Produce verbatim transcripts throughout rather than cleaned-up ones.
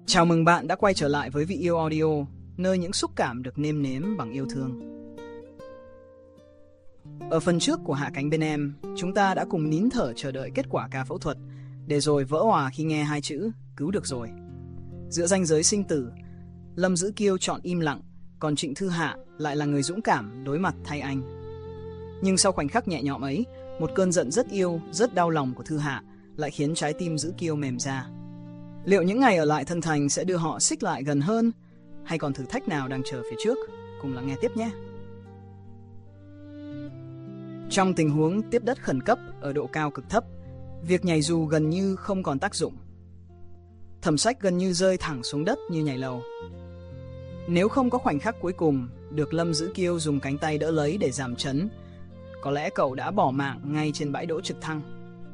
Chào mừng bạn đã quay trở lại với Vị Yêu Audio, nơi những xúc cảm được nêm nếm bằng yêu thương. Ở phần trước của Hạ cánh bên em, chúng ta đã cùng nín thở chờ đợi kết quả ca phẫu thuật, để rồi vỡ òa khi nghe hai chữ cứu được rồi. Giữa ranh giới sinh tử, Lâm Dữ Kiêu chọn im lặng, còn Trịnh Thư Hạ lại là người dũng cảm đối mặt thay anh. Nhưng sau khoảnh khắc nhẹ nhõm ấy, một cơn giận rất yêu, rất đau lòng của Thư Hạ lại khiến trái tim Dữ Kiêu mềm ra. Liệu những ngày ở lại thân thành sẽ đưa họ xích lại gần hơn, hay còn thử thách nào đang chờ phía trước? Cùng lắng nghe tiếp nhé. Trong tình huống tiếp đất khẩn cấp ở độ cao cực thấp, việc nhảy dù gần như không còn tác dụng. Thẩm Sách gần như rơi thẳng xuống đất như nhảy lầu. Nếu không có khoảnh khắc cuối cùng được Lâm Dữ Kiêu dùng cánh tay đỡ lấy để giảm chấn, có lẽ cậu đã bỏ mạng ngay trên bãi đỗ trực thăng.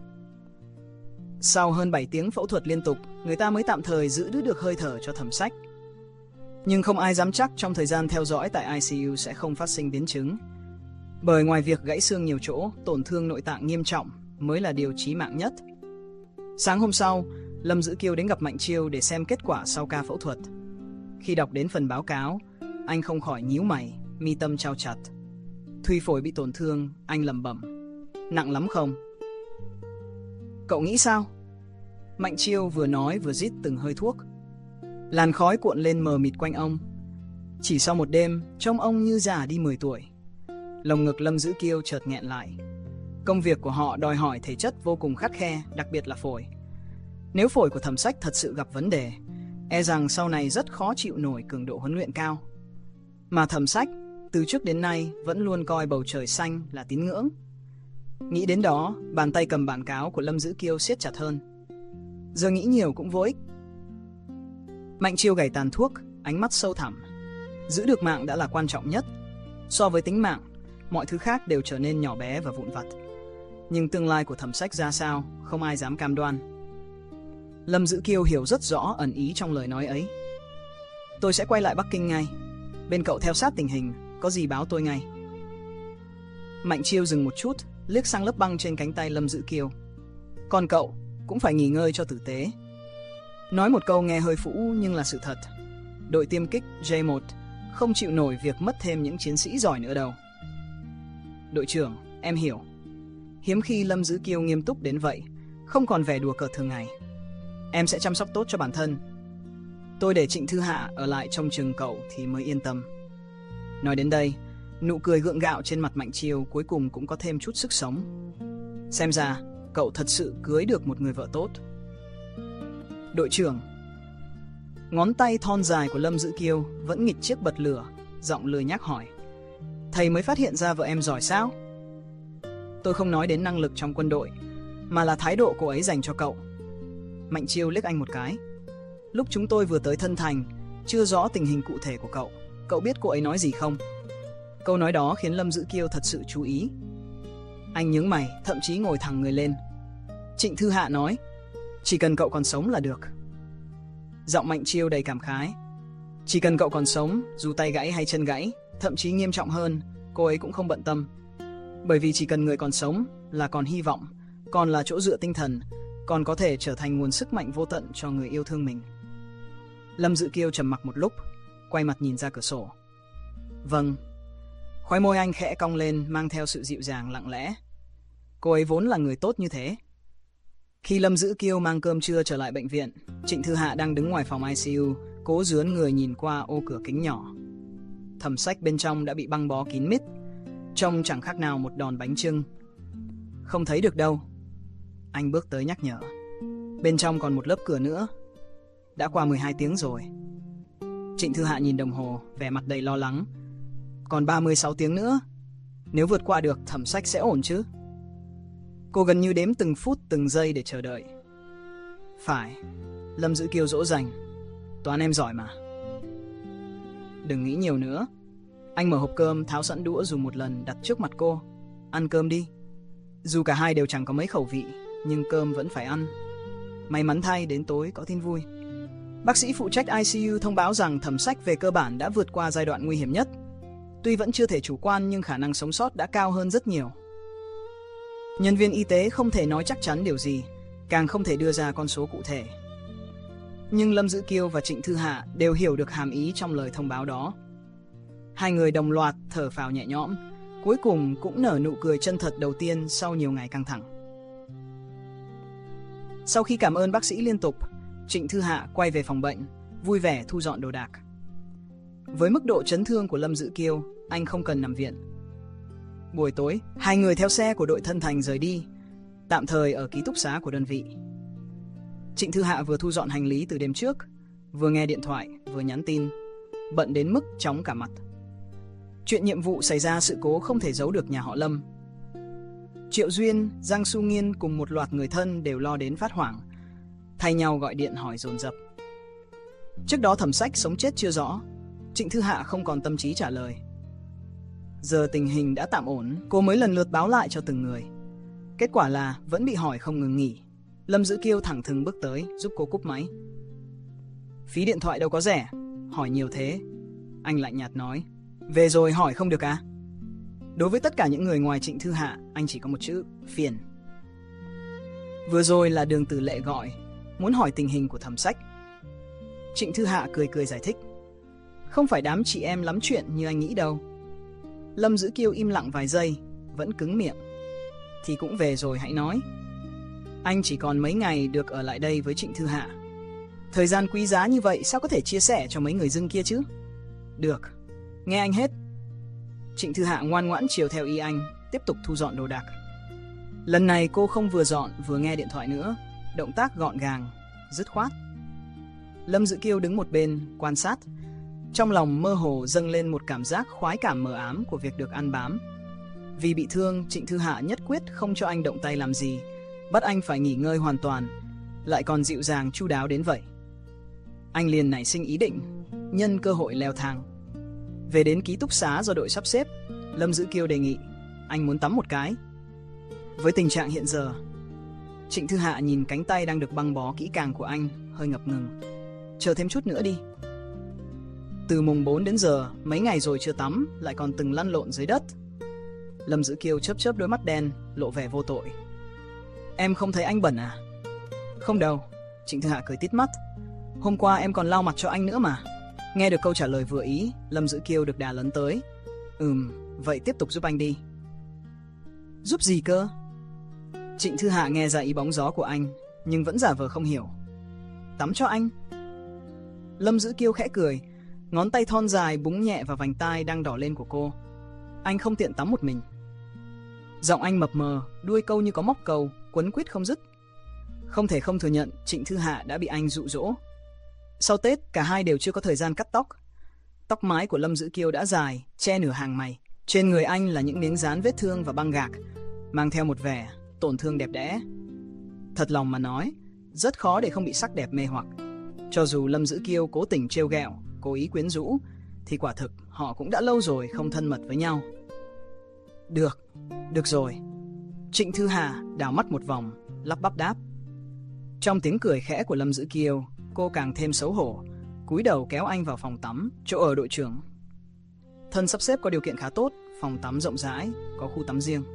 Sau hơn bảy tiếng phẫu thuật liên tục, người ta mới tạm thời giữ được hơi thở cho Thẩm Sách. Nhưng không ai dám chắc trong thời gian theo dõi tại i xê u sẽ không phát sinh biến chứng. Bởi ngoài việc gãy xương nhiều chỗ, tổn thương nội tạng nghiêm trọng mới là điều chí mạng nhất. Sáng hôm sau, Lâm Dữ Kiêu đến gặp Mạnh Chiêu để xem kết quả sau ca phẫu thuật. Khi đọc đến phần báo cáo, anh không khỏi nhíu mày, mi tâm chau chặt. Thùy phổi bị tổn thương, anh lẩm bẩm. Nặng lắm không? Cậu nghĩ sao? Mạnh Chiêu vừa nói vừa rít từng hơi thuốc. Làn khói cuộn lên mờ mịt quanh ông. Chỉ sau một đêm, trông ông như già đi mười tuổi. Lồng ngực Lâm Dữ Kiêu chợt nghẹn lại. Công việc của họ đòi hỏi thể chất vô cùng khắt khe, đặc biệt là phổi. Nếu phổi của Thẩm Sách thật sự gặp vấn đề, e rằng sau này rất khó chịu nổi cường độ huấn luyện cao. Mà Thẩm Sách, từ trước đến nay vẫn luôn coi bầu trời xanh là tín ngưỡng. Nghĩ đến đó, bàn tay cầm bản cáo của Lâm Dữ Kiêu siết chặt hơn. Giờ nghĩ nhiều cũng vô ích. Mạnh Chiêu gảy tàn thuốc, ánh mắt sâu thẳm. Giữ được mạng đã là quan trọng nhất. So với tính mạng, mọi thứ khác đều trở nên nhỏ bé và vụn vặt. Nhưng tương lai của Thẩm Sách ra sao, không ai dám cam đoan. Lâm Dữ Kiêu hiểu rất rõ ẩn ý trong lời nói ấy. Tôi sẽ quay lại Bắc Kinh ngay. Bên cậu theo sát tình hình, có gì báo tôi ngay. Mạnh Chiêu dừng một chút, liếc sang lớp băng trên cánh tay Lâm Dữ Kiêu. Còn cậu cũng phải nghỉ ngơi cho tử tế. Nói một câu nghe hơi phũ nhưng là sự thật. Đội tiêm kích J một không chịu nổi việc mất thêm những chiến sĩ giỏi nữa đâu. Đội trưởng, em hiểu. Hiếm khi Lâm Dữ Kiêu nghiêm túc đến vậy, không còn vẻ đùa cợt thường ngày. Em sẽ chăm sóc tốt cho bản thân. Tôi để Trịnh Thư Hạ ở lại trông chừng cậu thì mới yên tâm. Nói đến đây, nụ cười gượng gạo trên mặt Mạnh Chiêu cuối cùng cũng có thêm chút sức sống. Xem ra, cậu thật sự cưới được một người vợ tốt. Đội trưởng. Ngón tay thon dài của Lâm Dữ Kiêu vẫn nghịch chiếc bật lửa, giọng lười nhác hỏi. Thầy mới phát hiện ra vợ em giỏi sao? Tôi không nói đến năng lực trong quân đội, mà là thái độ cô ấy dành cho cậu. Mạnh Chiêu liếc anh một cái. Lúc chúng tôi vừa tới thân thành, chưa rõ tình hình cụ thể của cậu. Cậu biết cô ấy nói gì không? Câu nói đó khiến Lâm Dữ Kiêu thật sự chú ý. Anh nhướng mày, thậm chí ngồi thẳng người lên. Trịnh Thư Hạ nói, chỉ cần cậu còn sống là được. Giọng Mạnh Chiêu đầy cảm khái. Chỉ cần cậu còn sống, dù tay gãy hay chân gãy, thậm chí nghiêm trọng hơn, cô ấy cũng không bận tâm. Bởi vì chỉ cần người còn sống là còn hy vọng, còn là chỗ dựa tinh thần, còn có thể trở thành nguồn sức mạnh vô tận cho người yêu thương mình. Lâm Dữ Kiêu trầm mặc một lúc, quay mặt nhìn ra cửa sổ. Vâng. Khóe môi anh khẽ cong lên mang theo sự dịu dàng lặng lẽ. Cô ấy vốn là người tốt như thế. Khi Lâm Dữ Kiêu mang cơm trưa trở lại bệnh viện, Trịnh Thư Hạ đang đứng ngoài phòng i xê u, cố dướn người nhìn qua ô cửa kính nhỏ. Thẩm Sách bên trong đã bị băng bó kín mít, trông chẳng khác nào một đòn bánh chưng. Không thấy được đâu. Anh bước tới nhắc nhở. Bên trong còn một lớp cửa nữa. Đã qua mười hai tiếng rồi. Trịnh Thư Hạ nhìn đồng hồ, vẻ mặt đầy lo lắng. Còn ba mươi sáu tiếng nữa. Nếu vượt qua được, Thẩm Sách sẽ ổn chứ? Cô gần như đếm từng phút từng giây để chờ đợi. Phải. Lâm Dữ Kiêu dỗ dành. Toán em giỏi mà. Đừng nghĩ nhiều nữa. Anh mở hộp cơm, tháo sẵn đũa dùng một lần đặt trước mặt cô. Ăn cơm đi. Dù cả hai đều chẳng có mấy khẩu vị, nhưng cơm vẫn phải ăn. May mắn thay đến tối có tin vui. Bác sĩ phụ trách i xê u thông báo rằng Thẩm Sách về cơ bản đã vượt qua giai đoạn nguy hiểm nhất. Tuy vẫn chưa thể chủ quan nhưng khả năng sống sót đã cao hơn rất nhiều. Nhân viên y tế không thể nói chắc chắn điều gì, càng không thể đưa ra con số cụ thể. Nhưng Lâm Dữ Kiêu và Trịnh Thư Hạ đều hiểu được hàm ý trong lời thông báo đó. Hai người đồng loạt thở phào nhẹ nhõm, cuối cùng cũng nở nụ cười chân thật đầu tiên sau nhiều ngày căng thẳng. Sau khi cảm ơn bác sĩ liên tục, Trịnh Thư Hạ quay về phòng bệnh, vui vẻ thu dọn đồ đạc. Với mức độ chấn thương của Lâm Dữ Kiêu, anh không cần nằm viện. Buổi tối, hai người theo xe của đội thân thành rời đi, tạm thời ở ký túc xá của đơn vị. Trịnh Thư Hạ vừa thu dọn hành lý từ đêm trước, vừa nghe điện thoại, vừa nhắn tin, bận đến mức chóng cả mặt. Chuyện nhiệm vụ xảy ra sự cố không thể giấu được nhà họ Lâm. Triệu Duyên, Giang Su Nghiên cùng một loạt người thân đều lo đến phát hoảng, thay nhau gọi điện hỏi dồn dập. Trước đó Thẩm Sách sống chết chưa rõ, Trịnh Thư Hạ không còn tâm trí trả lời. Giờ tình hình đã tạm ổn, cô mới lần lượt báo lại cho từng người. Kết quả là vẫn bị hỏi không ngừng nghỉ. Lâm Dữ Kiêu thẳng thừng bước tới giúp cô cúp máy. Phí điện thoại đâu có rẻ, hỏi nhiều thế. Anh lạnh nhạt nói, về rồi hỏi không được à? Đối với tất cả những người ngoài Trịnh Thư Hạ, anh chỉ có một chữ, phiền. Vừa rồi là Đường Tử Lệ gọi, muốn hỏi tình hình của Thẩm Sách. Trịnh Thư Hạ cười cười giải thích, không phải đám chị em lắm chuyện như anh nghĩ đâu. Lâm Dữ Kiêu im lặng vài giây, vẫn cứng miệng. Thì cũng về rồi hãy nói. Anh chỉ còn mấy ngày được ở lại đây với Trịnh Thư Hạ. Thời gian quý giá như vậy sao có thể chia sẻ cho mấy người dưng kia chứ? Được, nghe anh hết. Trịnh Thư Hạ ngoan ngoãn chiều theo ý anh, tiếp tục thu dọn đồ đạc. Lần này cô không vừa dọn vừa nghe điện thoại nữa, động tác gọn gàng, dứt khoát. Lâm Dữ Kiêu đứng một bên, quan sát. Trong lòng mơ hồ dâng lên một cảm giác khoái cảm mờ ám của việc được ăn bám. Vì bị thương, Trịnh Thư Hạ nhất quyết không cho anh động tay làm gì, bắt anh phải nghỉ ngơi hoàn toàn, lại còn dịu dàng chu đáo đến vậy. Anh liền nảy sinh ý định, nhân cơ hội leo thang. Về đến ký túc xá do đội sắp xếp, Lâm Dữ Kiêu đề nghị, anh muốn tắm một cái. Với tình trạng hiện giờ, Trịnh Thư Hạ nhìn cánh tay đang được băng bó kỹ càng của anh, hơi ngập ngừng. Chờ thêm chút nữa đi. Từ mùng bốn đến giờ, mấy ngày rồi chưa tắm, lại còn từng lăn lộn dưới đất. Lâm Dữ Kiêu chớp chớp đôi mắt đen, lộ vẻ vô tội. Em không thấy anh bẩn à? Không đâu, Trịnh Thư Hạ cười tít mắt. Hôm qua em còn lau mặt cho anh nữa mà. Nghe được câu trả lời vừa ý, Lâm Dữ Kiêu được đà lấn tới. Ừm, vậy tiếp tục giúp anh đi. Giúp gì cơ? Trịnh Thư Hạ nghe ra ý bóng gió của anh, nhưng vẫn giả vờ không hiểu. Tắm cho anh. Lâm Dữ Kiêu khẽ cười, ngón tay thon dài búng nhẹ vào vành tai đang đỏ lên của cô. Anh không tiện tắm một mình. Giọng anh mập mờ, đuôi câu như có móc câu, quấn quýt không dứt. Không thể không thừa nhận, Trịnh Thư Hạ đã bị anh dụ dỗ. Sau Tết, cả hai đều chưa có thời gian cắt tóc. Tóc mái của Lâm Dữ Kiêu đã dài, che nửa hàng mày. Trên người anh là những miếng dán vết thương và băng gạc, mang theo một vẻ tổn thương đẹp đẽ. Thật lòng mà nói, rất khó để không bị sắc đẹp mê hoặc. Cho dù Lâm Dữ Kiêu cố tình trêu ghẹo, cố ý quyến rũ, thì quả thực họ cũng đã lâu rồi không thân mật với nhau. Được, được rồi. Trịnh Thư Hạ đảo mắt một vòng, lắp bắp đáp. Trong tiếng cười khẽ của Lâm Dữ Kiêu, cô càng thêm xấu hổ, cúi đầu kéo anh vào phòng tắm, chỗ ở đội trưởng. Thân sắp xếp có điều kiện khá tốt, phòng tắm rộng rãi, có khu tắm riêng.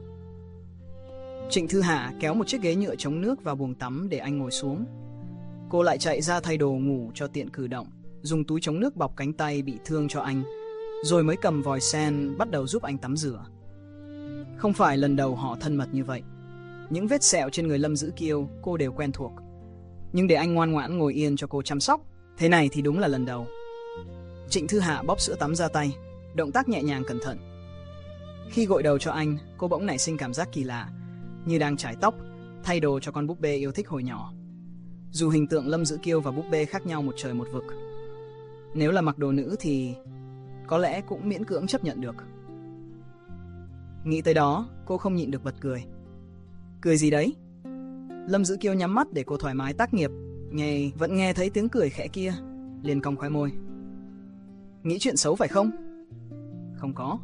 Trịnh Thư Hạ kéo một chiếc ghế nhựa chống nước vào buồng tắm để anh ngồi xuống. Cô lại chạy ra thay đồ ngủ cho tiện cử động, dùng túi chống nước bọc cánh tay bị thương cho anh, rồi mới cầm vòi sen bắt đầu giúp anh tắm rửa. Không phải lần đầu họ thân mật như vậy. Những vết sẹo trên người Lâm Dữ Kiêu cô đều quen thuộc. Nhưng để anh ngoan ngoãn ngồi yên cho cô chăm sóc, thế này thì đúng là lần đầu. Trịnh Thư Hạ bóp sữa tắm ra tay, động tác nhẹ nhàng cẩn thận. Khi gội đầu cho anh, cô bỗng nảy sinh cảm giác kỳ lạ, như đang chải tóc, thay đồ cho con búp bê yêu thích hồi nhỏ. Dù hình tượng Lâm Dữ Kiêu và búp bê khác nhau một trời một vực, nếu là mặc đồ nữ thì có lẽ cũng miễn cưỡng chấp nhận được. Nghĩ tới đó, cô không nhịn được bật cười. Cười gì đấy? Lâm Dữ Kiêu nhắm mắt để cô thoải mái tác nghiệp, nghe vẫn nghe thấy tiếng cười khẽ kia, liền cong khóe môi. Nghĩ chuyện xấu phải không? Không có.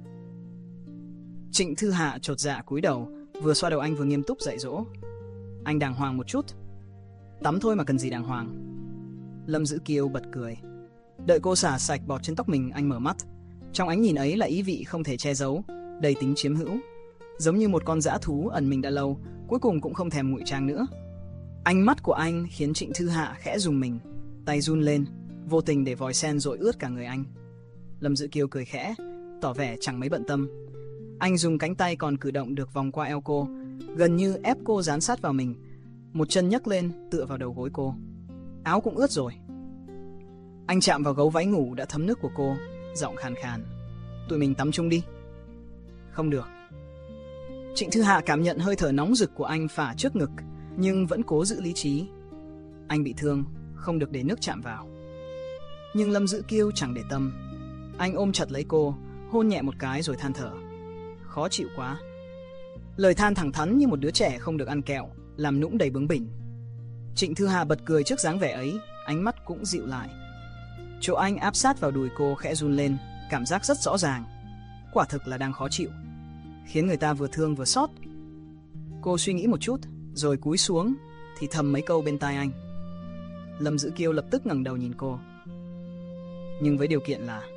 Trịnh Thư Hạ chột dạ cúi đầu, vừa xoa đầu anh vừa nghiêm túc dạy dỗ. Anh đàng hoàng một chút. Tắm thôi mà cần gì đàng hoàng. Lâm Dữ Kiêu bật cười. Đợi cô xả sạch bọt trên tóc mình, anh mở mắt. Trong ánh nhìn ấy là ý vị không thể che giấu, đầy tính chiếm hữu. Giống như một con dã thú ẩn mình đã lâu, cuối cùng cũng không thèm ngụy trang nữa. Ánh mắt của anh khiến Trịnh Thư Hạ khẽ rùng mình, tay run lên, vô tình để vòi sen dội ướt cả người anh. Lâm Dữ Kiêu cười khẽ, tỏ vẻ chẳng mấy bận tâm. Anh dùng cánh tay còn cử động được vòng qua eo cô, gần như ép cô dán sát vào mình. Một chân nhấc lên, tựa vào đầu gối cô. Áo cũng ướt rồi. Anh chạm vào gấu váy ngủ đã thấm nước của cô, giọng khàn khàn. Tụi mình tắm chung đi. Không được. Trịnh Thư Hạ cảm nhận hơi thở nóng rực của anh phả trước ngực, nhưng vẫn cố giữ lý trí. Anh bị thương, không được để nước chạm vào. Nhưng Lâm Dữ Kiêu chẳng để tâm. Anh ôm chặt lấy cô, hôn nhẹ một cái rồi than thở. Khó chịu quá. Lời than thẳng thắn như một đứa trẻ không được ăn kẹo, làm nũng đầy bướng bỉnh. Trịnh Thư Hạ bật cười trước dáng vẻ ấy, ánh mắt cũng dịu lại. Chỗ anh áp sát vào đùi cô khẽ run lên, cảm giác rất rõ ràng. Quả thực là đang khó chịu, khiến người ta vừa thương vừa xót. Cô suy nghĩ một chút, rồi cúi xuống, thì thầm mấy câu bên tai anh. Lâm Dữ Kiêu lập tức ngẩng đầu nhìn cô. Nhưng với điều kiện là...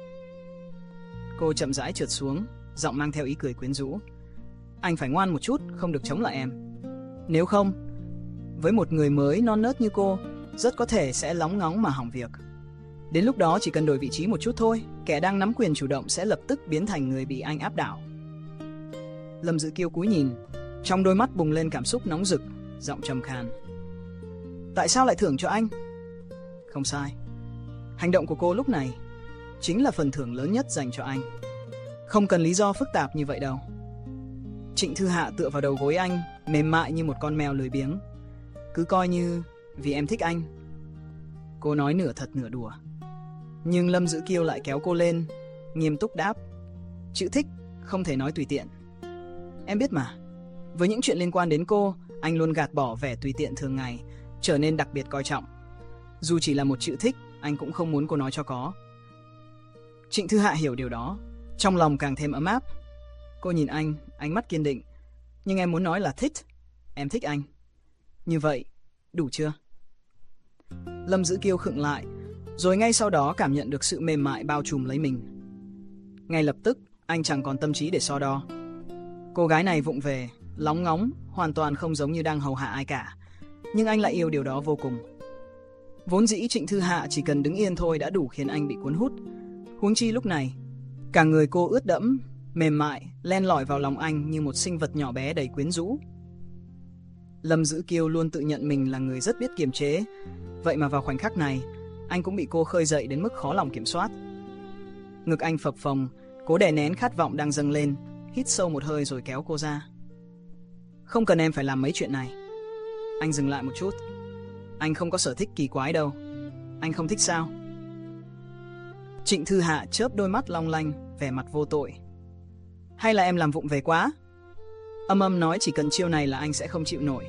Cô chậm rãi trượt xuống, giọng mang theo ý cười quyến rũ. Anh phải ngoan một chút, không được chống lại em. Nếu không, với một người mới non nớt như cô, rất có thể sẽ lóng ngóng mà hỏng việc. Đến lúc đó chỉ cần đổi vị trí một chút thôi, kẻ đang nắm quyền chủ động sẽ lập tức biến thành người bị anh áp đảo. Lâm Dữ Kiêu cúi nhìn, trong đôi mắt bùng lên cảm xúc nóng rực, giọng trầm khàn. Tại sao lại thưởng cho anh? Không sai. Hành động của cô lúc này chính là phần thưởng lớn nhất dành cho anh. Không cần lý do phức tạp như vậy đâu. Trịnh Thư Hạ tựa vào đầu gối anh, mềm mại như một con mèo lười biếng. Cứ coi như vì em thích anh. Cô nói nửa thật nửa đùa. Nhưng Lâm Dữ Kiêu lại kéo cô lên, nghiêm túc đáp. Chữ thích không thể nói tùy tiện. Em biết mà, với những chuyện liên quan đến cô, anh luôn gạt bỏ vẻ tùy tiện thường ngày, trở nên đặc biệt coi trọng. Dù chỉ là một chữ thích, anh cũng không muốn cô nói cho có. Trịnh Thư Hạ hiểu điều đó, trong lòng càng thêm ấm áp. Cô nhìn anh, ánh mắt kiên định. Nhưng em muốn nói là thích. Em thích anh. Như vậy, đủ chưa? Lâm Dữ Kiêu khựng lại, rồi ngay sau đó cảm nhận được sự mềm mại bao trùm lấy mình. Ngay lập tức, anh chẳng còn tâm trí để so đo. Cô gái này vụng về, lóng ngóng, hoàn toàn không giống như đang hầu hạ ai cả. Nhưng anh lại yêu điều đó vô cùng. Vốn dĩ Trịnh Thư Hạ chỉ cần đứng yên thôi đã đủ khiến anh bị cuốn hút. Huống chi lúc này, cả người cô ướt đẫm, mềm mại, len lỏi vào lòng anh như một sinh vật nhỏ bé đầy quyến rũ. Lâm Dữ Kiêu luôn tự nhận mình là người rất biết kiềm chế. Vậy mà vào khoảnh khắc này, anh cũng bị cô khơi dậy đến mức khó lòng kiểm soát. Ngực anh phập phồng, cố đè nén khát vọng đang dâng lên, hít sâu một hơi rồi kéo cô ra. Không cần em phải làm mấy chuyện này. Anh dừng lại một chút. Anh không có sở thích kỳ quái đâu. Anh không thích sao? Trịnh Thư Hạ chớp đôi mắt long lanh, vẻ mặt vô tội. Hay là em làm vụng về quá? Âm âm nói chỉ cần chiêu này là anh sẽ không chịu nổi.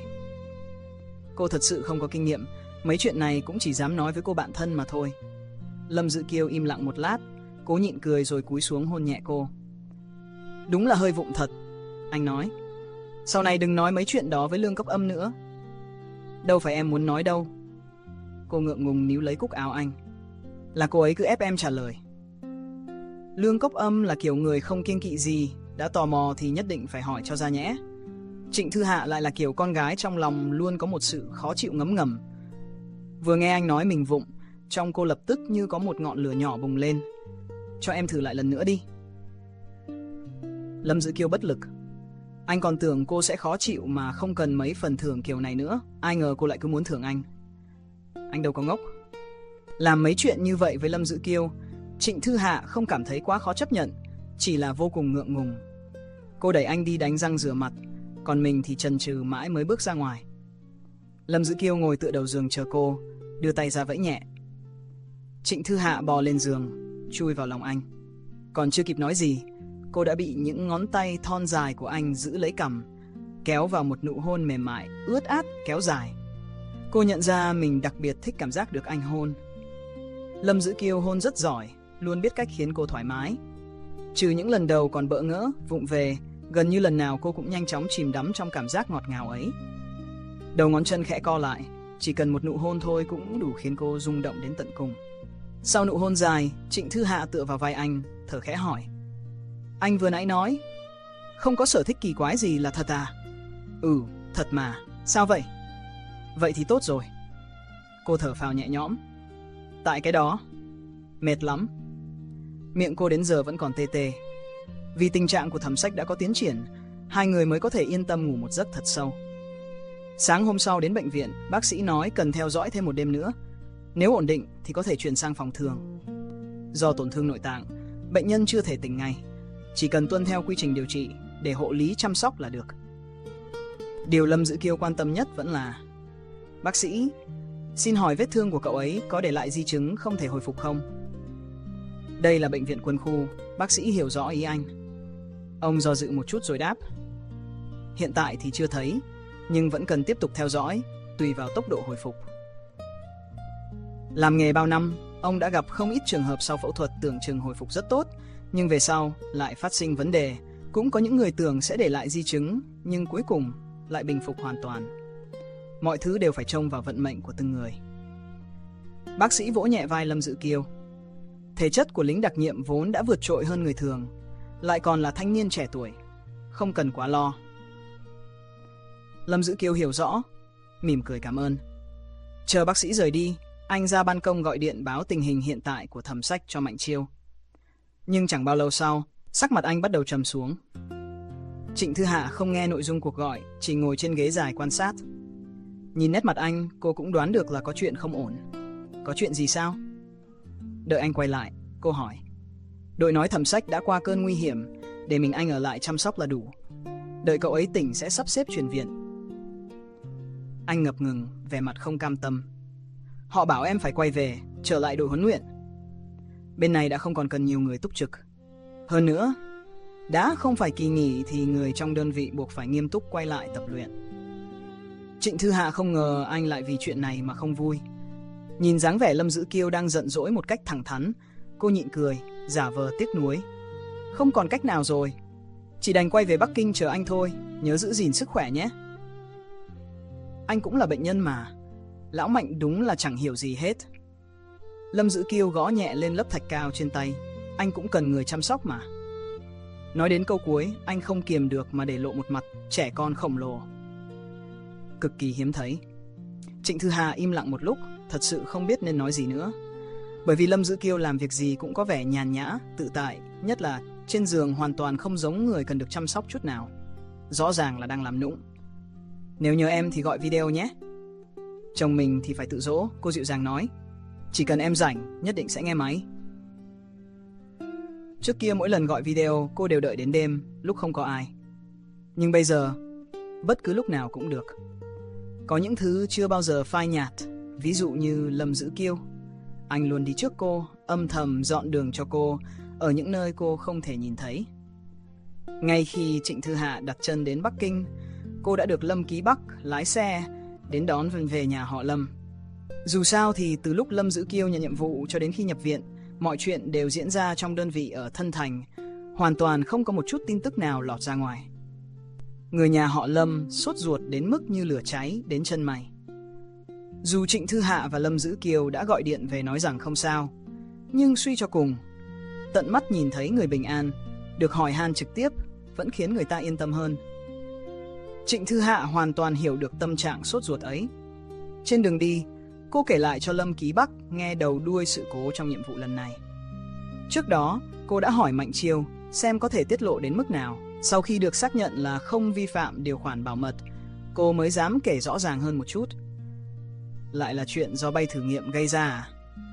Cô thật sự không có kinh nghiệm, mấy chuyện này cũng chỉ dám nói với cô bạn thân mà thôi. Lâm Dữ Kiêu im lặng một lát, cố nhịn cười rồi cúi xuống hôn nhẹ cô. Đúng là hơi vụng thật, anh nói. Sau này đừng nói mấy chuyện đó với Lương Cốc Âm nữa. Đâu phải em muốn nói đâu. Cô ngượng ngùng níu lấy cúc áo anh. Là cô ấy cứ ép em trả lời. Lương Cốc Âm là kiểu người không kiêng kỵ gì, đã tò mò thì nhất định phải hỏi cho ra nhẽ. Trịnh Thư Hạ lại là kiểu con gái trong lòng luôn có một sự khó chịu ngấm ngầm. Vừa nghe anh nói mình vụng, trong cô lập tức như có một ngọn lửa nhỏ bùng lên. Cho em thử lại lần nữa đi. Lâm Dữ Kiêu bất lực. Anh còn tưởng cô sẽ khó chịu mà không cần mấy phần thưởng kiểu này nữa. Ai ngờ cô lại cứ muốn thưởng anh. Anh đâu có ngốc. Làm mấy chuyện như vậy với Lâm Dữ Kiêu, Trịnh Thư Hạ không cảm thấy quá khó chấp nhận, chỉ là vô cùng ngượng ngùng. Cô đẩy anh đi đánh răng rửa mặt, còn mình thì chần chừ mãi mới bước ra ngoài. Lâm Dữ Kiêu ngồi tựa đầu giường chờ cô, đưa tay ra vẫy nhẹ. Trịnh Thư Hạ bò lên giường, chui vào lòng anh. Còn chưa kịp nói gì, cô đã bị những ngón tay thon dài của anh giữ lấy cằm, kéo vào một nụ hôn mềm mại, ướt át, kéo dài. Cô nhận ra mình đặc biệt thích cảm giác được anh hôn. Lâm Dữ Kiêu hôn rất giỏi, luôn biết cách khiến cô thoải mái. Trừ những lần đầu còn bỡ ngỡ, vụng về, gần như lần nào cô cũng nhanh chóng chìm đắm trong cảm giác ngọt ngào ấy. Đầu ngón chân khẽ co lại, chỉ cần một nụ hôn thôi cũng đủ khiến cô rung động đến tận cùng. Sau nụ hôn dài, Trịnh Thư Hạ tựa vào vai anh, thở khẽ hỏi. Anh vừa nãy nói, không có sở thích kỳ quái gì là thật à? Ừ, thật mà, sao vậy? Vậy thì tốt rồi. Cô thở phào nhẹ nhõm. Tại cái đó. Mệt lắm. Miệng cô đến giờ vẫn còn tê tê. Vì tình trạng của Thẩm Sách đã có tiến triển, hai người mới có thể yên tâm ngủ một giấc thật sâu. Sáng hôm sau đến bệnh viện, bác sĩ nói cần theo dõi thêm một đêm nữa. Nếu ổn định thì có thể chuyển sang phòng thường. Do tổn thương nội tạng, bệnh nhân chưa thể tỉnh ngay. Chỉ cần tuân theo quy trình điều trị để hộ lý chăm sóc là được. Điều Lâm Dữ Kiêu quan tâm nhất vẫn là: bác sĩ, xin hỏi vết thương của cậu ấy có để lại di chứng không thể hồi phục không? Đây là bệnh viện quân khu, bác sĩ hiểu rõ ý anh. Ông do dự một chút rồi đáp: hiện tại thì chưa thấy, nhưng vẫn cần tiếp tục theo dõi, tùy vào tốc độ hồi phục. Làm nghề bao năm, ông đã gặp không ít trường hợp sau phẫu thuật tưởng chừng hồi phục rất tốt, nhưng về sau lại phát sinh vấn đề. Cũng có những người tưởng sẽ để lại di chứng, nhưng cuối cùng lại bình phục hoàn toàn. Mọi thứ đều phải trông vào vận mệnh của từng người. Bác sĩ vỗ nhẹ vai Lâm Dữ Kiêu. Thể chất của lính đặc nhiệm vốn đã vượt trội hơn người thường, lại còn là thanh niên trẻ tuổi, không cần quá lo. Lâm Dữ Kiêu hiểu rõ, mỉm cười cảm ơn. Chờ bác sĩ rời đi, anh ra ban công gọi điện báo tình hình hiện tại của Thẩm Sách cho Mạnh Chiêu. Nhưng chẳng bao lâu sau, sắc mặt anh bắt đầu trầm xuống. Trịnh Thư Hạ không nghe nội dung cuộc gọi, chỉ ngồi trên ghế dài quan sát. Nhìn nét mặt anh, cô cũng đoán được là có chuyện không ổn. Có chuyện gì sao? Đợi anh quay lại, cô hỏi. Đội nói Thẩm Sách đã qua cơn nguy hiểm, để mình anh ở lại chăm sóc là đủ. Đợi cậu ấy tỉnh sẽ sắp xếp chuyển viện. Anh ngập ngừng, vẻ mặt không cam tâm. Họ bảo em phải quay về, trở lại đội huấn luyện. Bên này đã không còn cần nhiều người túc trực. Hơn nữa, đã không phải kỳ nghỉ thì người trong đơn vị buộc phải nghiêm túc quay lại tập luyện. Trịnh Thư Hạ không ngờ anh lại vì chuyện này mà không vui. Nhìn dáng vẻ Lâm Dữ Kiêu đang giận dỗi một cách thẳng thắn, cô nhịn cười, giả vờ tiếc nuối. Không còn cách nào rồi, chỉ đành quay về Bắc Kinh chờ anh thôi, nhớ giữ gìn sức khỏe nhé. Anh cũng là bệnh nhân mà, lão Mạnh đúng là chẳng hiểu gì hết. Lâm Dữ Kiêu gõ nhẹ lên lớp thạch cao trên tay, anh cũng cần người chăm sóc mà. Nói đến câu cuối, anh không kiềm được mà để lộ một mặt trẻ con khổng lồ. Cực kỳ hiếm thấy. Trịnh Thư Hà im lặng một lúc, thật sự không biết nên nói gì nữa. Bởi vì Lâm Dữ Kiêu làm việc gì cũng có vẻ nhàn nhã, tự tại, nhất là trên giường hoàn toàn không giống người cần được chăm sóc chút nào. Rõ ràng là đang làm nũng. Nếu nhớ em thì gọi video nhé. Chồng mình thì phải tự dỗ, cô dịu dàng nói. Chỉ cần em rảnh, nhất định sẽ nghe máy. Trước kia mỗi lần gọi video, cô đều đợi đến đêm, lúc không có ai. Nhưng bây giờ, bất cứ lúc nào cũng được. Có những thứ chưa bao giờ phai nhạt, ví dụ như Lâm Dữ Kiêu. Anh luôn đi trước cô, âm thầm dọn đường cho cô, ở những nơi cô không thể nhìn thấy. Ngay khi Trịnh Thư Hạ đặt chân đến Bắc Kinh, cô đã được Lâm Ký Bắc lái xe đến đón về nhà họ Lâm. Dù sao thì từ lúc Lâm Dữ Kiêu nhận nhiệm vụ cho đến khi nhập viện, mọi chuyện đều diễn ra trong đơn vị ở Thân Thành, hoàn toàn không có một chút tin tức nào lọt ra ngoài. Người nhà họ Lâm sốt ruột đến mức như lửa cháy đến chân mày. Dù Trịnh Thư Hạ và Lâm Dữ Kiêu đã gọi điện về nói rằng không sao, nhưng suy cho cùng, tận mắt nhìn thấy người bình an, được hỏi han trực tiếp vẫn khiến người ta yên tâm hơn. Trịnh Thư Hạ hoàn toàn hiểu được tâm trạng sốt ruột ấy. Trên đường đi, cô kể lại cho Lâm Ký Bắc nghe đầu đuôi sự cố trong nhiệm vụ lần này. Trước đó, cô đã hỏi Mạnh Chiêu xem có thể tiết lộ đến mức nào. Sau khi được xác nhận là không vi phạm điều khoản bảo mật, cô mới dám kể rõ ràng hơn một chút. Lại là chuyện do bay thử nghiệm gây ra à?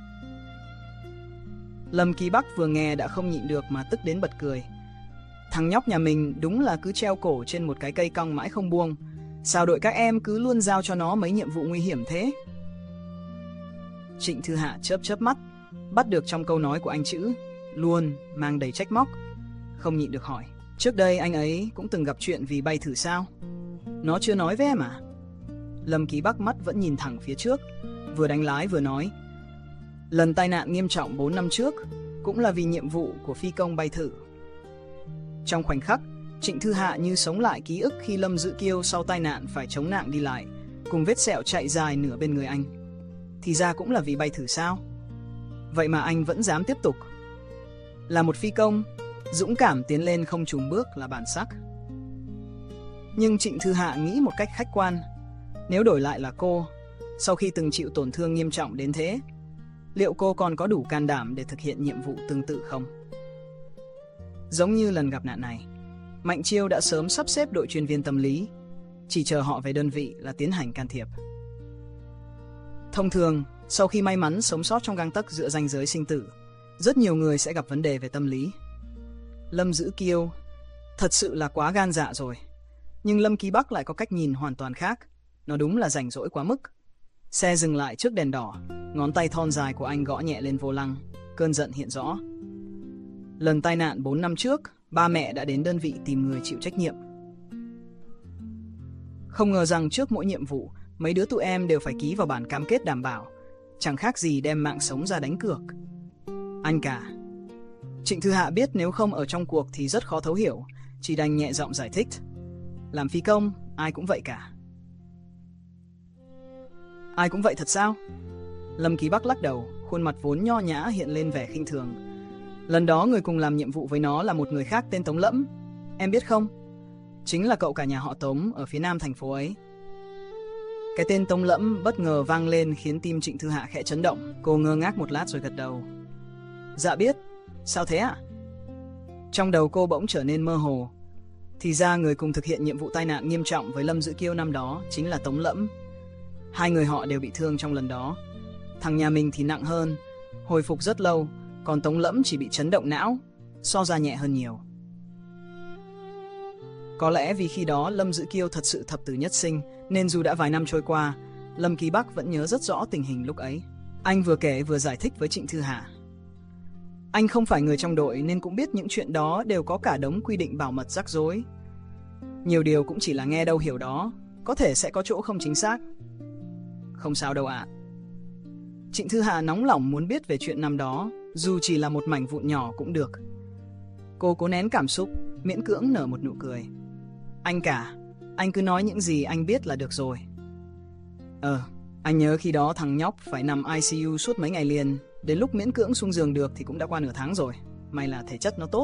Lâm Ký Bắc vừa nghe đã không nhịn được mà tức đến bật cười. Thằng nhóc nhà mình đúng là cứ treo cổ trên một cái cây cong mãi không buông. Sao đội các em cứ luôn giao cho nó mấy nhiệm vụ nguy hiểm thế? Trịnh Thư Hạ chớp chớp mắt, bắt được trong câu nói của anh chữ luôn mang đầy trách móc, không nhịn được hỏi. Trước đây anh ấy cũng từng gặp chuyện vì bay thử sao? Nó chưa nói với em à? Lâm Ký Bắc mắt vẫn nhìn thẳng phía trước, vừa đánh lái vừa nói. Lần tai nạn nghiêm trọng bốn năm trước cũng là vì nhiệm vụ của phi công bay thử. Trong khoảnh khắc, Trịnh Thư Hạ như sống lại ký ức khi Lâm Dữ Kiêu sau tai nạn phải chống nạng đi lại, cùng vết sẹo chạy dài nửa bên người anh. Thì ra cũng là vì bay thử sao? Vậy mà anh vẫn dám tiếp tục. Là một phi công, dũng cảm tiến lên không chùn bước là bản sắc. Nhưng Trịnh Thư Hạ nghĩ một cách khách quan, nếu đổi lại là cô, sau khi từng chịu tổn thương nghiêm trọng đến thế, Liệu cô còn có đủ can đảm để thực hiện nhiệm vụ tương tự không? Giống như lần gặp nạn này, Mạnh Chiêu đã sớm sắp xếp đội chuyên viên tâm lý, chỉ chờ họ về đơn vị là tiến hành can thiệp. Thông thường, sau khi may mắn sống sót trong gang tấc giữa ranh giới sinh tử, rất nhiều người sẽ gặp vấn đề về tâm lý. Lâm Dữ Kiêu thật sự là quá gan dạ rồi. Nhưng Lâm Ký Bắc lại có cách nhìn hoàn toàn khác. Nó đúng là rảnh rỗi quá mức. Xe dừng lại trước đèn đỏ, ngón tay thon dài của anh gõ nhẹ lên vô lăng, cơn giận hiện rõ. Lần tai nạn bốn năm trước, ba mẹ đã đến đơn vị tìm người chịu trách nhiệm. Không ngờ rằng trước mỗi nhiệm vụ, mấy đứa tụi em đều phải ký vào bản cam kết đảm bảo, chẳng khác gì đem mạng sống ra đánh cược. Anh cả. Trịnh Thư Hạ biết nếu không ở trong cuộc thì rất khó thấu hiểu, chỉ đành nhẹ giọng giải thích. Làm phi công, ai cũng vậy cả. Ai cũng vậy thật sao? Lâm Ký Bắc lắc đầu, khuôn mặt vốn nho nhã hiện lên vẻ khinh thường. Lần đó người cùng làm nhiệm vụ với nó là một người khác tên Tống Lẫm. Em biết không? Chính là cậu cả nhà họ Tống ở phía nam thành phố ấy. Cái tên Tống Lẫm bất ngờ vang lên khiến tim Trịnh Thư Hạ khẽ chấn động. Cô ngơ ngác một lát rồi gật đầu. Dạ biết. Sao thế ạ? Trong đầu cô bỗng trở nên mơ hồ. Thì ra người cùng thực hiện nhiệm vụ tai nạn nghiêm trọng với Lâm Dữ Kiêu năm đó chính là Tống Lẫm. Hai người họ đều bị thương trong lần đó. Thằng nhà mình thì nặng hơn, hồi phục rất lâu, còn Tống Lẫm chỉ bị chấn động não, so ra nhẹ hơn nhiều. Có lẽ vì khi đó Lâm Dữ Kiêu thật sự thập tử nhất sinh, nên dù đã vài năm trôi qua, Lâm Ký Bắc vẫn nhớ rất rõ tình hình lúc ấy. Anh vừa kể vừa giải thích với Trịnh Thư Hạ. Anh không phải người trong đội nên cũng biết những chuyện đó đều có cả đống quy định bảo mật rắc rối. Nhiều điều cũng chỉ là nghe đâu hiểu đó, có thể sẽ có chỗ không chính xác. Không sao đâu ạ. Trịnh Thư Hạ nóng lòng muốn biết về chuyện năm đó, dù chỉ là một mảnh vụn nhỏ cũng được. Cô cố nén cảm xúc, miễn cưỡng nở một nụ cười. Anh cả, anh cứ nói những gì anh biết là được rồi. Ờ, anh nhớ khi đó thằng nhóc phải nằm i xê u suốt mấy ngày liền. Đến lúc miễn cưỡng xuống giường được thì cũng đã qua nửa tháng rồi. May là thể chất nó tốt.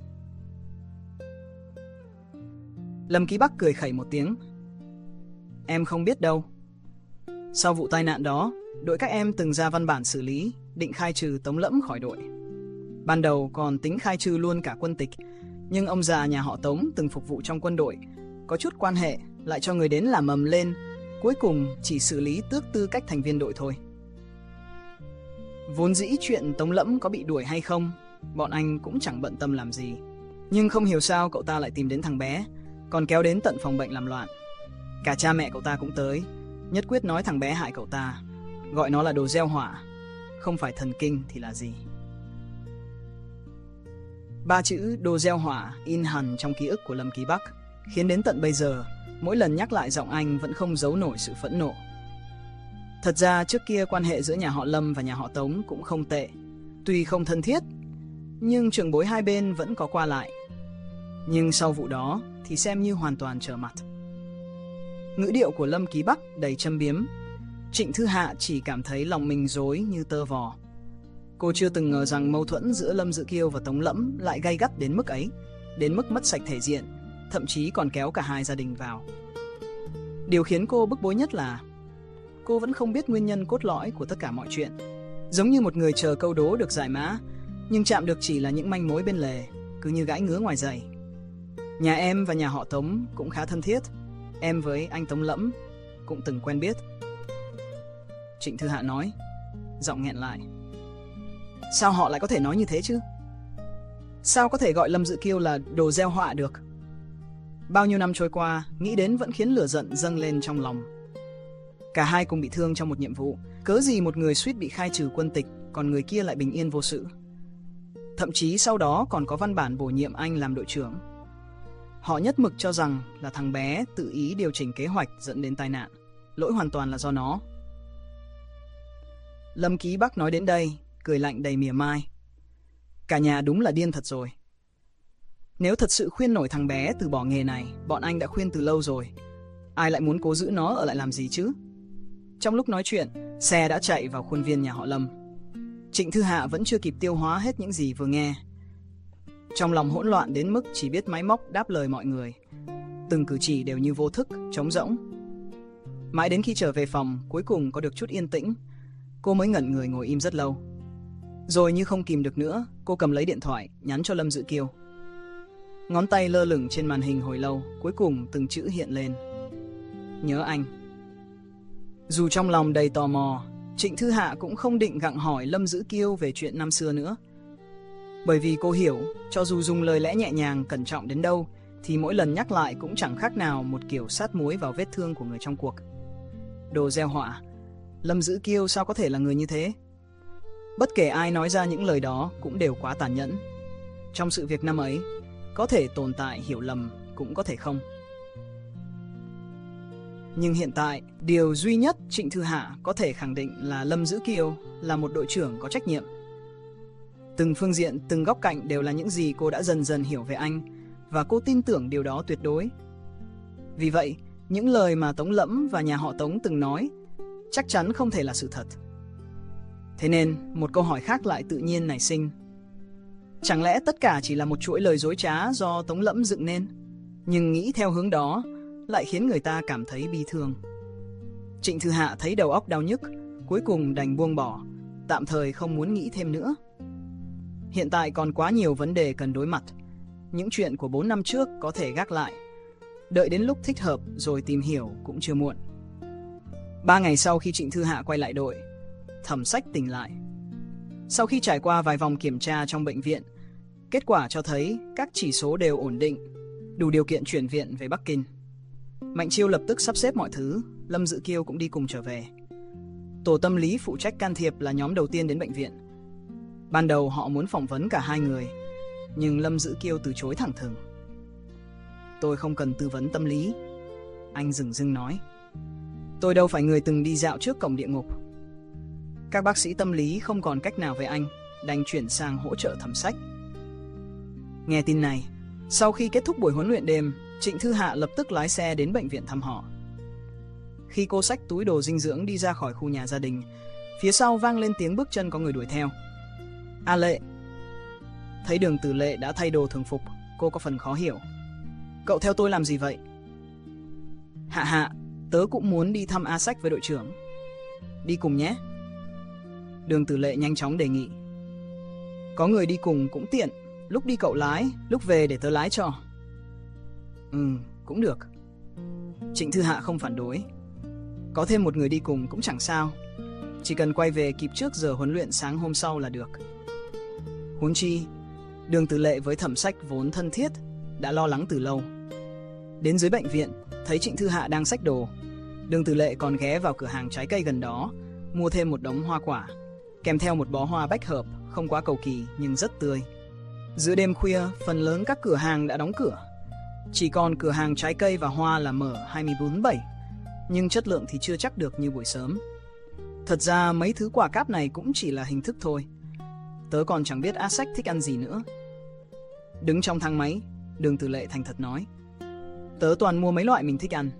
Lâm Ký Bắc cười khẩy một tiếng. Em không biết đâu. Sau vụ tai nạn đó, đội các em từng ra văn bản xử lý, định khai trừ Tống Lẫm khỏi đội. Ban đầu còn tính khai trừ luôn cả quân tịch, nhưng ông già nhà họ Tống từng phục vụ trong quân đội, có chút quan hệ, lại cho người đến làm mầm lên, cuối cùng chỉ xử lý tước tư cách thành viên đội thôi. Vốn dĩ chuyện Tống Lẫm có bị đuổi hay không, bọn anh cũng chẳng bận tâm làm gì. Nhưng không hiểu sao cậu ta lại tìm đến thằng bé, còn kéo đến tận phòng bệnh làm loạn. Cả cha mẹ cậu ta cũng tới, nhất quyết nói thằng bé hại cậu ta, gọi nó là đồ gieo họa, không phải thần kinh thì là gì. Ba chữ đồ gieo họa in hằn trong ký ức của Lâm Ký Bắc, khiến đến tận bây giờ, mỗi lần nhắc lại giọng anh vẫn không giấu nổi sự phẫn nộ. Thật ra trước kia quan hệ giữa nhà họ Lâm và nhà họ Tống cũng không tệ. Tuy không thân thiết, nhưng trưởng bối hai bên vẫn có qua lại. Nhưng sau vụ đó thì xem như hoàn toàn trở mặt. Ngữ điệu của Lâm Ký Bắc đầy châm biếm. Trịnh Thư Hạ chỉ cảm thấy lòng mình rối như tơ vò. Cô chưa từng ngờ rằng mâu thuẫn giữa Lâm Dữ Kiêu và Tống Lẫm lại gay gắt đến mức ấy, đến mức mất sạch thể diện, thậm chí còn kéo cả hai gia đình vào. Điều khiến cô bức bối nhất là cô vẫn không biết nguyên nhân cốt lõi của tất cả mọi chuyện. Giống như một người chờ câu đố được giải mã, nhưng chạm được chỉ là những manh mối bên lề, cứ như gãi ngứa ngoài giày. Nhà em và nhà họ Tống cũng khá thân thiết. Em với anh Tống Lẫm cũng từng quen biết. Trịnh Thư Hạ nói, giọng nghẹn lại. Sao họ lại có thể nói như thế chứ? Sao có thể gọi Lâm Dữ Kiêu là đồ gieo họa được? Bao nhiêu năm trôi qua, nghĩ đến vẫn khiến lửa giận dâng lên trong lòng. Cả hai cùng bị thương trong một nhiệm vụ, cớ gì một người suýt bị khai trừ quân tịch, còn người kia lại bình yên vô sự. Thậm chí sau đó còn có văn bản bổ nhiệm anh làm đội trưởng. Họ nhất mực cho rằng là thằng bé tự ý điều chỉnh kế hoạch dẫn đến tai nạn. Lỗi hoàn toàn là do nó. Lâm Ký Bắc nói đến đây, cười lạnh đầy mỉa mai. Cả nhà đúng là điên thật rồi. Nếu thật sự khuyên nổi thằng bé từ bỏ nghề này, bọn anh đã khuyên từ lâu rồi. Ai lại muốn cố giữ nó ở lại làm gì chứ? Trong lúc nói chuyện, xe đã chạy vào khuôn viên nhà họ Lâm. Trịnh Thư Hạ vẫn chưa kịp tiêu hóa hết những gì vừa nghe. Trong lòng hỗn loạn đến mức chỉ biết máy móc đáp lời mọi người. Từng cử chỉ đều như vô thức, trống rỗng. Mãi đến khi trở về phòng, cuối cùng có được chút yên tĩnh. Cô mới ngẩn người ngồi im rất lâu. Rồi như không kìm được nữa, cô cầm lấy điện thoại, nhắn cho Lâm Dữ Kiêu. Ngón tay lơ lửng trên màn hình hồi lâu, cuối cùng từng chữ hiện lên. Nhớ anh. Dù trong lòng đầy tò mò, Trịnh Thư Hạ cũng không định gặng hỏi Lâm Dữ Kiêu về chuyện năm xưa nữa. Bởi vì cô hiểu, cho dù dùng lời lẽ nhẹ nhàng, cẩn trọng đến đâu, thì mỗi lần nhắc lại cũng chẳng khác nào một kiểu sát muối vào vết thương của người trong cuộc. Đồ gieo họa, Lâm Dữ Kiêu sao có thể là người như thế? Bất kể ai nói ra những lời đó cũng đều quá tàn nhẫn. Trong sự việc năm ấy, có thể tồn tại hiểu lầm, cũng có thể không. Nhưng hiện tại, điều duy nhất Trịnh Thư Hạ có thể khẳng định là Lâm Dữ Kiêu là một đội trưởng có trách nhiệm. Từng phương diện, từng góc cạnh đều là những gì cô đã dần dần hiểu về anh, và cô tin tưởng điều đó tuyệt đối. Vì vậy, những lời mà Tống Lẫm và nhà họ Tống từng nói chắc chắn không thể là sự thật. Thế nên, một câu hỏi khác lại tự nhiên nảy sinh. Chẳng lẽ tất cả chỉ là một chuỗi lời dối trá do Tống Lẫm dựng nên? Nhưng nghĩ theo hướng đó lại khiến người ta cảm thấy bi thương. Trịnh Thư Hạ thấy đầu óc đau nhức, cuối cùng đành buông bỏ, tạm thời không muốn nghĩ thêm nữa. Hiện tại còn quá nhiều vấn đề cần đối mặt. Những chuyện của bốn năm trước có thể gác lại. Đợi đến lúc thích hợp rồi tìm hiểu cũng chưa muộn. Ba ngày sau khi Trịnh Thư Hạ quay lại đội, Thẩm Sách tỉnh lại. Sau khi trải qua vài vòng kiểm tra trong bệnh viện, kết quả cho thấy các chỉ số đều ổn định, đủ điều kiện chuyển viện về Bắc Kinh. Mạnh Chiêu lập tức sắp xếp mọi thứ, Lâm Dữ Kiêu cũng đi cùng trở về. Tổ tâm lý phụ trách can thiệp là nhóm đầu tiên đến bệnh viện. Ban đầu họ muốn phỏng vấn cả hai người, nhưng Lâm Dữ Kiêu từ chối thẳng thừng. Tôi không cần tư vấn tâm lý, anh dửng dưng nói. Tôi đâu phải người từng đi dạo trước cổng địa ngục. Các bác sĩ tâm lý không còn cách nào với anh, đành chuyển sang hỗ trợ Thẩm Sách. Nghe tin này, sau khi kết thúc buổi huấn luyện đêm, Trịnh Thư Hạ lập tức lái xe đến bệnh viện thăm họ. Khi cô xách túi đồ dinh dưỡng đi ra khỏi khu nhà gia đình, phía sau vang lên tiếng bước chân có người đuổi theo. A Lệ. Thấy Đường Tử Lệ đã thay đồ thường phục, cô có phần khó hiểu. Cậu theo tôi làm gì vậy? Hạ Hạ, tớ cũng muốn đi thăm A Sách với đội trưởng. Đi cùng nhé. Đường Tử Lệ nhanh chóng đề nghị. Có người đi cùng cũng tiện, lúc đi cậu lái, lúc về để tớ lái cho. Ừ, cũng được. Trịnh Thư Hạ không phản đối. Có thêm một người đi cùng cũng chẳng sao, chỉ cần quay về kịp trước giờ huấn luyện sáng hôm sau là được. Huống chi, Đường Tử Lệ với Thẩm Sách vốn thân thiết, đã lo lắng từ lâu. Đến dưới bệnh viện, thấy Trịnh Thư Hạ đang xách đồ, Đường Tử Lệ còn ghé vào cửa hàng trái cây gần đó, mua thêm một đống hoa quả, kèm theo một bó hoa bách hợp, không quá cầu kỳ nhưng rất tươi. Giữa đêm khuya, phần lớn các cửa hàng đã đóng cửa. Chỉ còn cửa hàng trái cây và hoa là mở hai mươi bốn trên bảy, nhưng chất lượng thì chưa chắc được như buổi sớm. Thật ra mấy thứ quả cáp này cũng chỉ là hình thức thôi. Tớ còn chẳng biết A Sách thích ăn gì nữa. Đứng trong thang máy, Đường Tử Lệ thành thật nói. Tớ toàn mua mấy loại mình thích ăn.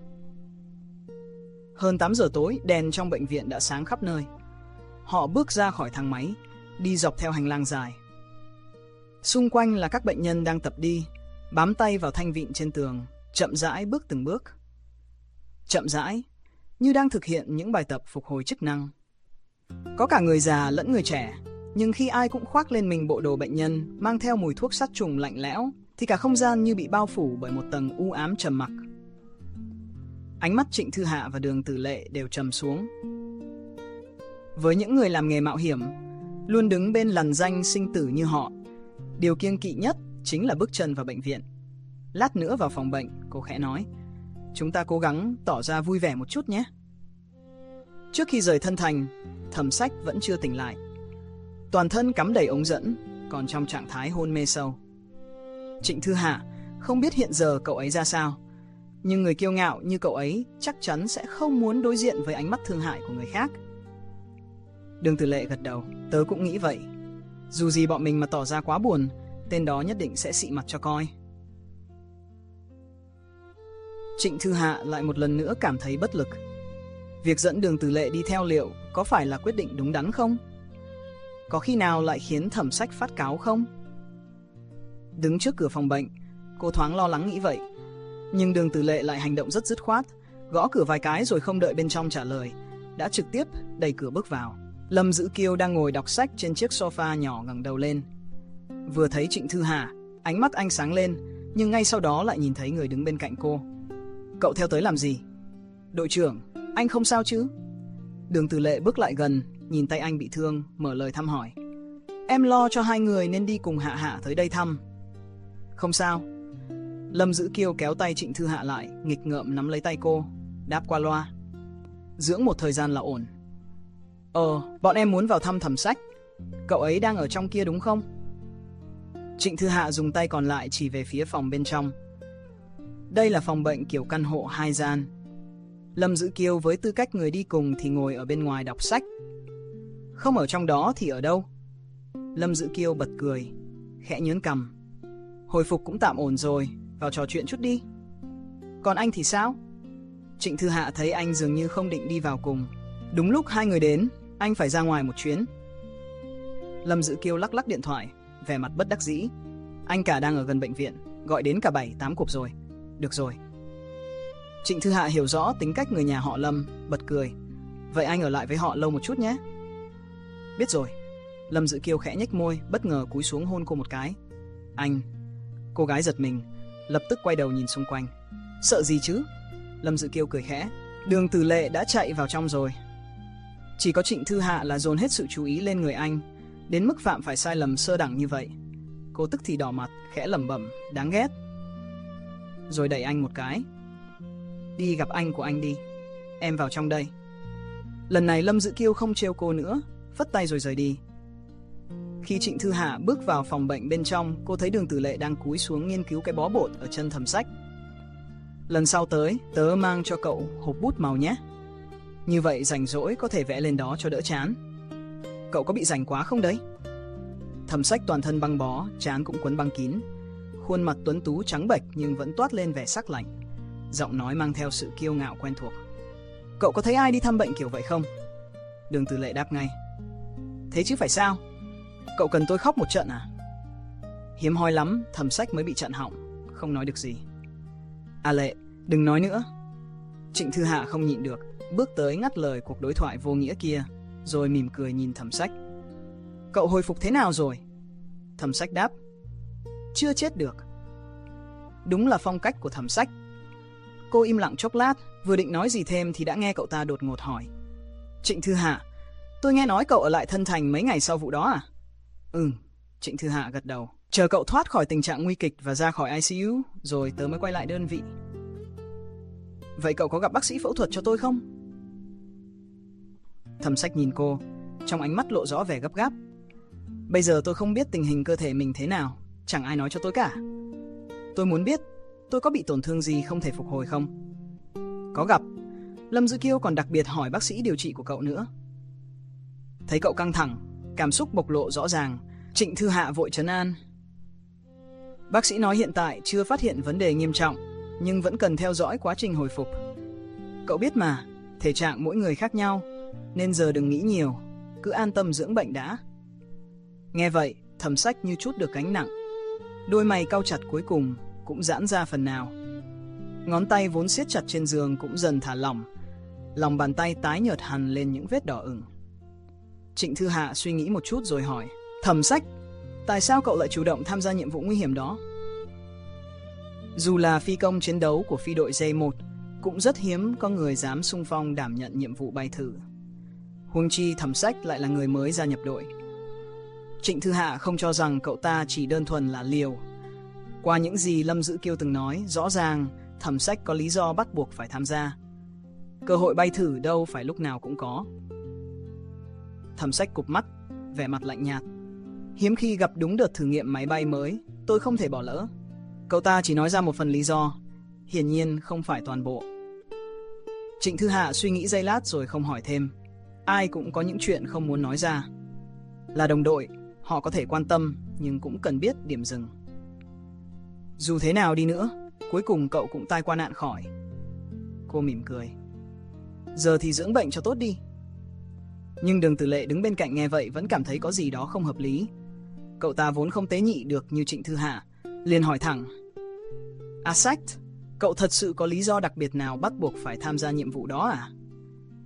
Hơn tám giờ tối, đèn trong bệnh viện đã sáng khắp nơi. Họ bước ra khỏi thang máy, đi dọc theo hành lang dài. Xung quanh là các bệnh nhân đang tập đi, bám tay vào thanh vịn trên tường, chậm rãi bước từng bước. Chậm rãi, như đang thực hiện những bài tập phục hồi chức năng. Có cả người già lẫn người trẻ, nhưng khi ai cũng khoác lên mình bộ đồ bệnh nhân mang theo mùi thuốc sát trùng lạnh lẽo, thì cả không gian như bị bao phủ bởi một tầng u ám trầm mặc. Ánh mắt Trịnh Thư Hạ và Đường Tử Lệ đều trầm xuống. Với những người làm nghề mạo hiểm, luôn đứng bên lằn ranh sinh tử như họ, điều kiêng kỵ nhất chính là bước chân vào bệnh viện. Lát nữa vào phòng bệnh, cô khẽ nói, chúng ta cố gắng tỏ ra vui vẻ một chút nhé. Trước khi rời thân thành, Thẩm Sách vẫn chưa tỉnh lại. Toàn thân cắm đầy ống dẫn, còn trong trạng thái hôn mê sâu. Trịnh Thư Hạ không biết hiện giờ cậu ấy ra sao, nhưng người kiêu ngạo như cậu ấy chắc chắn sẽ không muốn đối diện với ánh mắt thương hại của người khác. Đường Tử Lệ gật đầu, tớ cũng nghĩ vậy. Dù gì bọn mình mà tỏ ra quá buồn, tên đó nhất định sẽ xị mặt cho coi. Trịnh Thư Hạ lại một lần nữa cảm thấy bất lực. Việc dẫn Đường Tử Lệ đi theo liệu có phải là quyết định đúng đắn không? Có khi nào lại khiến Thẩm Sách phát cáu không? Đứng trước cửa phòng bệnh, cô thoáng lo lắng nghĩ vậy. Nhưng Đường Tử Lệ lại hành động rất dứt khoát, gõ cửa vài cái rồi không đợi bên trong trả lời, đã trực tiếp đẩy cửa bước vào. Lâm Dữ Kiêu đang ngồi đọc sách trên chiếc sofa nhỏ ngẩng đầu lên. Vừa thấy Trịnh Thư Hạ, ánh mắt anh sáng lên, nhưng ngay sau đó lại nhìn thấy người đứng bên cạnh cô. Cậu theo tới làm gì? Đội trưởng, anh không sao chứ? Đường Từ Lệ bước lại gần, nhìn tay anh bị thương, mở lời thăm hỏi. Em lo cho hai người nên đi cùng Hạ Hạ tới đây thăm. Không sao. Lâm Dữ Kiêu kéo tay Trịnh Thư Hạ lại, nghịch ngợm nắm lấy tay cô, đáp qua loa. Dưỡng một thời gian là ổn. Ờ, bọn em muốn vào thăm Thẩm Sách. Cậu ấy đang ở trong kia đúng không? Trịnh Thư Hạ dùng tay còn lại chỉ về phía phòng bên trong. Đây là phòng bệnh kiểu căn hộ hai gian. Lâm Dữ Kiêu với tư cách người đi cùng thì ngồi ở bên ngoài đọc sách. Không ở trong đó thì ở đâu? Lâm Dữ Kiêu bật cười, khẽ nhớn cằm. Hồi phục cũng tạm ổn rồi, vào trò chuyện chút đi. Còn anh thì sao? Trịnh Thư Hạ thấy anh dường như không định đi vào cùng. Đúng lúc hai người đến, anh phải ra ngoài một chuyến. Lâm Dữ Kiêu lắc lắc điện thoại, vẻ mặt bất đắc dĩ. Anh cả đang ở gần bệnh viện, gọi đến cả bảy tám cuộc rồi. Được rồi. Trịnh Thư Hạ hiểu rõ tính cách người nhà họ Lâm, bật cười. Vậy anh ở lại với họ lâu một chút nhé. Biết rồi. Lâm Dữ Kiêu khẽ nhếch môi, bất ngờ cúi xuống hôn cô một cái. Anh. Cô gái giật mình, lập tức quay đầu nhìn xung quanh. Sợ gì chứ? Lâm Dữ Kiêu cười khẽ. Đường Từ Lệ đã chạy vào trong rồi. Chỉ có Trịnh Thư Hạ là dồn hết sự chú ý lên người anh, đến mức phạm phải sai lầm sơ đẳng như vậy. Cô tức thì đỏ mặt, khẽ lẩm bẩm, đáng ghét. Rồi đẩy anh một cái. Đi gặp anh của anh đi, em vào trong đây. Lần này Lâm Dữ Kiêu không trêu cô nữa, phất tay rồi rời đi. Khi Trịnh Thư Hạ bước vào phòng bệnh bên trong, cô thấy Đường Từ Lệ đang cúi xuống nghiên cứu cái bó bột ở chân Thẩm Sách. Lần sau tới, tớ mang cho cậu hộp bút màu nhé. Như vậy rảnh rỗi có thể vẽ lên đó cho đỡ chán. Cậu có bị rảnh quá không đấy? Thẩm Sách toàn thân băng bó, trán cũng quấn băng kín. Khuôn mặt tuấn tú trắng bệch nhưng vẫn toát lên vẻ sắc lạnh. Giọng nói mang theo sự kiêu ngạo quen thuộc. Cậu có thấy ai đi thăm bệnh kiểu vậy không? Đường Từ Lệ đáp ngay. Thế chứ phải sao? Cậu cần tôi khóc một trận à? Hiếm hoi lắm, Thẩm Sách mới bị chặn họng, không nói được gì. À Lệ, đừng nói nữa. Trịnh Thư Hạ không nhịn được, bước tới ngắt lời cuộc đối thoại vô nghĩa kia, rồi mỉm cười nhìn Thẩm Sách. Cậu hồi phục thế nào rồi? Thẩm Sách đáp. Chưa chết được. Đúng là phong cách của Thẩm Sách. Cô im lặng chốc lát, vừa định nói gì thêm thì đã nghe cậu ta đột ngột hỏi. Trịnh Thư Hạ, tôi nghe nói cậu ở lại Thân Thành mấy ngày sau vụ đó à? Ừ, Trịnh Thư Hạ gật đầu. Chờ cậu thoát khỏi tình trạng nguy kịch và ra khỏi i xê u, rồi tớ mới quay lại đơn vị. Vậy cậu có gặp bác sĩ phẫu thuật cho tôi không? Thẩm Sách nhìn cô, trong ánh mắt lộ rõ vẻ gấp gáp. Bây giờ tôi không biết tình hình cơ thể mình thế nào, chẳng ai nói cho tôi cả. Tôi muốn biết tôi có bị tổn thương gì không thể phục hồi không? Có gặp. Lâm Dữ Kiêu còn đặc biệt hỏi bác sĩ điều trị của cậu nữa. Thấy cậu căng thẳng, cảm xúc bộc lộ rõ ràng, Trịnh Thư Hạ vội trấn an. Bác sĩ nói hiện tại chưa phát hiện vấn đề nghiêm trọng, nhưng vẫn cần theo dõi quá trình hồi phục. Cậu biết mà, thể trạng mỗi người khác nhau, nên giờ đừng nghĩ nhiều, cứ an tâm dưỡng bệnh đã. Nghe vậy, Thẩm Sách như trút được gánh nặng. Đôi mày cau chặt cuối cùng cũng giãn ra phần nào. Ngón tay vốn siết chặt trên giường cũng dần thả lỏng, lòng bàn tay tái nhợt hằn lên những vết đỏ ửng. Trịnh Thư Hạ suy nghĩ một chút rồi hỏi, Thẩm Sách, tại sao cậu lại chủ động tham gia nhiệm vụ nguy hiểm đó? Dù là phi công chiến đấu của phi đội J một, cũng rất hiếm có người dám xung phong đảm nhận nhiệm vụ bay thử. Huống chi Thẩm Sách lại là người mới gia nhập đội. Trịnh Thư Hạ không cho rằng cậu ta chỉ đơn thuần là liều. Qua những gì Lâm Dữ Kiêu từng nói, rõ ràng Thẩm Sách có lý do bắt buộc phải tham gia. Cơ hội bay thử đâu phải lúc nào cũng có. Thẩm Sách cụp mắt, vẻ mặt lạnh nhạt. Hiếm khi gặp đúng đợt thử nghiệm máy bay mới, tôi không thể bỏ lỡ. Cậu ta chỉ nói ra một phần lý do, hiển nhiên không phải toàn bộ. Trịnh Thư Hạ suy nghĩ giây lát rồi không hỏi thêm. Ai cũng có những chuyện không muốn nói ra. Là đồng đội, họ có thể quan tâm, nhưng cũng cần biết điểm dừng. Dù thế nào đi nữa, cuối cùng cậu cũng tai qua nạn khỏi. Cô mỉm cười. Giờ thì dưỡng bệnh cho tốt đi. Nhưng Đường Từ Lệ đứng bên cạnh nghe vậy vẫn cảm thấy có gì đó không hợp lý. Cậu ta vốn không tế nhị được như Trịnh Thư Hạ, liền hỏi thẳng. À Sách, cậu thật sự có lý do đặc biệt nào bắt buộc phải tham gia nhiệm vụ đó à?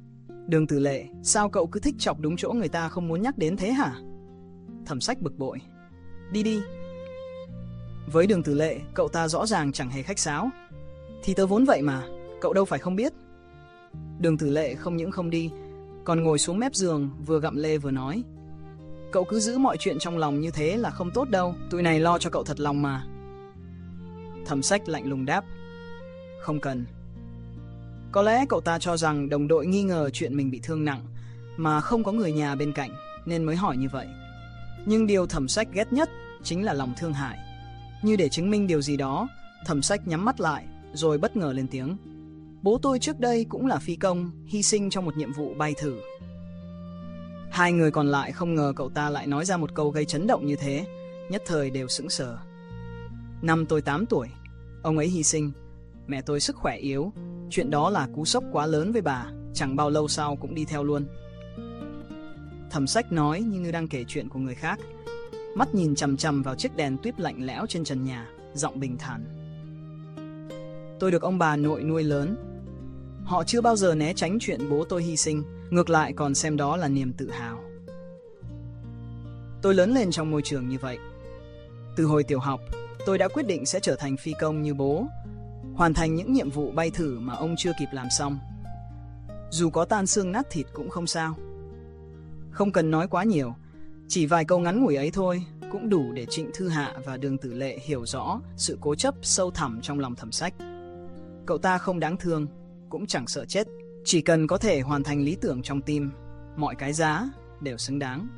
Đường Tử Lệ, sao cậu cứ thích chọc đúng chỗ người ta không muốn nhắc đến thế hả? Thẩm Sách bực bội. Đi đi. Với Đường Tử Lệ, cậu ta rõ ràng chẳng hề khách sáo. Thì tớ vốn vậy mà, cậu đâu phải không biết. Đường Tử Lệ không những không đi, còn ngồi xuống mép giường vừa gặm lê vừa nói. Cậu cứ giữ mọi chuyện trong lòng như thế là không tốt đâu, tụi này lo cho cậu thật lòng mà. Thẩm Sách lạnh lùng đáp. Không cần. Có lẽ cậu ta cho rằng đồng đội nghi ngờ chuyện mình bị thương nặng mà không có người nhà bên cạnh nên mới hỏi như vậy. Nhưng điều Thẩm Sách ghét nhất chính là lòng thương hại. Như để chứng minh điều gì đó, Thẩm Sách nhắm mắt lại rồi bất ngờ lên tiếng. Bố tôi trước đây cũng là phi công, hy sinh trong một nhiệm vụ bay thử. Hai người còn lại không ngờ cậu ta lại nói ra một câu gây chấn động như thế, nhất thời đều sững sờ. Năm tôi tám tuổi, ông ấy hy sinh, mẹ tôi sức khỏe yếu, chuyện đó là cú sốc quá lớn với bà, chẳng bao lâu sau cũng đi theo luôn. Thẩm Sách nói như đang kể chuyện của người khác, mắt nhìn chằm chằm vào chiếc đèn tuýp lạnh lẽo trên trần nhà, giọng bình thản. Tôi được ông bà nội nuôi lớn. Họ chưa bao giờ né tránh chuyện bố tôi hy sinh, ngược lại còn xem đó là niềm tự hào. Tôi lớn lên trong môi trường như vậy. Từ hồi tiểu học, tôi đã quyết định sẽ trở thành phi công như bố, hoàn thành những nhiệm vụ bay thử mà ông chưa kịp làm xong. Dù có tan xương nát thịt cũng không sao. Không cần nói quá nhiều, chỉ vài câu ngắn ngủi ấy thôi cũng đủ để Trịnh Thư Hạ và Đường Tử Lệ hiểu rõ sự cố chấp sâu thẳm trong lòng Thẩm Sách. Cậu ta không đáng thương, cũng chẳng sợ chết, chỉ cần có thể hoàn thành lý tưởng trong tim, mọi cái giá đều xứng đáng.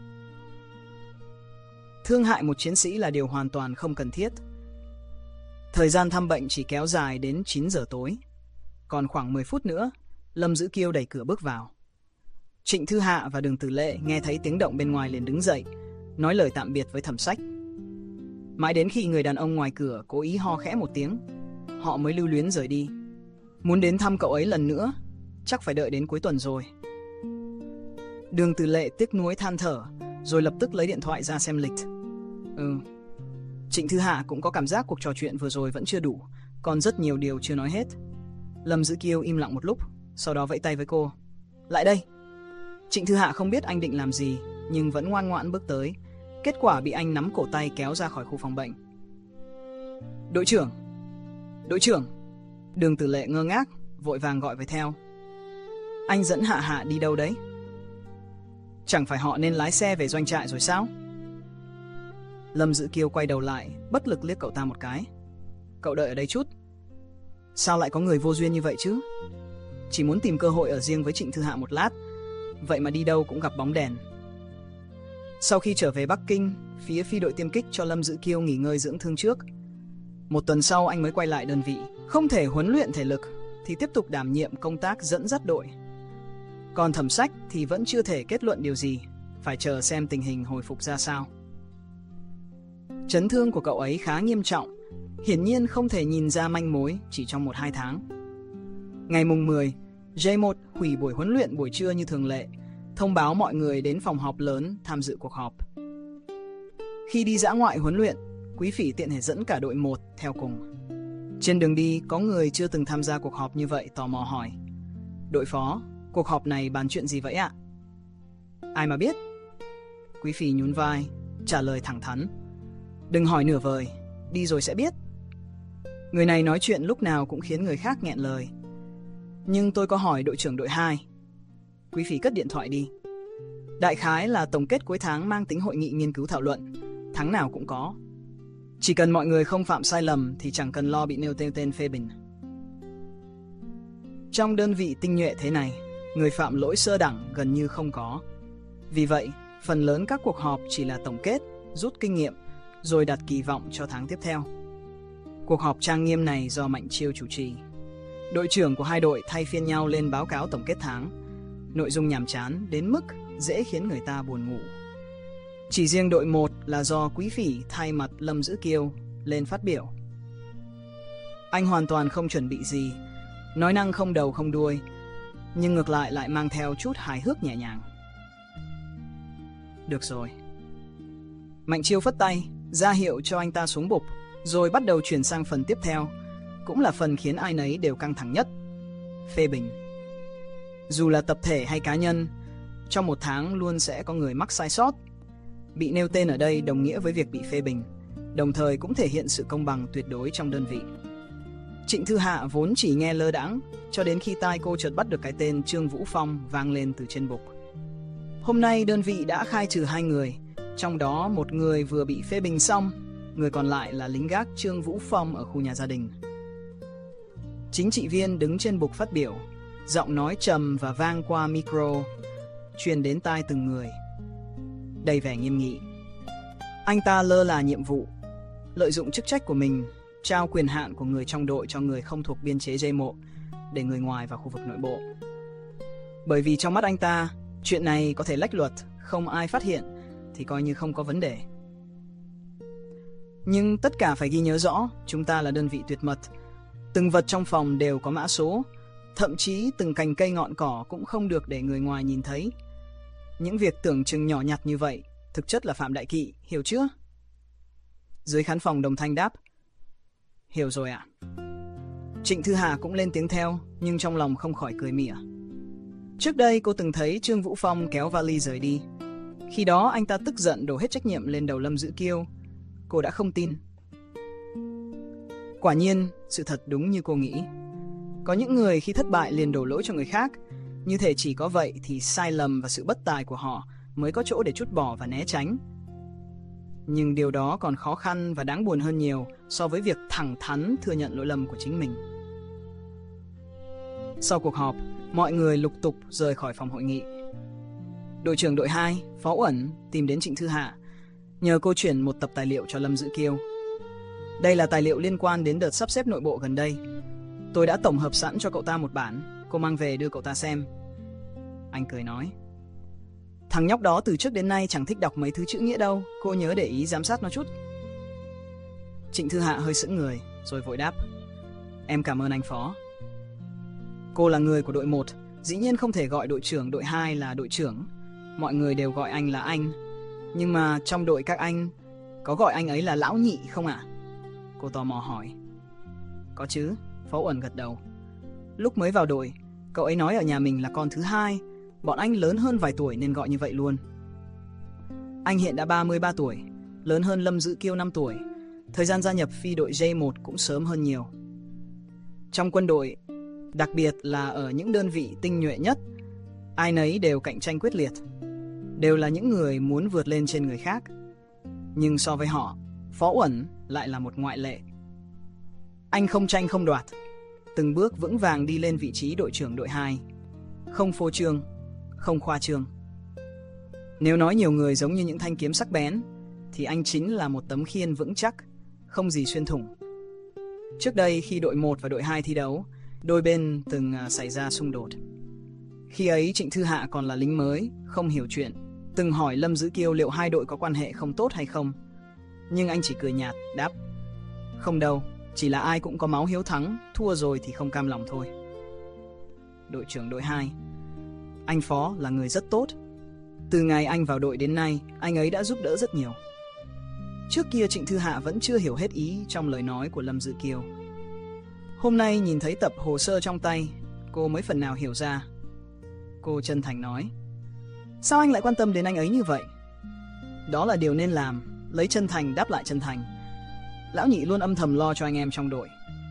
Thương hại một chiến sĩ là điều hoàn toàn không cần thiết. Thời gian thăm bệnh chỉ kéo dài đến chín giờ tối. Còn khoảng mười phút nữa, Lâm Dữ Kiêu đẩy cửa bước vào. Trịnh Thư Hạ và Đường Tử Lệ nghe thấy tiếng động bên ngoài liền đứng dậy, nói lời tạm biệt với Thẩm Sách. Mãi đến khi người đàn ông ngoài cửa cố ý ho khẽ một tiếng, họ mới lưu luyến rời đi. Muốn đến thăm cậu ấy lần nữa, chắc phải đợi đến cuối tuần rồi. Đường Tử Lệ tiếc nuối than thở, rồi lập tức lấy điện thoại ra xem lịch. Ừ, Trịnh Thư Hạ cũng có cảm giác cuộc trò chuyện vừa rồi vẫn chưa đủ, còn rất nhiều điều chưa nói hết. Lâm Dữ Kiêu im lặng một lúc, sau đó vẫy tay với cô. Lại đây. Trịnh Thư Hạ không biết anh định làm gì, nhưng vẫn ngoan ngoãn bước tới. Kết quả bị anh nắm cổ tay kéo ra khỏi khu phòng bệnh. Đội trưởng! Đội trưởng! Đường Tử Lệ ngơ ngác, vội vàng gọi với theo. Anh dẫn Hạ Hạ đi đâu đấy? Chẳng phải họ nên lái xe về doanh trại rồi sao? Lâm Dữ Kiêu quay đầu lại, bất lực liếc cậu ta một cái. Cậu đợi ở đây chút. Sao lại có người vô duyên như vậy chứ? Chỉ muốn tìm cơ hội ở riêng với Trịnh Thư Hạ một lát, vậy mà đi đâu cũng gặp bóng đèn. Sau khi trở về Bắc Kinh, phía phi đội tiêm kích cho Lâm Dữ Kiêu nghỉ ngơi dưỡng thương trước. Một tuần sau anh mới quay lại đơn vị. Không thể huấn luyện thể lực thì tiếp tục đảm nhiệm công tác dẫn dắt đội. Còn Thẩm Sách thì vẫn chưa thể kết luận điều gì, phải chờ xem tình hình hồi phục ra sao. Chấn thương của cậu ấy khá nghiêm trọng, hiển nhiên không thể nhìn ra manh mối chỉ trong một hai tháng. Ngày mùng mười, J một hủy buổi huấn luyện buổi trưa như thường lệ, thông báo mọi người đến phòng họp lớn tham dự cuộc họp. Khi đi dã ngoại huấn luyện, Quý Phỉ tiện thể dẫn cả đội một theo cùng. Trên đường đi, có người chưa từng tham gia cuộc họp như vậy tò mò hỏi. Đội phó, cuộc họp này bàn chuyện gì vậy ạ? Ai mà biết? Quý Phỉ nhún vai, trả lời thẳng thắn. Đừng hỏi nửa vời, đi rồi sẽ biết. Người này nói chuyện lúc nào cũng khiến người khác nghẹn lời. Nhưng tôi có hỏi đội trưởng đội hai. Quý Phỉ cất điện thoại đi. Đại khái là tổng kết cuối tháng mang tính hội nghị nghiên cứu thảo luận, tháng nào cũng có. Chỉ cần mọi người không phạm sai lầm thì chẳng cần lo bị nêu tên tên phê bình. Trong đơn vị tinh nhuệ thế này, người phạm lỗi sơ đẳng gần như không có. Vì vậy, phần lớn các cuộc họp chỉ là tổng kết, rút kinh nghiệm, rồi đặt kỳ vọng cho tháng tiếp theo. Cuộc họp trang nghiêm này do Mạnh Chiêu chủ trì. Đội trưởng của hai đội thay phiên nhau lên báo cáo tổng kết tháng. Nội dung nhàm chán đến mức dễ khiến người ta buồn ngủ. Chỉ riêng đội một là do Quý Phỉ thay mặt Lâm Dữ Kiêu lên phát biểu. Anh hoàn toàn không chuẩn bị gì, nói năng không đầu không đuôi, nhưng ngược lại lại mang theo chút hài hước nhẹ nhàng. Được rồi. Mạnh Chiêu phất tay, ra hiệu cho anh ta xuống bục, rồi bắt đầu chuyển sang phần tiếp theo, cũng là phần khiến ai nấy đều căng thẳng nhất. Phê bình. Dù là tập thể hay cá nhân, trong một tháng luôn sẽ có người mắc sai sót. Bị nêu tên ở đây đồng nghĩa với việc bị phê bình, đồng thời cũng thể hiện sự công bằng tuyệt đối trong đơn vị. Trịnh Thư Hạ vốn chỉ nghe lơ đãng, cho đến khi tai cô chợt bắt được cái tên Trương Vũ Phong vang lên từ trên bục. Hôm nay đơn vị đã khai trừ hai người, trong đó một người vừa bị phê bình xong, người còn lại là lính gác Trương Vũ Phong ở khu nhà gia đình. Chính trị viên đứng trên bục phát biểu, giọng nói trầm và vang qua micro, truyền đến tai từng người, đầy vẻ nghiêm nghị. Anh ta lơ là nhiệm vụ, lợi dụng chức trách của mình, trao quyền hạn của người trong đội cho người không thuộc biên chế dây mộ, để người ngoài vào khu vực nội bộ. Bởi vì trong mắt anh ta, chuyện này có thể lách luật, không ai phát hiện thì coi như không có vấn đề. Nhưng tất cả phải ghi nhớ rõ, chúng ta là đơn vị tuyệt mật. Từng vật trong phòng đều có mã số, thậm chí từng cành cây ngọn cỏ cũng không được để người ngoài nhìn thấy. Những việc tưởng chừng nhỏ nhặt như vậy, thực chất là phạm đại kỵ, hiểu chưa? Dưới khán phòng đồng thanh đáp, hiểu rồi ạ. Trịnh Thư Hạ cũng lên tiếng theo, nhưng trong lòng không khỏi cười mỉa. Trước đây cô từng thấy Trương Vũ Phong kéo vali rời đi. Khi đó anh ta tức giận đổ hết trách nhiệm lên đầu Lâm Dữ Kiêu. Cô đã không tin. Quả nhiên, sự thật đúng như cô nghĩ. Có những người khi thất bại liền đổ lỗi cho người khác. Như thể chỉ có vậy thì sai lầm và sự bất tài của họ mới có chỗ để trút bỏ và né tránh. Nhưng điều đó còn khó khăn và đáng buồn hơn nhiều so với việc thẳng thắn thừa nhận lỗi lầm của chính mình. Sau cuộc họp, mọi người lục tục rời khỏi phòng hội nghị. Đội trưởng đội hai, Phó Uẩn, tìm đến Trịnh Thư Hạ, nhờ cô chuyển một tập tài liệu cho Lâm Dữ Kiêu. Đây là tài liệu liên quan đến đợt sắp xếp nội bộ gần đây. Tôi đã tổng hợp sẵn cho cậu ta một bản, cô mang về đưa cậu ta xem. Anh cười nói, thằng nhóc đó từ trước đến nay chẳng thích đọc mấy thứ chữ nghĩa đâu, cô nhớ để ý giám sát nó chút. Trịnh Thư Hạ hơi sững người, rồi vội đáp, em cảm ơn anh Phó. Cô là người của đội một, dĩ nhiên không thể gọi đội trưởng đội hai là đội trưởng. Mọi người đều gọi anh là anh. Nhưng mà trong đội các anh, có gọi anh ấy là lão nhị không ạ? Cô tò mò hỏi. Có chứ, Phó Uẩn gật đầu. Lúc mới vào đội, cậu ấy nói ở nhà mình là con thứ hai, bọn anh lớn hơn vài tuổi nên gọi như vậy luôn. Anh hiện đã ba mươi ba tuổi, lớn hơn Lâm Dữ Kiêu năm tuổi. Thời gian gia nhập phi đội J một cũng sớm hơn nhiều. Trong quân đội, đặc biệt là ở những đơn vị tinh nhuệ nhất, ai nấy đều cạnh tranh quyết liệt, đều là những người muốn vượt lên trên người khác. Nhưng so với họ, Phó Uẩn lại là một ngoại lệ. Anh không tranh không đoạt, từng bước vững vàng đi lên vị trí đội trưởng đội hai, không phô trương, không khoa trương. Nếu nói nhiều người giống như những thanh kiếm sắc bén, thì anh chính là một tấm khiên vững chắc, không gì xuyên thủng. Trước đây khi đội một và đội hai thi đấu, đôi bên từng xảy ra xung đột. Khi ấy Trịnh Thư Hạ còn là lính mới, không hiểu chuyện, từng hỏi Lâm Dữ Kiêu liệu hai đội có quan hệ không tốt hay không. Nhưng anh chỉ cười nhạt, đáp, không đâu, chỉ là ai cũng có máu hiếu thắng, thua rồi thì không cam lòng thôi. Đội trưởng đội hai, anh Phó là người rất tốt. Từ ngày anh vào đội đến nay, anh ấy đã giúp đỡ rất nhiều. Trước kia Trịnh Thư Hạ vẫn chưa hiểu hết ý trong lời nói của Lâm Dữ Kiêu. Hôm nay nhìn thấy tập hồ sơ trong tay, cô mới phần nào hiểu ra. Cô chân thành nói, sao anh lại quan tâm đến anh ấy như vậy? Đó là điều nên làm, lấy chân thành đáp lại chân thành. Lão nhị luôn âm thầm lo cho anh em trong đội.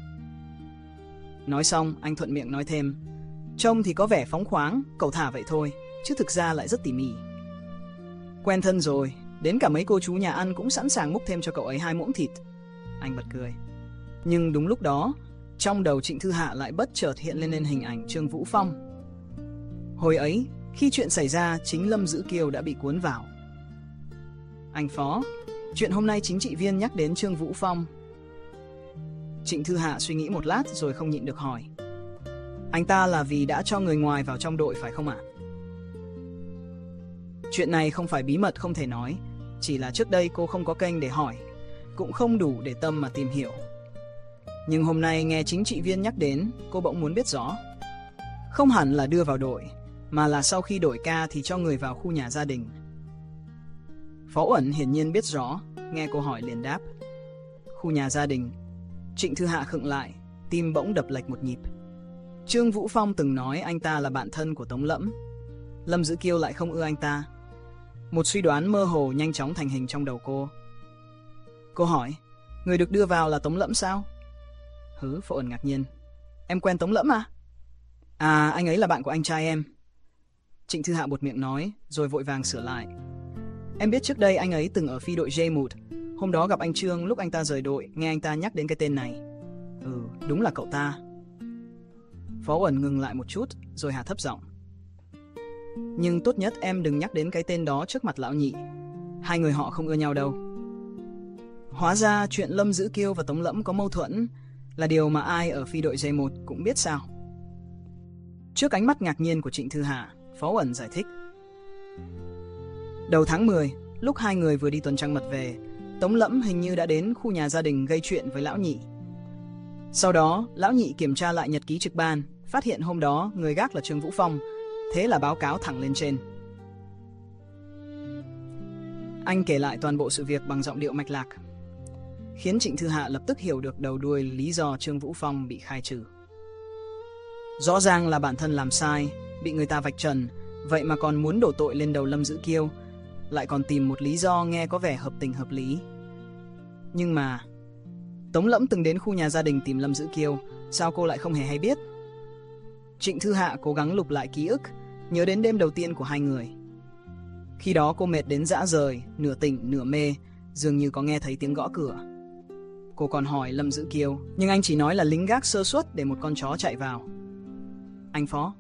Nói xong, anh thuận miệng nói thêm, trông thì có vẻ phóng khoáng, cẩu thả vậy thôi, chứ thực ra lại rất tỉ mỉ. Quen thân rồi, đến cả mấy cô chú nhà ăn cũng sẵn sàng múc thêm cho cậu ấy hai muỗng thịt. Anh bật cười. Nhưng đúng lúc đó, trong đầu Trịnh Thư Hạ lại bất chợt hiện lên lên hình ảnh Trương Vũ Phong. Hồi ấy, khi chuyện xảy ra, chính Lâm Dữ Kiêu đã bị cuốn vào. Anh Phó, chuyện hôm nay chính trị viên nhắc đến Trương Vũ Phong. Trịnh Thư Hạ suy nghĩ một lát rồi không nhịn được hỏi, anh ta là vì đã cho người ngoài vào trong đội phải không ạ? Chuyện này không phải bí mật không thể nói, chỉ là trước đây cô không có kênh để hỏi, cũng không đủ để tâm mà tìm hiểu. Nhưng hôm nay nghe chính trị viên nhắc đến, cô bỗng muốn biết rõ. Không hẳn là đưa vào đội, mà là sau khi đổi ca thì cho người vào khu nhà gia đình. Phó Uẩn hiển nhiên biết rõ, nghe cô hỏi liền đáp, khu nhà gia đình. Trịnh Thư Hạ khựng lại, tim bỗng đập lệch một nhịp. Trương Vũ Phong từng nói anh ta là bạn thân của Tống Lẫm. Lâm Dữ Kiêu lại không ưa anh ta. Một suy đoán mơ hồ nhanh chóng thành hình trong đầu cô. Cô hỏi, người được đưa vào là Tống Lẫm sao? Hứ, Phổ Ẩn ngạc nhiên. Em quen Tống Lẫm à? À, anh ấy là bạn của anh trai em. Trịnh Thư Hạ buột miệng nói, rồi vội vàng sửa lại. Em biết trước đây anh ấy từng ở phi đội J một. Hôm đó gặp anh Trương lúc anh ta rời đội, nghe anh ta nhắc đến cái tên này. Ừ, đúng là cậu ta. Phó Uẩn ngừng lại một chút, rồi hạ thấp giọng. Nhưng tốt nhất em đừng nhắc đến cái tên đó trước mặt lão nhị. Hai người họ không ưa nhau đâu. Hóa ra chuyện Lâm Dữ Kiêu và Tống Lẫm có mâu thuẫn là điều mà ai ở phi đội J một cũng biết sao? Trước ánh mắt ngạc nhiên của Trịnh Thư Hạ, Phó Uẩn giải thích. Đầu tháng mười, lúc hai người vừa đi tuần trăng mật về, Tống Lẫm hình như đã đến khu nhà gia đình gây chuyện với lão nhị. Sau đó, lão nhị kiểm tra lại nhật ký trực ban, phát hiện hôm đó người gác là Trương Vũ Phong, thế là báo cáo thẳng lên trên. Anh kể lại toàn bộ sự việc bằng giọng điệu mạch lạc, khiến Trịnh Thư Hạ lập tức hiểu được đầu đuôi lý do Trương Vũ Phong bị khai trừ. Rõ ràng là bản thân làm sai, bị người ta vạch trần, vậy mà còn muốn đổ tội lên đầu Lâm Dữ Kiêu, lại còn tìm một lý do nghe có vẻ hợp tình hợp lý. Nhưng mà Tống Lẫm từng đến khu nhà gia đình tìm Lâm Dữ Kiêu, sao cô lại không hề hay biết? Trịnh Thư Hạ cố gắng lục lại ký ức, nhớ đến đêm đầu tiên của hai người. Khi đó cô mệt đến rã rời, nửa tỉnh nửa mê, dường như có nghe thấy tiếng gõ cửa. Cô còn hỏi Lâm Dữ Kiêu, nhưng anh chỉ nói là lính gác sơ suất để một con chó chạy vào. Anh Phó?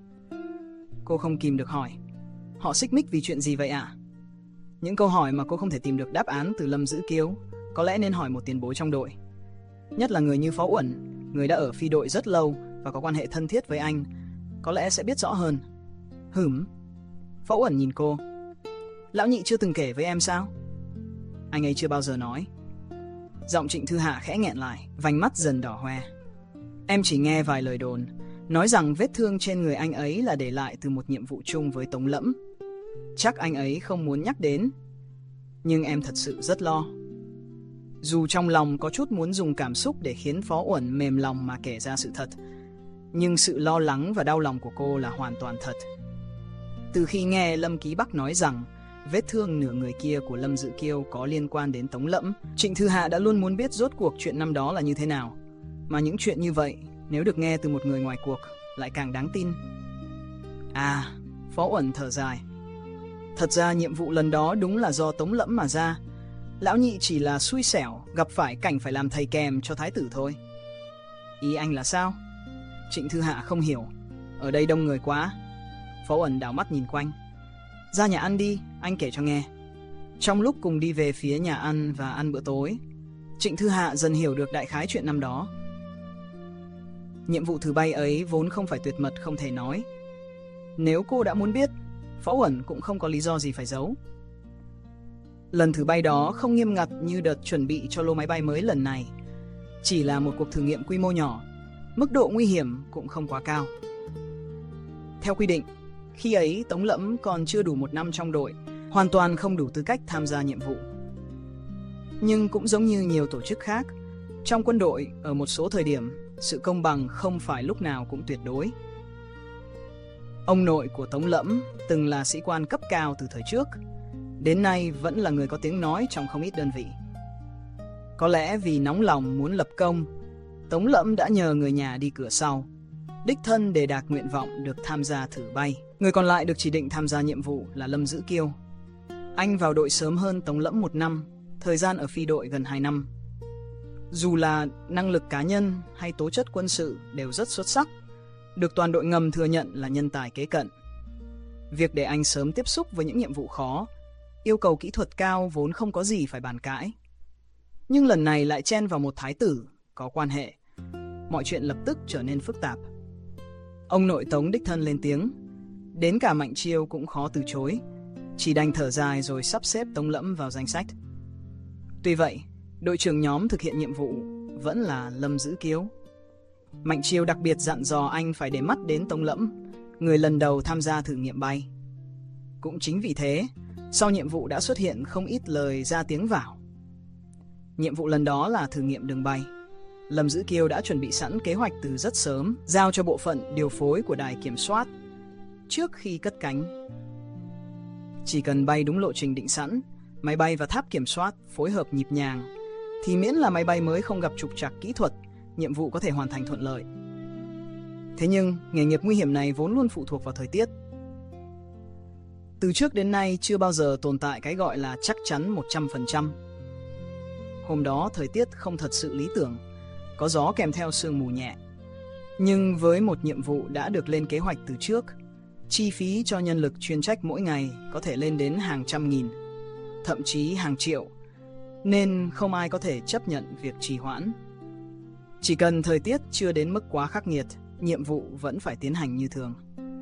Cô không kìm được hỏi, họ xích mích vì chuyện gì vậy ạ? À? Những câu hỏi mà cô không thể tìm được đáp án từ Lâm Dữ Kiêu, có lẽ nên hỏi một tiền bối trong đội. Nhất là người như Phó Uẩn, người đã ở phi đội rất lâu và có quan hệ thân thiết với anh, có lẽ sẽ biết rõ hơn. Hửm. Phó Uẩn nhìn cô. Lão nhị chưa từng kể với em sao? Anh ấy chưa bao giờ nói. Giọng Trịnh Thư Hạ khẽ nghẹn lại, vành mắt dần đỏ hoe. Em chỉ nghe vài lời đồn, nói rằng vết thương trên người anh ấy là để lại từ một nhiệm vụ chung với Tống Lẫm. Chắc anh ấy không muốn nhắc đến, nhưng em thật sự rất lo. Dù trong lòng có chút muốn dùng cảm xúc để khiến Phó Uẩn mềm lòng mà kể ra sự thật, nhưng sự lo lắng và đau lòng của cô là hoàn toàn thật. Từ khi nghe Lâm Ký Bắc nói rằng vết thương nửa người kia của Lâm Dữ Kiêu có liên quan đến Tống Lẫm, Trịnh Thư Hạ đã luôn muốn biết rốt cuộc chuyện năm đó là như thế nào. Mà những chuyện như vậy, nếu được nghe từ một người ngoài cuộc, lại càng đáng tin. À, Phó Uẩn thở dài. Thật ra nhiệm vụ lần đó đúng là do Tống Lẫm mà ra. Lão nhị chỉ là xui xẻo, gặp phải cảnh phải làm thầy kèm cho thái tử thôi. Ý anh là sao? Trịnh Thư Hạ không hiểu. Ở đây đông người quá. Phó Uẩn đảo mắt nhìn quanh. Ra nhà ăn đi, anh kể cho nghe. Trong lúc cùng đi về phía nhà ăn và ăn bữa tối, Trịnh Thư Hạ dần hiểu được đại khái chuyện năm đó. Nhiệm vụ thử bay ấy vốn không phải tuyệt mật không thể nói. Nếu cô đã muốn biết, Phó Uẩn cũng không có lý do gì phải giấu. Lần thử bay đó không nghiêm ngặt như đợt chuẩn bị cho lô máy bay mới lần này. Chỉ là một cuộc thử nghiệm quy mô nhỏ, mức độ nguy hiểm cũng không quá cao. Theo quy định, khi ấy Tống Lẫm còn chưa đủ một năm trong đội, hoàn toàn không đủ tư cách tham gia nhiệm vụ. Nhưng cũng giống như nhiều tổ chức khác, trong quân đội ở một số thời điểm, sự công bằng không phải lúc nào cũng tuyệt đối. Ông nội của Tống Lẫm từng là sĩ quan cấp cao từ thời trước, đến nay vẫn là người có tiếng nói trong không ít đơn vị. Có lẽ vì nóng lòng muốn lập công, Tống Lẫm đã nhờ người nhà đi cửa sau, đích thân đề đạt nguyện vọng được tham gia thử bay. Người còn lại được chỉ định tham gia nhiệm vụ là Lâm Dữ Kiêu. Anh vào đội sớm hơn Tống Lẫm một năm, thời gian ở phi đội gần hai năm. Dù là năng lực cá nhân hay tố chất quân sự đều rất xuất sắc, được toàn đội ngầm thừa nhận là nhân tài kế cận. Việc để anh sớm tiếp xúc với những nhiệm vụ khó, yêu cầu kỹ thuật cao vốn không có gì phải bàn cãi. Nhưng lần này lại chen vào một thái tử, có quan hệ. Mọi chuyện lập tức trở nên phức tạp. Ông nội Tống đích thân lên tiếng, đến cả Mạnh Chiêu cũng khó từ chối, chỉ đành thở dài rồi sắp xếp Tống Lẫm vào danh sách. Tuy vậy, đội trưởng nhóm thực hiện nhiệm vụ vẫn là Lâm Dữ Kiêu. Mạnh Chiêu đặc biệt dặn dò anh phải để mắt đến Tống Lẫm, người lần đầu tham gia thử nghiệm bay. Cũng chính vì thế, sau nhiệm vụ đã xuất hiện không ít lời ra tiếng vào. Nhiệm vụ lần đó là thử nghiệm đường bay. Lâm Dữ Kiêu đã chuẩn bị sẵn kế hoạch từ rất sớm, giao cho bộ phận điều phối của đài kiểm soát trước khi cất cánh. Chỉ cần bay đúng lộ trình định sẵn, máy bay và tháp kiểm soát phối hợp nhịp nhàng, thì miễn là máy bay mới không gặp trục trặc kỹ thuật, nhiệm vụ có thể hoàn thành thuận lợi. Thế nhưng, nghề nghiệp nguy hiểm này vốn luôn phụ thuộc vào thời tiết. Từ trước đến nay chưa bao giờ tồn tại cái gọi là chắc chắn một trăm phần trăm. Hôm đó thời tiết không thật sự lý tưởng, có gió kèm theo sương mù nhẹ. Nhưng với một nhiệm vụ đã được lên kế hoạch từ trước, chi phí cho nhân lực chuyên trách mỗi ngày có thể lên đến hàng trăm nghìn, thậm chí hàng triệu, nên không ai có thể chấp nhận việc trì hoãn. Chỉ cần thời tiết chưa đến mức quá khắc nghiệt, nhiệm vụ vẫn phải tiến hành như thường.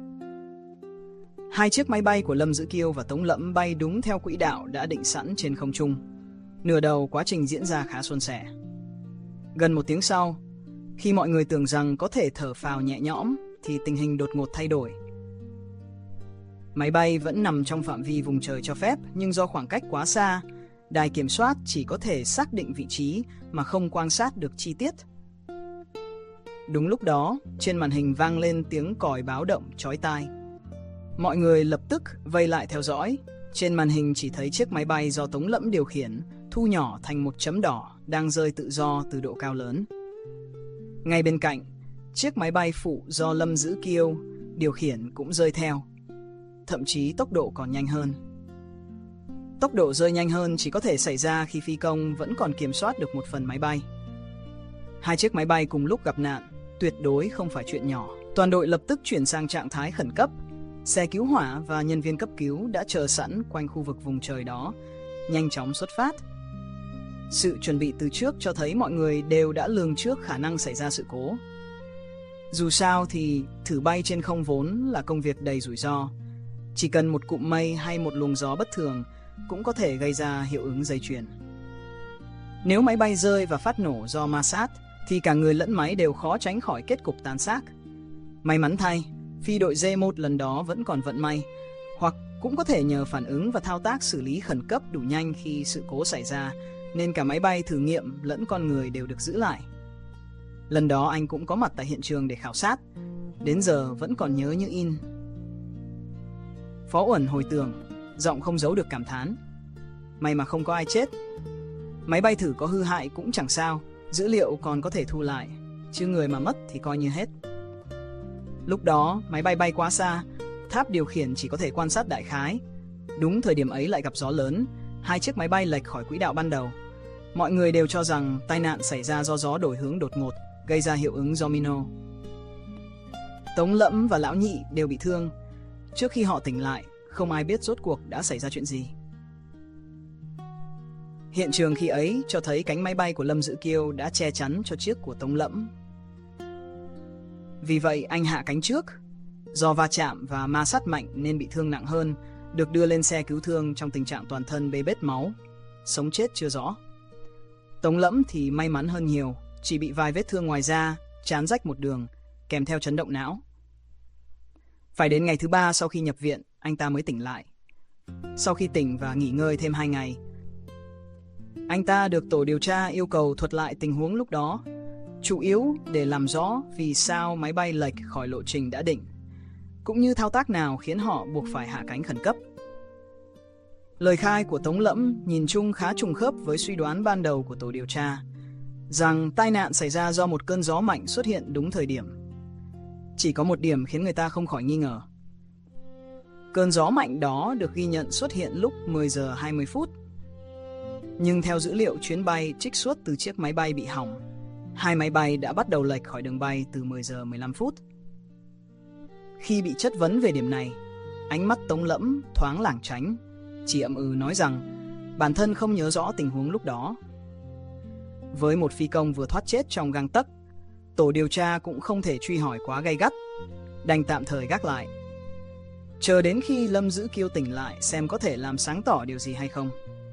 Hai chiếc máy bay của Lâm Dữ Kiêu và Tống Lẫm bay đúng theo quỹ đạo đã định sẵn trên không trung. Nửa đầu quá trình diễn ra khá suôn sẻ. Gần một tiếng sau, khi mọi người tưởng rằng có thể thở phào nhẹ nhõm, thì tình hình đột ngột thay đổi. Máy bay vẫn nằm trong phạm vi vùng trời cho phép, nhưng do khoảng cách quá xa, đài kiểm soát chỉ có thể xác định vị trí mà không quan sát được chi tiết. Đúng lúc đó, trên màn hình vang lên tiếng còi báo động chói tai. Mọi người lập tức vây lại theo dõi. Trên màn hình chỉ thấy chiếc máy bay do Tống Lẫm điều khiển thu nhỏ thành một chấm đỏ đang rơi tự do từ độ cao lớn. Ngay bên cạnh, chiếc máy bay phụ do Lâm Dữ Kiêu điều khiển cũng rơi theo. Thậm chí tốc độ còn nhanh hơn. Tốc độ rơi nhanh hơn chỉ có thể xảy ra khi phi công vẫn còn kiểm soát được một phần máy bay. Hai chiếc máy bay cùng lúc gặp nạn, tuyệt đối không phải chuyện nhỏ. Toàn đội lập tức chuyển sang trạng thái khẩn cấp. Xe cứu hỏa và nhân viên cấp cứu đã chờ sẵn quanh khu vực vùng trời đó, nhanh chóng xuất phát. Sự chuẩn bị từ trước cho thấy mọi người đều đã lường trước khả năng xảy ra sự cố. Dù sao thì thử bay trên không vốn là công việc đầy rủi ro. Chỉ cần một cụm mây hay một luồng gió bất thường cũng có thể gây ra hiệu ứng dây chuyền. Nếu máy bay rơi và phát nổ do ma sát, thì cả người lẫn máy đều khó tránh khỏi kết cục tàn xác. May mắn thay, phi đội D một lần đó vẫn còn vận may, hoặc cũng có thể nhờ phản ứng và thao tác xử lý khẩn cấp đủ nhanh khi sự cố xảy ra, nên cả máy bay thử nghiệm lẫn con người đều được giữ lại. Lần đó anh cũng có mặt tại hiện trường để khảo sát, đến giờ vẫn còn nhớ như in. Phó Uẩn hồi tưởng, giọng không giấu được cảm thán. May mà không có ai chết. Máy bay thử có hư hại cũng chẳng sao, dữ liệu còn có thể thu lại, chứ người mà mất thì coi như hết. Lúc đó, máy bay bay quá xa, tháp điều khiển chỉ có thể quan sát đại khái. Đúng thời điểm ấy lại gặp gió lớn, hai chiếc máy bay lệch khỏi quỹ đạo ban đầu. Mọi người đều cho rằng tai nạn xảy ra do gió đổi hướng đột ngột, gây ra hiệu ứng domino. Tống Lẫm và Lão Nhị đều bị thương. Trước khi họ tỉnh lại, không ai biết rốt cuộc đã xảy ra chuyện gì. Hiện trường khi ấy cho thấy cánh máy bay của Lâm Dữ Kiêu đã che chắn cho chiếc của Tống Lẫm. Vì vậy anh hạ cánh trước. Do va chạm và ma sát mạnh nên bị thương nặng hơn, được đưa lên xe cứu thương trong tình trạng toàn thân bê bết máu, sống chết chưa rõ. Tống Lẫm thì may mắn hơn nhiều, chỉ bị vài vết thương ngoài da, trán rách một đường, kèm theo chấn động não. Phải đến ngày thứ ba sau khi nhập viện, anh ta mới tỉnh lại. Sau khi tỉnh và nghỉ ngơi thêm hai ngày, anh ta được tổ điều tra yêu cầu thuật lại tình huống lúc đó, chủ yếu để làm rõ vì sao máy bay lệch khỏi lộ trình đã định, cũng như thao tác nào khiến họ buộc phải hạ cánh khẩn cấp. Lời khai của Tống Lẫm nhìn chung khá trùng khớp với suy đoán ban đầu của tổ điều tra, rằng tai nạn xảy ra do một cơn gió mạnh xuất hiện đúng thời điểm. Chỉ có một điểm khiến người ta không khỏi nghi ngờ. Cơn gió mạnh đó được ghi nhận xuất hiện lúc mười giờ hai mươi phút. Nhưng theo dữ liệu chuyến bay trích xuất từ chiếc máy bay bị hỏng, hai máy bay đã bắt đầu lệch khỏi đường bay từ mười giờ mười lăm phút. Khi bị chất vấn về điểm này, ánh mắt Tống Lẫm thoáng lảng tránh, chỉ ậm ừ nói rằng bản thân không nhớ rõ tình huống lúc đó. Với một phi công vừa thoát chết trong gang tấc, tổ điều tra cũng không thể truy hỏi quá gay gắt, đành tạm thời gác lại, chờ đến khi Lâm Dữ Kiêu tỉnh lại xem có thể làm sáng tỏ điều gì hay không.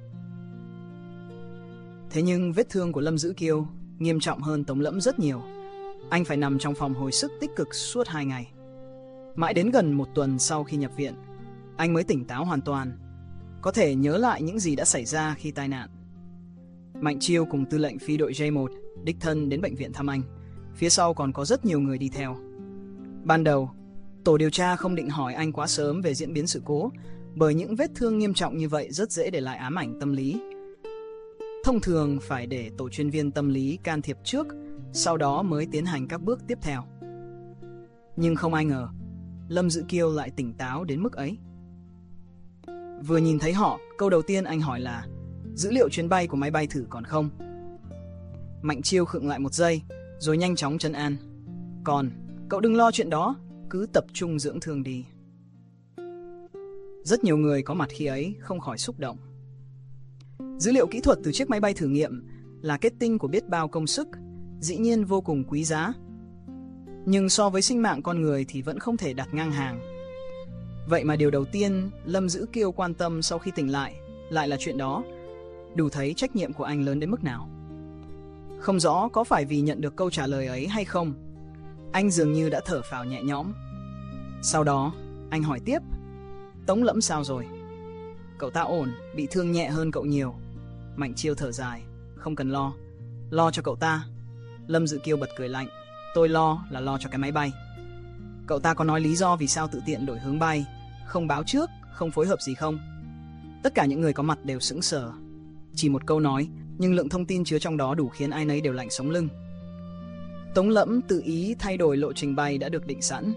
Thế nhưng vết thương của Lâm Dữ Kiêu nghiêm trọng hơn Tống Lẫm rất nhiều. Anh phải nằm trong phòng hồi sức tích cực suốt hai ngày. Mãi đến gần một tuần sau khi nhập viện, anh mới tỉnh táo hoàn toàn, có thể nhớ lại những gì đã xảy ra khi tai nạn. Mạnh Chiêu cùng tư lệnh phi đội J một đích thân đến bệnh viện thăm anh. Phía sau còn có rất nhiều người đi theo. Ban đầu, tổ điều tra không định hỏi anh quá sớm về diễn biến sự cố, bởi những vết thương nghiêm trọng như vậy rất dễ để lại ám ảnh tâm lý. Thông thường phải để tổ chuyên viên tâm lý can thiệp trước, sau đó mới tiến hành các bước tiếp theo. Nhưng không ai ngờ, Lâm Dữ Kiêu lại tỉnh táo đến mức ấy. Vừa nhìn thấy họ, câu đầu tiên anh hỏi là: dữ liệu chuyến bay của máy bay thử còn không? Mạnh Chiêu khựng lại một giây, rồi nhanh chóng trấn an: còn, cậu đừng lo chuyện đó, cứ tập trung dưỡng thương đi. Rất nhiều người có mặt khi ấy không khỏi xúc động. Dữ liệu kỹ thuật từ chiếc máy bay thử nghiệm là kết tinh của biết bao công sức, dĩ nhiên vô cùng quý giá. Nhưng so với sinh mạng con người thì vẫn không thể đặt ngang hàng. Vậy mà điều đầu tiên Lâm Dữ Kiêu quan tâm sau khi tỉnh lại lại là chuyện đó, đủ thấy trách nhiệm của anh lớn đến mức nào. Không rõ có phải vì nhận được câu trả lời ấy hay không, anh dường như đã thở phào nhẹ nhõm. Sau đó, anh hỏi tiếp: Tống Lẫm sao rồi? Cậu ta ổn, bị thương nhẹ hơn cậu nhiều. Mạnh Chiêu thở dài: không cần lo. Lo cho cậu ta? Lâm Dữ Kiêu bật cười lạnh: tôi lo là lo cho cái máy bay. Cậu ta có nói lý do vì sao tự tiện đổi hướng bay, không báo trước, không phối hợp gì không? Tất cả những người có mặt đều sững sờ. Chỉ một câu nói, nhưng lượng thông tin chứa trong đó đủ khiến ai nấy đều lạnh sống lưng. Tống Lẫm tự ý thay đổi lộ trình bay đã được định sẵn.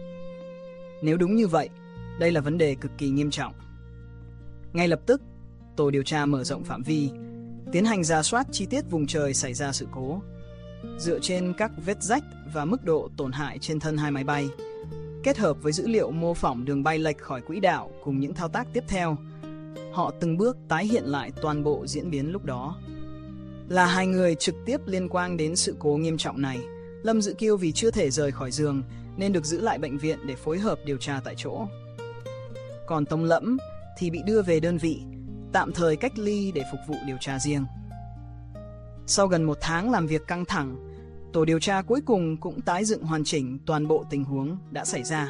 Nếu đúng như vậy, đây là vấn đề cực kỳ nghiêm trọng. Ngay lập tức, tổ điều tra mở rộng phạm vi, tiến hành rà soát chi tiết vùng trời xảy ra sự cố. Dựa trên các vết rách và mức độ tổn hại trên thân hai máy bay, kết hợp với dữ liệu mô phỏng đường bay lệch khỏi quỹ đạo cùng những thao tác tiếp theo, họ từng bước tái hiện lại toàn bộ diễn biến lúc đó. Là hai người trực tiếp liên quan đến sự cố nghiêm trọng này, Lâm Dữ Kiêu vì chưa thể rời khỏi giường nên được giữ lại bệnh viện để phối hợp điều tra tại chỗ. Còn Tống Lẫm thì bị đưa về đơn vị, tạm thời cách ly để phục vụ điều tra riêng. Sau gần một tháng làm việc căng thẳng, tổ điều tra cuối cùng cũng tái dựng hoàn chỉnh toàn bộ tình huống đã xảy ra.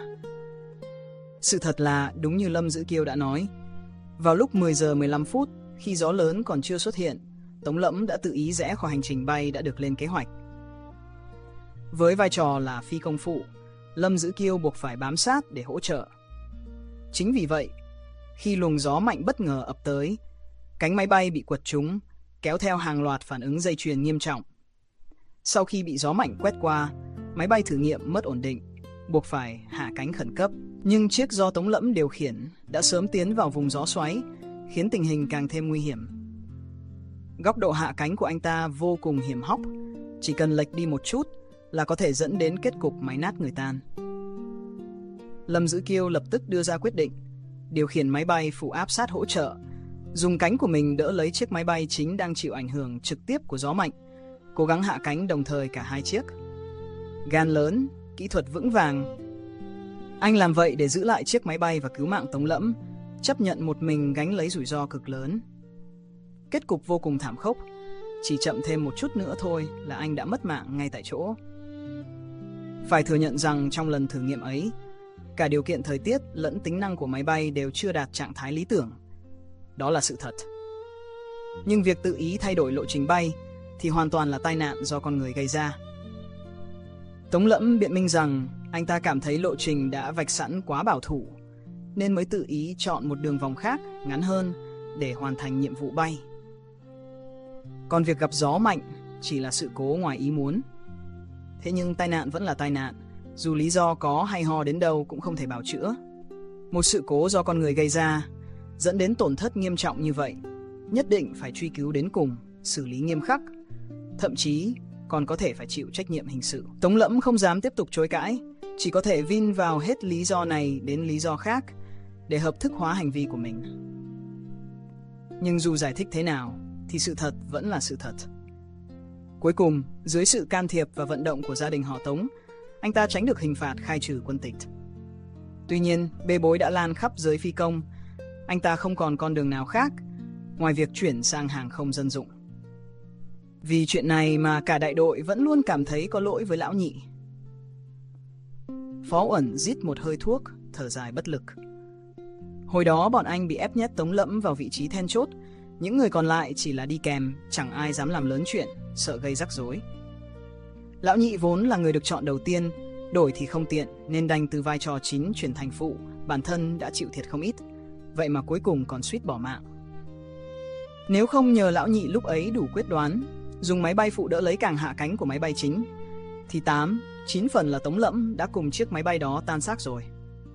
Sự thật là đúng như Lâm Dữ Kiêu đã nói, vào lúc mười giờ mười lăm phút, khi gió lớn còn chưa xuất hiện, Tống Lẫm đã tự ý rẽ khỏi hành trình bay đã được lên kế hoạch. Với vai trò là phi công phụ, Lâm Dữ Kiêu buộc phải bám sát để hỗ trợ. Chính vì vậy, khi luồng gió mạnh bất ngờ ập tới, cánh máy bay bị quật trúng, kéo theo hàng loạt phản ứng dây chuyền nghiêm trọng. Sau khi bị gió mạnh quét qua, máy bay thử nghiệm mất ổn định, buộc phải hạ cánh khẩn cấp. Nhưng chiếc do Tống Lẫm điều khiển đã sớm tiến vào vùng gió xoáy, khiến tình hình càng thêm nguy hiểm. Góc độ hạ cánh của anh ta vô cùng hiểm hóc, chỉ cần lệch đi một chút là có thể dẫn đến kết cục máy nát người tan. Lâm Dữ Kiêu lập tức đưa ra quyết định, điều khiển máy bay phụ áp sát hỗ trợ, dùng cánh của mình đỡ lấy chiếc máy bay chính đang chịu ảnh hưởng trực tiếp của gió mạnh, cố gắng hạ cánh đồng thời cả hai chiếc. Gan lớn, kỹ thuật vững vàng. Anh làm vậy để giữ lại chiếc máy bay và cứu mạng Tống Lẫm, chấp nhận một mình gánh lấy rủi ro cực lớn. Kết cục vô cùng thảm khốc, chỉ chậm thêm một chút nữa thôi là anh đã mất mạng ngay tại chỗ. Phải thừa nhận rằng trong lần thử nghiệm ấy, cả điều kiện thời tiết lẫn tính năng của máy bay đều chưa đạt trạng thái lý tưởng. Đó là sự thật. Nhưng việc tự ý thay đổi lộ trình bay thì hoàn toàn là tai nạn do con người gây ra. Tống Lẫm biện minh rằng anh ta cảm thấy lộ trình đã vạch sẵn quá bảo thủ, nên mới tự ý chọn một đường vòng khác, ngắn hơn để hoàn thành nhiệm vụ bay. Còn việc gặp gió mạnh chỉ là sự cố ngoài ý muốn. Thế nhưng tai nạn vẫn là tai nạn, dù lý do có hay ho đến đâu cũng không thể bào chữa. Một sự cố do con người gây ra, dẫn đến tổn thất nghiêm trọng như vậy, nhất định phải truy cứu đến cùng, xử lý nghiêm khắc, thậm chí còn có thể phải chịu trách nhiệm hình sự. Tống Lẫm không dám tiếp tục chối cãi, chỉ có thể vin vào hết lý do này đến lý do khác để hợp thức hóa hành vi của mình. Nhưng dù giải thích thế nào thì sự thật vẫn là sự thật. Cuối cùng, dưới sự can thiệp và vận động của gia đình họ Tống, anh ta tránh được hình phạt khai trừ quân tịch. Tuy nhiên, bê bối đã lan khắp giới phi công, anh ta không còn con đường nào khác ngoài việc chuyển sang hàng không dân dụng. Vì chuyện này mà cả đại đội vẫn luôn cảm thấy có lỗi với lão nhị. Phó Uẩn rít một hơi thuốc, thở dài bất lực. Hồi đó bọn anh bị ép nhét Tống Lẫm vào vị trí then chốt Những người còn lại chỉ là đi kèm, chẳng ai dám làm lớn chuyện, sợ gây rắc rối. Lão nhị vốn là người được chọn đầu tiên, đổi thì không tiện nên đành từ vai trò chính chuyển thành phụ, bản thân đã chịu thiệt không ít, vậy mà cuối cùng còn suýt bỏ mạng. Nếu không nhờ lão nhị lúc ấy đủ quyết đoán, dùng máy bay phụ đỡ lấy càng hạ cánh của máy bay chính, thì tám, chín phần là Tống Lẫm đã cùng chiếc máy bay đó tan xác rồi.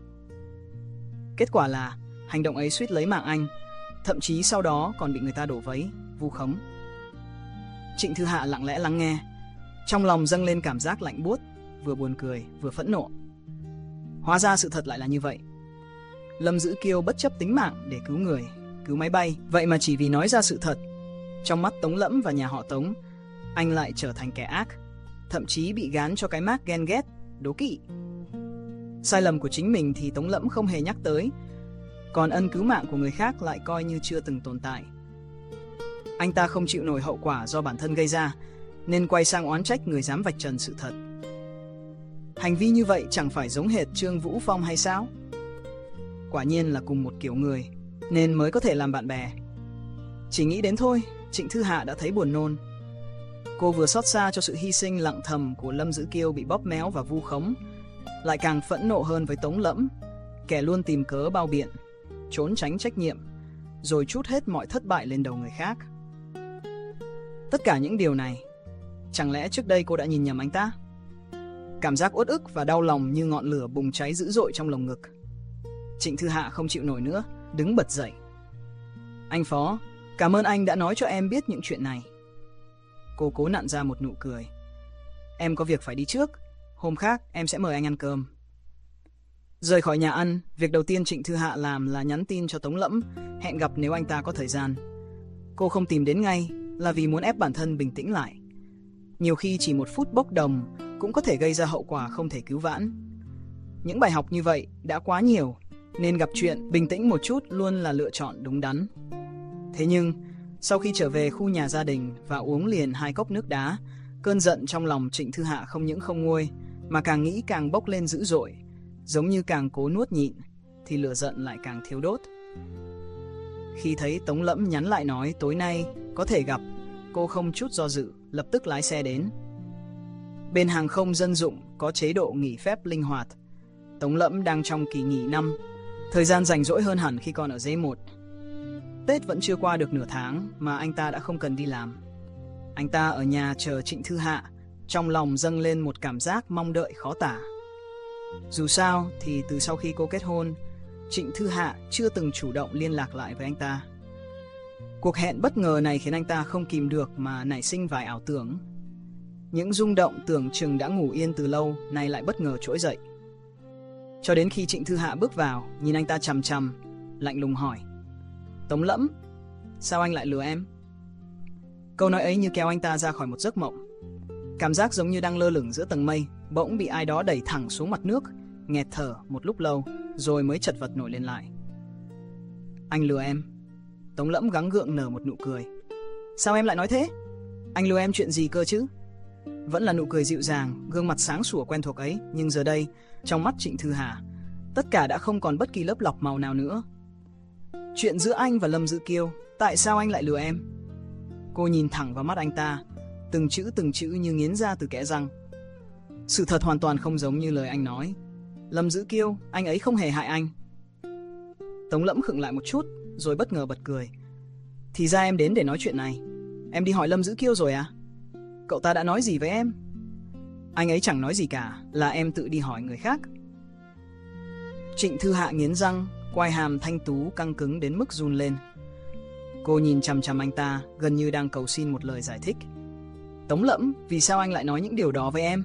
Kết quả là hành động ấy suýt lấy mạng anh, thậm chí sau đó còn bị người ta đổ vấy, vu khống. Trịnh Thư Hạ lặng lẽ lắng nghe, trong lòng dâng lên cảm giác lạnh buốt, vừa buồn cười vừa phẫn nộ. Hóa ra sự thật lại là như vậy. Lâm Dữ Kiêu bất chấp tính mạng để cứu người, cứu máy bay, vậy mà chỉ vì nói ra sự thật, trong mắt Tống Lẫm và nhà họ Tống, anh lại trở thành kẻ ác, thậm chí bị gán cho cái mác ghen ghét, đố kỵ. Sai lầm của chính mình thì Tống Lẫm không hề nhắc tới, còn ân cứu mạng của người khác lại coi như chưa từng tồn tại. Anh ta không chịu nổi hậu quả do bản thân gây ra, nên quay sang oán trách người dám vạch trần sự thật. Hành vi như vậy chẳng phải giống hệt Trương Vũ Phong hay sao? Quả nhiên là cùng một kiểu người, nên mới có thể làm bạn bè. Chỉ nghĩ đến thôi, Trịnh Thư Hạ đã thấy buồn nôn. Cô vừa xót xa cho sự hy sinh lặng thầm của Lâm Dữ Kiêu bị bóp méo và vu khống, lại càng phẫn nộ hơn với Tống Lẫm, kẻ luôn tìm cớ bao biện, trốn tránh trách nhiệm, rồi trút hết mọi thất bại lên đầu người khác. Tất cả những điều này, chẳng lẽ trước đây cô đã nhìn nhầm anh ta? Cảm giác uất ức và đau lòng như ngọn lửa bùng cháy dữ dội trong lồng ngực. Trịnh Thư Hạ không chịu nổi nữa, đứng bật dậy. Anh Phó, cảm ơn anh đã nói cho em biết những chuyện này. Cô cố nặn ra một nụ cười. Em có việc phải đi trước, hôm khác em sẽ mời anh ăn cơm. Rời khỏi nhà ăn, việc đầu tiên Trịnh Thư Hạ làm là nhắn tin cho Tống Lẫm, hẹn gặp nếu anh ta có thời gian. Cô không tìm đến ngay là vì muốn ép bản thân bình tĩnh lại. Nhiều khi chỉ một phút bốc đồng cũng có thể gây ra hậu quả không thể cứu vãn. Những bài học như vậy đã quá nhiều, nên gặp chuyện bình tĩnh một chút luôn là lựa chọn đúng đắn. Thế nhưng, sau khi trở về khu nhà gia đình và uống liền hai cốc nước đá, cơn giận trong lòng Trịnh Thư Hạ không những không nguôi, mà càng nghĩ càng bốc lên dữ dội, giống như càng cố nuốt nhịn, thì lửa giận lại càng thiêu đốt. Khi thấy Tống Lẫm nhắn lại nói tối nay có thể gặp, cô không chút do dự, lập tức lái xe đến. Bên hàng không dân dụng có chế độ nghỉ phép linh hoạt. Tống Lẫm đang trong kỳ nghỉ năm, thời gian rảnh rỗi hơn hẳn khi còn ở giê một. Tết vẫn chưa qua được nửa tháng mà anh ta đã không cần đi làm. Anh ta ở nhà chờ Trịnh Thư Hạ, trong lòng dâng lên một cảm giác mong đợi khó tả. Dù sao thì từ sau khi cô kết hôn, Trịnh Thư Hạ chưa từng chủ động liên lạc lại với anh ta. Cuộc hẹn bất ngờ này khiến anh ta không kìm được mà nảy sinh vài ảo tưởng. Những rung động tưởng chừng đã ngủ yên từ lâu nay lại bất ngờ trỗi dậy. Cho đến khi Trịnh Thư Hạ bước vào, nhìn anh ta chằm chằm, lạnh lùng hỏi: Tống Lẫm, sao anh lại lừa em? Câu nói ấy như kéo anh ta ra khỏi một giấc mộng. Cảm giác giống như đang lơ lửng giữa tầng mây, bỗng bị ai đó đẩy thẳng xuống mặt nước, nghẹt thở một lúc lâu, rồi mới chật vật nổi lên lại. Anh lừa em? Tống Lẫm gắng gượng nở một nụ cười. Sao em lại nói thế? Anh lừa em chuyện gì cơ chứ? Vẫn là nụ cười dịu dàng, gương mặt sáng sủa quen thuộc ấy, nhưng giờ đây, trong mắt Trịnh Thư Hạ, tất cả đã không còn bất kỳ lớp lọc màu nào nữa. Chuyện giữa anh và Lâm Dữ Kiêu, tại sao anh lại lừa em? Cô nhìn thẳng vào mắt anh ta, từng chữ từng chữ như nghiến ra từ kẽ răng. Sự thật hoàn toàn không giống như lời anh nói. Lâm Dữ Kiêu, anh ấy không hề hại anh. Tống Lẫm khựng lại một chút, rồi bất ngờ bật cười. Thì ra em đến để nói chuyện này. Em đi hỏi Lâm Dữ Kiêu rồi à? Cậu ta đã nói gì với em? Anh ấy chẳng nói gì cả, là em tự đi hỏi người khác. Trịnh Thư Hạ nghiến răng, quai hàm thanh tú căng cứng đến mức run lên. Cô nhìn chằm chằm anh ta, gần như đang cầu xin một lời giải thích. Tống Lẫm, vì sao anh lại nói những điều đó với em?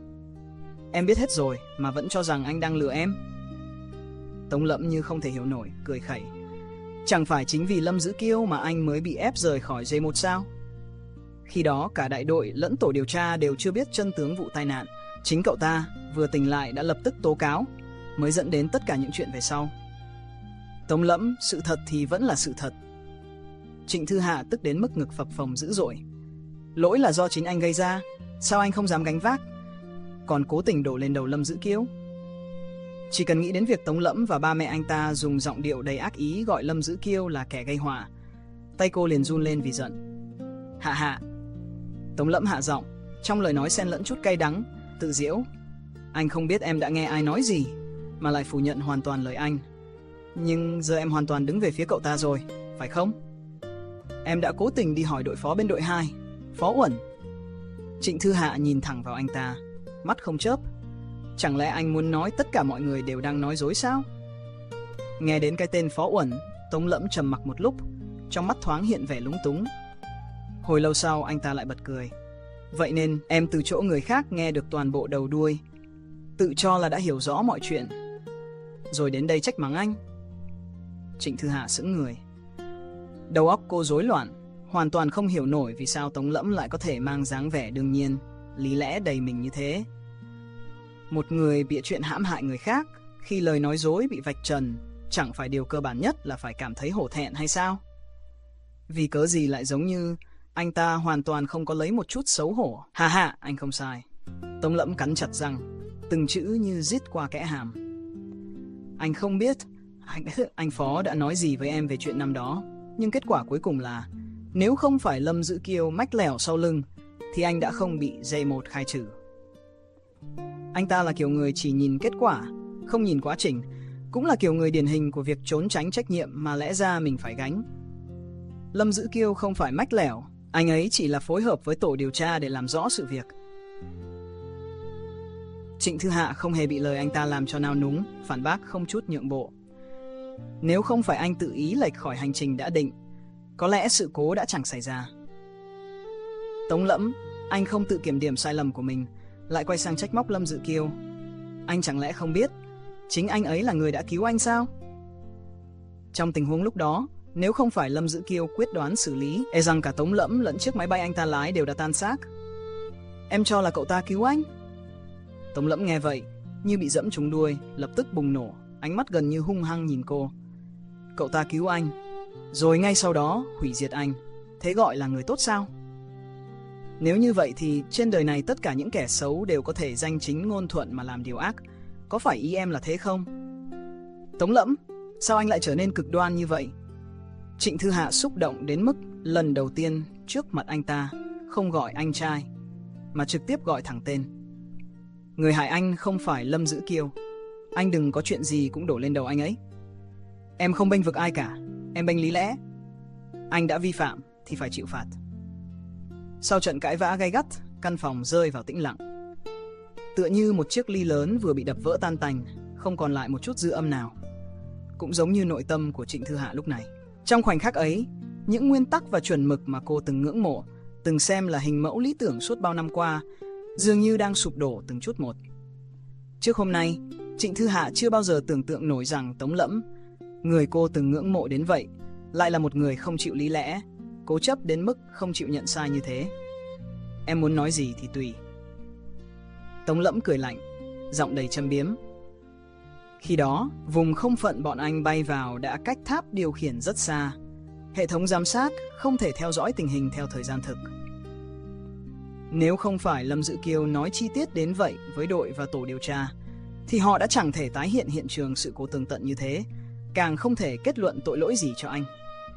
Em biết hết rồi mà vẫn cho rằng anh đang lừa em. Tống Lẫm như không thể hiểu nổi, cười khẩy. Chẳng phải chính vì Lâm Dữ Kiêu mà anh mới bị ép rời khỏi giê một sao? Khi đó cả đại đội lẫn tổ điều tra đều chưa biết chân tướng vụ tai nạn. Chính cậu ta vừa tỉnh lại đã lập tức tố cáo, mới dẫn đến tất cả những chuyện về sau. Tống Lẫm, sự thật thì vẫn là sự thật. Trịnh Thư Hạ tức đến mức ngực phập phồng dữ dội. Lỗi là do chính anh gây ra, sao anh không dám gánh vác, còn cố tình đổ lên đầu Lâm Dữ Kiêu? Chỉ cần nghĩ đến việc Tống Lẫm và ba mẹ anh ta dùng giọng điệu đầy ác ý gọi Lâm Dữ Kiêu là kẻ gây họa, Tay cô liền run lên vì giận. Hạ hạ. Tống Lẫm hạ giọng, trong lời nói xen lẫn chút cay đắng, tự giễu. Anh không biết em đã nghe ai nói gì, mà lại phủ nhận hoàn toàn lời anh. Nhưng giờ em hoàn toàn đứng về phía cậu ta rồi, phải không? Em đã cố tình đi hỏi đội phó bên đội hai, Phó Uẩn. Trịnh Thư Hạ nhìn thẳng vào anh ta, mắt không chớp. Chẳng lẽ anh muốn nói tất cả mọi người đều đang nói dối sao? Nghe đến cái tên Phó Uẩn, Tống Lẫm trầm mặc một lúc, trong mắt thoáng hiện vẻ lúng túng. Hồi lâu sau anh ta lại bật cười. Vậy nên em từ chỗ người khác nghe được toàn bộ đầu đuôi, tự cho là đã hiểu rõ mọi chuyện, rồi đến đây trách mắng anh. Trịnh Thư Hạ sững người. Đầu óc cô rối loạn, hoàn toàn không hiểu nổi vì sao Tống Lẫm lại có thể mang dáng vẻ đương nhiên, lý lẽ đầy mình như thế. Một người bịa chuyện hãm hại người khác, khi lời nói dối bị vạch trần, chẳng phải điều cơ bản nhất là phải cảm thấy hổ thẹn hay sao? Vì cớ gì lại giống như anh ta hoàn toàn không có lấy một chút xấu hổ. Hà hà, anh không sai. Tống Lẫm cắn chặt răng, từng chữ như rít qua kẽ hàm. Anh không biết anh, anh Phó đã nói gì với em về chuyện năm đó, nhưng kết quả cuối cùng là nếu không phải Lâm Dữ Kiêu mách lẻo sau lưng thì anh đã không bị J một khai trừ. Anh ta là kiểu người chỉ nhìn kết quả, không nhìn quá trình, cũng là kiểu người điển hình của việc trốn tránh trách nhiệm mà lẽ ra mình phải gánh. Lâm Dữ Kiêu không phải mách lẻo, anh ấy chỉ là phối hợp với tổ điều tra để làm rõ sự việc. Trịnh Thư Hạ không hề bị lời anh ta làm cho nao núng, phản bác không chút nhượng bộ. Nếu không phải anh tự ý lệch khỏi hành trình đã định, có lẽ sự cố đã chẳng xảy ra. Tống Lẫm, anh không tự kiểm điểm sai lầm của mình, lại quay sang trách móc Lâm Dữ Kiêu. Anh chẳng lẽ không biết chính anh ấy là người đã cứu anh sao? Trong tình huống lúc đó, nếu không phải Lâm Dữ Kiêu quyết đoán xử lý, e rằng cả Tống Lẫm lẫn chiếc máy bay anh ta lái đều đã tan xác. Em cho là cậu ta cứu anh? Tống Lẫm nghe vậy, như bị dẫm trúng đuôi, lập tức bùng nổ, ánh mắt gần như hung hăng nhìn cô. Cậu ta cứu anh, rồi ngay sau đó hủy diệt anh, thế gọi là người tốt sao? Nếu như vậy thì trên đời này tất cả những kẻ xấu đều có thể danh chính ngôn thuận mà làm điều ác. Có phải ý em là thế không? Tống Lẫm, sao anh lại trở nên cực đoan như vậy? Trịnh Thư Hạ xúc động đến mức lần đầu tiên trước mặt anh ta không gọi anh trai, mà trực tiếp gọi thẳng tên. Người hại anh không phải Lâm Dữ Kiêu. Anh đừng có chuyện gì cũng đổ lên đầu anh ấy. Em không bênh vực ai cả, em bênh lý lẽ. Anh đã vi phạm thì phải chịu phạt. Sau trận cãi vã gay gắt, căn phòng rơi vào tĩnh lặng. Tựa như một chiếc ly lớn vừa bị đập vỡ tan tành, không còn lại một chút dư âm nào. Cũng giống như nội tâm của Trịnh Thư Hạ lúc này. Trong khoảnh khắc ấy, những nguyên tắc và chuẩn mực mà cô từng ngưỡng mộ, từng xem là hình mẫu lý tưởng suốt bao năm qua, dường như đang sụp đổ từng chút một. Trước hôm nay, Trịnh Thư Hạ chưa bao giờ tưởng tượng nổi rằng Tống Lẫm, người cô từng ngưỡng mộ đến vậy, lại là một người không chịu lý lẽ, cố chấp đến mức không chịu nhận sai như thế. Em muốn nói gì thì tùy. Tống Lẫm cười lạnh, giọng đầy châm biếm. Khi đó, vùng không phận bọn anh bay vào đã cách tháp điều khiển rất xa. Hệ thống giám sát không thể theo dõi tình hình theo thời gian thực. Nếu không phải Lâm Dữ Kiêu nói chi tiết đến vậy với đội và tổ điều tra, thì họ đã chẳng thể tái hiện hiện trường sự cố tường tận như thế, càng không thể kết luận tội lỗi gì cho anh.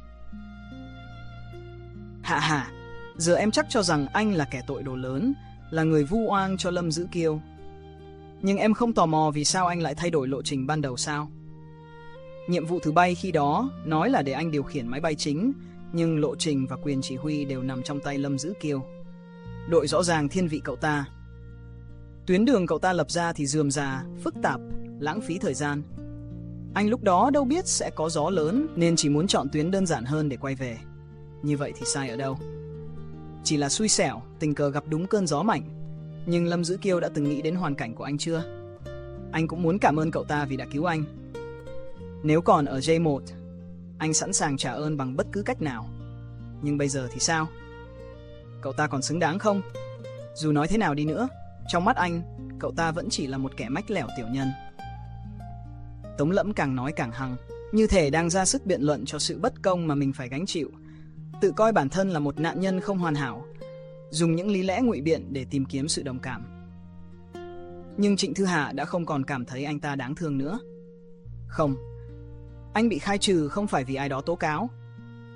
Hạ hạ, giờ em chắc cho rằng anh là kẻ tội đồ lớn, là người vu oan cho Lâm Dữ Kiêu. Nhưng em không tò mò vì sao anh lại thay đổi lộ trình ban đầu sao? Nhiệm vụ thứ bay khi đó nói là để anh điều khiển máy bay chính, nhưng lộ trình và quyền chỉ huy đều nằm trong tay Lâm Dữ Kiêu. Đội rõ ràng thiên vị cậu ta. Tuyến đường cậu ta lập ra thì rườm rà, phức tạp, lãng phí thời gian. Anh lúc đó đâu biết sẽ có gió lớn nên chỉ muốn chọn tuyến đơn giản hơn để quay về. Như vậy thì sai ở đâu? Chỉ là xui xẻo, tình cờ gặp đúng cơn gió mạnh. Nhưng Lâm Dữ Kiêu đã từng nghĩ đến hoàn cảnh của anh chưa? Anh cũng muốn cảm ơn cậu ta vì đã cứu anh. Nếu còn ở J một, anh sẵn sàng trả ơn bằng bất cứ cách nào. Nhưng bây giờ thì sao? Cậu ta còn xứng đáng không? Dù nói thế nào đi nữa, trong mắt anh, cậu ta vẫn chỉ là một kẻ mách lẻo tiểu nhân. Tống Lẫm càng nói càng hăng, như thể đang ra sức biện luận cho sự bất công mà mình phải gánh chịu, tự coi bản thân là một nạn nhân không hoàn hảo, dùng những lý lẽ ngụy biện để tìm kiếm sự đồng cảm. Nhưng Trịnh Thư Hạ đã không còn cảm thấy anh ta đáng thương nữa. Không, anh bị khai trừ không phải vì ai đó tố cáo.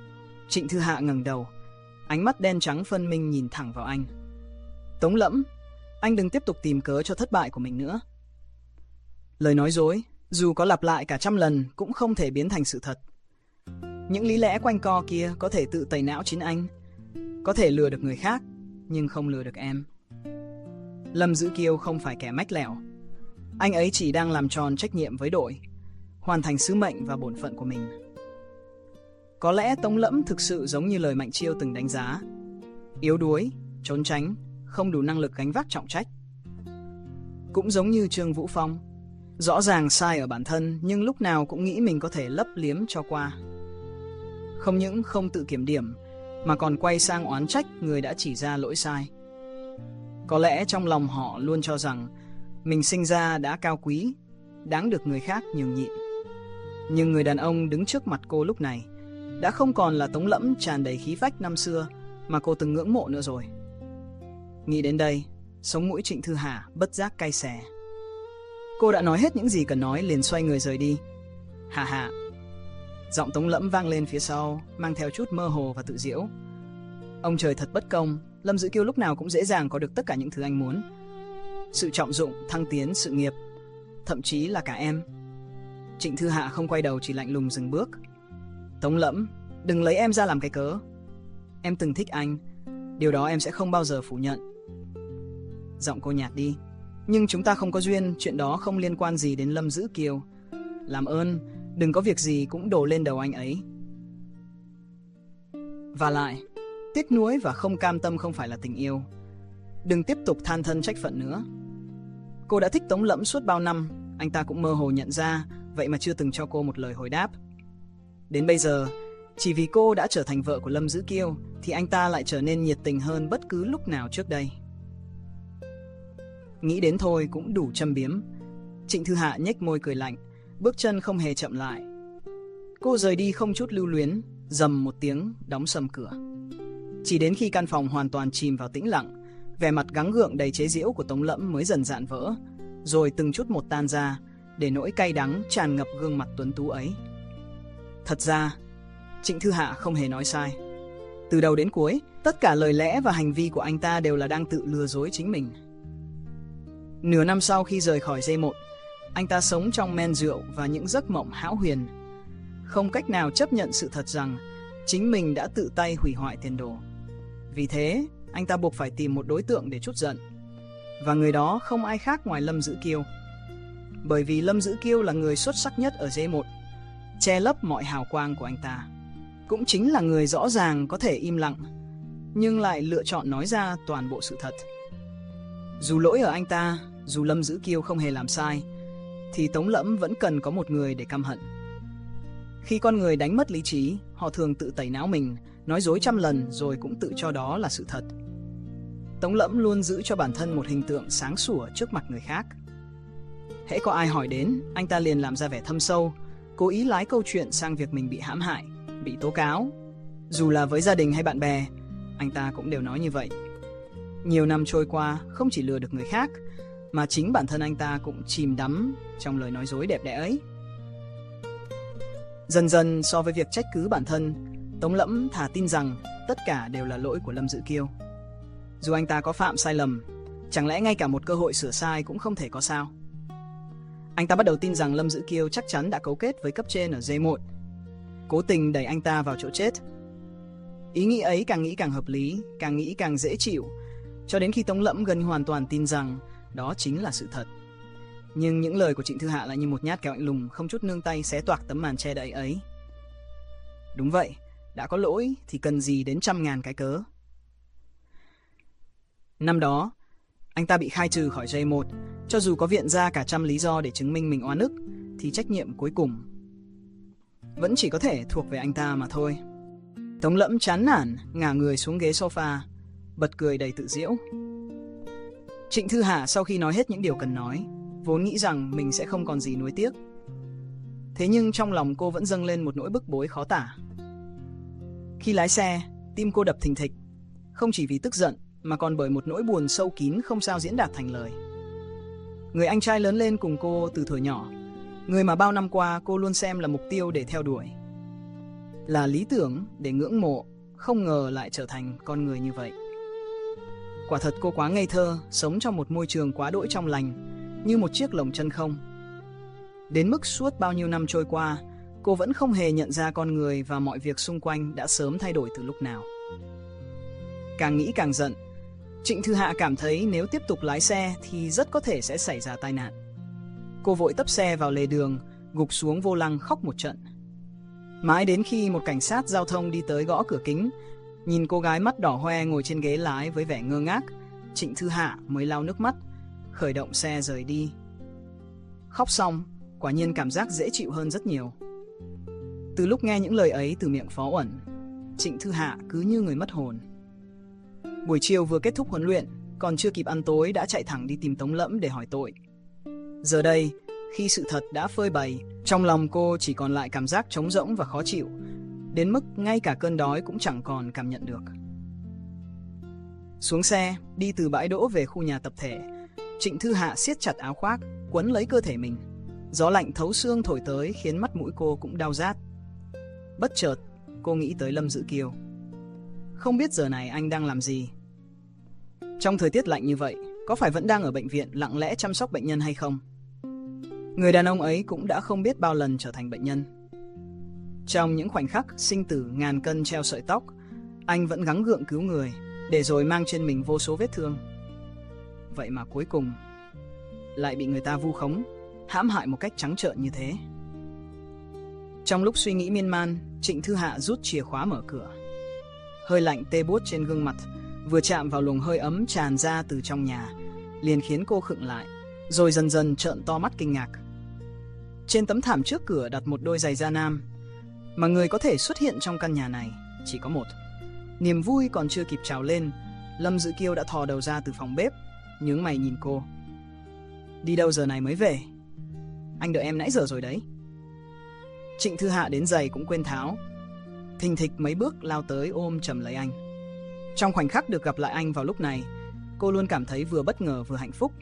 Trịnh Thư Hạ ngẩng đầu, ánh mắt đen trắng phân minh nhìn thẳng vào anh. Tống Lẫm, anh đừng tiếp tục tìm cớ cho thất bại của mình nữa. Lời nói dối, dù có lặp lại cả trăm lần cũng không thể biến thành sự thật. Những lý lẽ quanh co kia có thể tự tẩy não chính anh, có thể lừa được người khác, nhưng không lừa được em. Lâm Dữ Kiêu không phải kẻ mách lẻo. Anh ấy chỉ đang làm tròn trách nhiệm với đội, hoàn thành sứ mệnh và bổn phận của mình. Có lẽ Tống Lẫm thực sự giống như lời Mạnh Chiêu từng đánh giá: yếu đuối, trốn tránh, không đủ năng lực gánh vác trọng trách. Cũng giống như Trương Vũ Phong, rõ ràng sai ở bản thân nhưng lúc nào cũng nghĩ mình có thể lấp liếm cho qua. Không những không tự kiểm điểm mà còn quay sang oán trách người đã chỉ ra lỗi sai. Có lẽ trong lòng họ luôn cho rằng mình sinh ra đã cao quý, đáng được người khác nhường nhịn. Nhưng người đàn ông đứng trước mặt cô lúc này đã không còn là Tống Lẫm tràn đầy khí phách năm xưa mà cô từng ngưỡng mộ nữa rồi. Nghĩ đến đây, sống mũi Trịnh Thư Hà bất giác cay xè. Cô đã nói hết những gì cần nói, liền xoay người rời đi. Hà hà. Giọng Tống Lẫm vang lên phía sau, mang theo chút mơ hồ và tự giễu. Ông trời thật bất công, Lâm Dữ Kiêu lúc nào cũng dễ dàng có được tất cả những thứ anh muốn. Sự trọng dụng, thăng tiến, sự nghiệp, thậm chí là cả em. Trịnh Thư Hạ không quay đầu, chỉ lạnh lùng dừng bước. Tống Lẫm, đừng lấy em ra làm cái cớ. Em từng thích anh, điều đó em sẽ không bao giờ phủ nhận. Giọng cô nhạt đi. Nhưng chúng ta không có duyên, chuyện đó không liên quan gì đến Lâm Dữ Kiêu. Làm ơn, đừng có việc gì cũng đổ lên đầu anh ấy. Và lại, tiếc nuối và không cam tâm không phải là tình yêu. Đừng tiếp tục than thân trách phận nữa. Cô đã thích Tống Lẫm suốt bao năm, anh ta cũng mơ hồ nhận ra, vậy mà chưa từng cho cô một lời hồi đáp. Đến bây giờ, chỉ vì cô đã trở thành vợ của Lâm Dữ Kiêu thì anh ta lại trở nên nhiệt tình hơn bất cứ lúc nào trước đây. Nghĩ đến thôi cũng đủ châm biếm. Trịnh Thư Hạ nhếch môi cười lạnh, bước chân không hề chậm lại. Cô rời đi không chút lưu luyến, rầm một tiếng đóng sầm cửa. Chỉ đến khi căn phòng hoàn toàn chìm vào tĩnh lặng, vẻ mặt gắng gượng đầy chế giễu của Tống Lẫm mới dần dạn vỡ, rồi từng chút một tan ra, để nỗi cay đắng tràn ngập gương mặt tuấn tú ấy. Thật ra, Trịnh Thư Hạ không hề nói sai. Từ đầu đến cuối, tất cả lời lẽ và hành vi của anh ta đều là đang tự lừa dối chính mình. Nửa năm sau khi rời khỏi G một, anh ta sống trong men rượu và những giấc mộng hão huyền, không cách nào chấp nhận sự thật rằng chính mình đã tự tay hủy hoại tiền đồ. Vì thế, anh ta buộc phải tìm một đối tượng để trút giận. Và người đó không ai khác ngoài Lâm Dữ Kiêu. Bởi vì Lâm Dữ Kiêu là người xuất sắc nhất ở G một, che lấp mọi hào quang của anh ta. Cũng chính là người rõ ràng có thể im lặng, nhưng lại lựa chọn nói ra toàn bộ sự thật. Dù lỗi ở anh ta, dù Lâm Dữ Kiêu không hề làm sai, thì Tống Lẫm vẫn cần có một người để căm hận. Khi con người đánh mất lý trí, họ thường tự tẩy não mình, nói dối trăm lần rồi cũng tự cho đó là sự thật. Tống Lẫm luôn giữ cho bản thân một hình tượng sáng sủa trước mặt người khác. Hễ có ai hỏi đến, anh ta liền làm ra vẻ thâm sâu, cố ý lái câu chuyện sang việc mình bị hãm hại, bị tố cáo. Dù là với gia đình hay bạn bè, anh ta cũng đều nói như vậy. Nhiều năm trôi qua, không chỉ lừa được người khác, mà chính bản thân anh ta cũng chìm đắm trong lời nói dối đẹp đẽ ấy. Dần dần, so với việc trách cứ bản thân, Tống Lẫm thà tin rằng tất cả đều là lỗi của Lâm Dữ Kiêu. Dù anh ta có phạm sai lầm, chẳng lẽ ngay cả một cơ hội sửa sai cũng không thể có sao? Anh ta bắt đầu tin rằng Lâm Dữ Kiêu chắc chắn đã cấu kết với cấp trên ở G một, cố tình đẩy anh ta vào chỗ chết. Ý nghĩ ấy càng nghĩ càng hợp lý, càng nghĩ càng dễ chịu, cho đến khi Tống Lẫm gần hoàn toàn tin rằng đó chính là sự thật. Nhưng những lời của Trịnh Thư Hạ lại như một nhát kẹo lạnh lùng, không chút nương tay xé toạc tấm màn che đậy ấy. Đúng vậy, đã có lỗi thì cần gì đến trăm ngàn cái cớ. Năm đó, anh ta bị khai trừ khỏi G một, cho dù có viện ra cả trăm lý do để chứng minh mình oan ức, thì trách nhiệm cuối cùng vẫn chỉ có thể thuộc về anh ta mà thôi. Tống Lẫm chán nản, ngả người xuống ghế sofa, bật cười đầy tự giễu. Trịnh Thư Hạ sau khi nói hết những điều cần nói, vốn nghĩ rằng mình sẽ không còn gì nuối tiếc. Thế nhưng trong lòng cô vẫn dâng lên một nỗi bức bối khó tả. Khi lái xe, tim cô đập thình thịch, không chỉ vì tức giận mà còn bởi một nỗi buồn sâu kín không sao diễn đạt thành lời. Người anh trai lớn lên cùng cô từ thuở nhỏ, người mà bao năm qua cô luôn xem là mục tiêu để theo đuổi, là lý tưởng để ngưỡng mộ, không ngờ lại trở thành con người như vậy. Quả thật cô quá ngây thơ, sống trong một môi trường quá đỗi trong lành, như một chiếc lồng chân không. Đến mức suốt bao nhiêu năm trôi qua, cô vẫn không hề nhận ra con người và mọi việc xung quanh đã sớm thay đổi từ lúc nào. Càng nghĩ càng giận, Trịnh Thư Hạ cảm thấy nếu tiếp tục lái xe thì rất có thể sẽ xảy ra tai nạn. Cô vội tấp xe vào lề đường, gục xuống vô lăng khóc một trận. Mãi đến khi một cảnh sát giao thông đi tới gõ cửa kính, nhìn cô gái mắt đỏ hoe ngồi trên ghế lái với vẻ ngơ ngác, Trịnh Thư Hạ mới lau nước mắt, khởi động xe rời đi. Khóc xong, quả nhiên cảm giác dễ chịu hơn rất nhiều. Từ lúc nghe những lời ấy từ miệng Phó Uẩn, Trịnh Thư Hạ cứ như người mất hồn. Buổi chiều vừa kết thúc huấn luyện, còn chưa kịp ăn tối đã chạy thẳng đi tìm Tống Lẫm để hỏi tội. Giờ đây, khi sự thật đã phơi bày, trong lòng cô chỉ còn lại cảm giác trống rỗng và khó chịu, đến mức ngay cả cơn đói cũng chẳng còn cảm nhận được. Xuống xe, đi từ bãi đỗ về khu nhà tập thể, Trịnh Thư Hạ siết chặt áo khoác, quấn lấy cơ thể mình. Gió lạnh thấu xương thổi tới khiến mắt mũi cô cũng đau rát. Bất chợt, cô nghĩ tới Lâm Dữ Kiều. Không biết giờ này anh đang làm gì? Trong thời tiết lạnh như vậy, có phải vẫn đang ở bệnh viện lặng lẽ chăm sóc bệnh nhân hay không? Người đàn ông ấy cũng đã không biết bao lần trở thành bệnh nhân. Trong những khoảnh khắc sinh tử ngàn cân treo sợi tóc, anh vẫn gắng gượng cứu người, để rồi mang trên mình vô số vết thương. Vậy mà cuối cùng lại bị người ta vu khống, hãm hại một cách trắng trợn như thế. Trong lúc suy nghĩ miên man, Trịnh Thư Hạ rút chìa khóa mở cửa. Hơi lạnh tê buốt trên gương mặt vừa chạm vào luồng hơi ấm tràn ra từ trong nhà, liền khiến cô khựng lại, rồi dần dần trợn to mắt kinh ngạc. Trên tấm thảm trước cửa đặt một đôi giày da nam, mà người có thể xuất hiện trong căn nhà này chỉ có một. Niềm vui còn chưa kịp trào lên, Lâm Dữ Kiêu đã thò đầu ra từ phòng bếp, nhướng mày nhìn cô. Đi đâu giờ này mới về? Anh đợi em nãy giờ rồi đấy. Trịnh Thư Hạ đến giày cũng quên tháo, thình thịch mấy bước lao tới ôm chầm lấy anh. Trong khoảnh khắc được gặp lại anh vào lúc này, cô luôn cảm thấy vừa bất ngờ vừa hạnh phúc.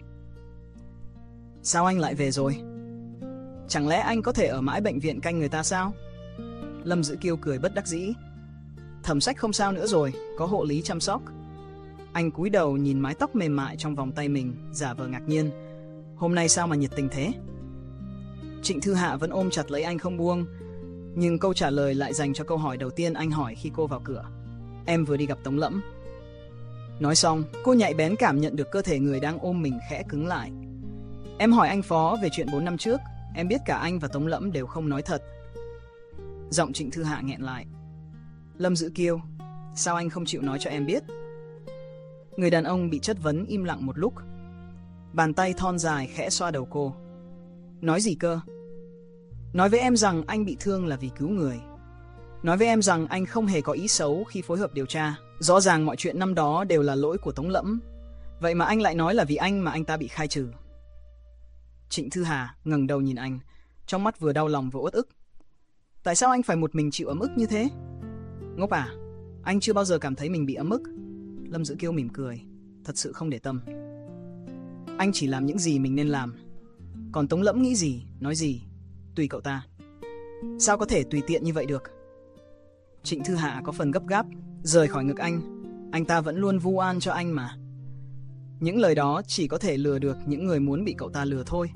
Sao anh lại về rồi? Chẳng lẽ anh có thể ở mãi bệnh viện canh người ta sao? Lâm Dữ Kiêu cười bất đắc dĩ. Thẩm Sách không sao nữa rồi, có hộ lý chăm sóc. Anh cúi đầu nhìn mái tóc mềm mại trong vòng tay mình, giả vờ ngạc nhiên. Hôm nay sao mà nhiệt tình thế? Trịnh Thư Hạ vẫn ôm chặt lấy anh không buông, nhưng câu trả lời lại dành cho câu hỏi đầu tiên anh hỏi khi cô vào cửa. Em vừa đi gặp Tống Lẫm. Nói xong, cô nhạy bén cảm nhận được cơ thể người đang ôm mình khẽ cứng lại. Em hỏi anh Phó về chuyện bốn năm trước, em biết cả anh và Tống Lẫm đều không nói thật. Giọng Trịnh Thư Hạ nghẹn lại. Lâm Dữ Kiêu, sao anh không chịu nói cho em biết? Người đàn ông bị chất vấn im lặng một lúc. Bàn tay thon dài khẽ xoa đầu cô. Nói gì cơ? Nói với em rằng anh bị thương là vì cứu người. Nói với em rằng anh không hề có ý xấu khi phối hợp điều tra. Rõ ràng mọi chuyện năm đó đều là lỗi của Tống Lẫm. Vậy mà anh lại nói là vì anh mà anh ta bị khai trừ. Trịnh Thư Hà ngẩng đầu nhìn anh, trong mắt vừa đau lòng vừa uất ức. Tại sao anh phải một mình chịu ấm ức như thế? Ngốc à, anh chưa bao giờ cảm thấy mình bị ấm ức. Lâm Dữ Kiêu mỉm cười, thật sự không để tâm. Anh chỉ làm những gì mình nên làm. Còn Tống Lẫm nghĩ gì, nói gì, tùy cậu ta. Sao có thể tùy tiện như vậy được? Trịnh Thư Hạ có phần gấp gáp, rời khỏi ngực anh. Anh ta vẫn luôn vu oan cho anh mà. Những lời đó chỉ có thể lừa được những người muốn bị cậu ta lừa thôi.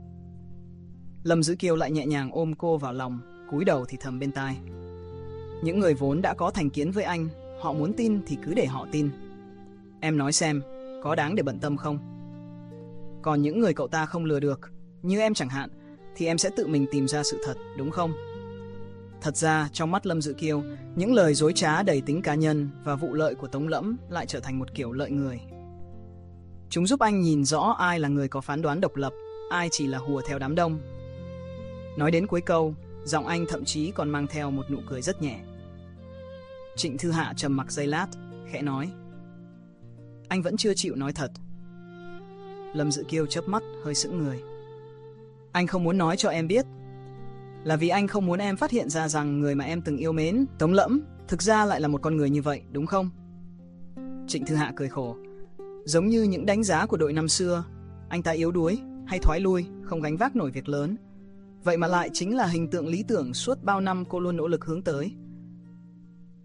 Lâm Dữ Kiêu lại nhẹ nhàng ôm cô vào lòng, cúi đầu thì thầm bên tai. Những người vốn đã có thành kiến với anh, họ muốn tin thì cứ để họ tin. Em nói xem, có đáng để bận tâm không? Còn những người cậu ta không lừa được, như em chẳng hạn, thì em sẽ tự mình tìm ra sự thật, đúng không? Thật ra, trong mắt Lâm Dữ Kiêu, những lời dối trá đầy tính cá nhân và vụ lợi của Tống Lẫm lại trở thành một kiểu lợi người. Chúng giúp anh nhìn rõ ai là người có phán đoán độc lập, ai chỉ là hùa theo đám đông. Nói đến cuối câu, giọng anh thậm chí còn mang theo một nụ cười rất nhẹ. Trịnh Thư Hạ trầm mặc giây lát, khẽ nói. Anh vẫn chưa chịu nói thật. Lâm Dữ Kiêu chớp mắt, hơi sững người. Anh không muốn nói cho em biết, là vì anh không muốn em phát hiện ra rằng người mà em từng yêu mến, Tống Lẫm, thực ra lại là một con người như vậy, đúng không? Trịnh Thư Hạ cười khổ. Giống như những đánh giá của đội năm xưa, anh ta yếu đuối hay thoái lui, không gánh vác nổi việc lớn. Vậy mà lại chính là hình tượng lý tưởng suốt bao năm cô luôn nỗ lực hướng tới.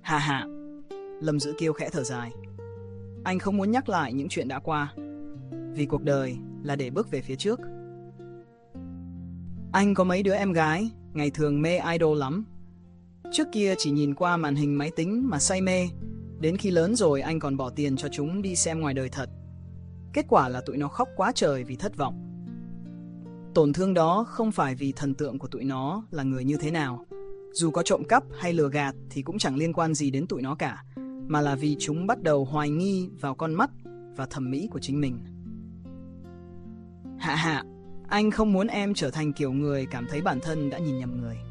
Hà hà. Lâm Dữ Kiêu khẽ thở dài. Anh không muốn nhắc lại những chuyện đã qua, vì cuộc đời là để bước về phía trước. Anh có mấy đứa em gái, ngày thường mê idol lắm. Trước kia chỉ nhìn qua màn hình máy tính mà say mê, đến khi lớn rồi anh còn bỏ tiền cho chúng đi xem ngoài đời thật. Kết quả là tụi nó khóc quá trời vì thất vọng. Tổn thương đó không phải vì thần tượng của tụi nó là người như thế nào, dù có trộm cắp hay lừa gạt thì cũng chẳng liên quan gì đến tụi nó cả, mà là vì chúng bắt đầu hoài nghi vào con mắt và thẩm mỹ của chính mình. Hạ hạ, anh không muốn em trở thành kiểu người cảm thấy bản thân đã nhìn nhầm người.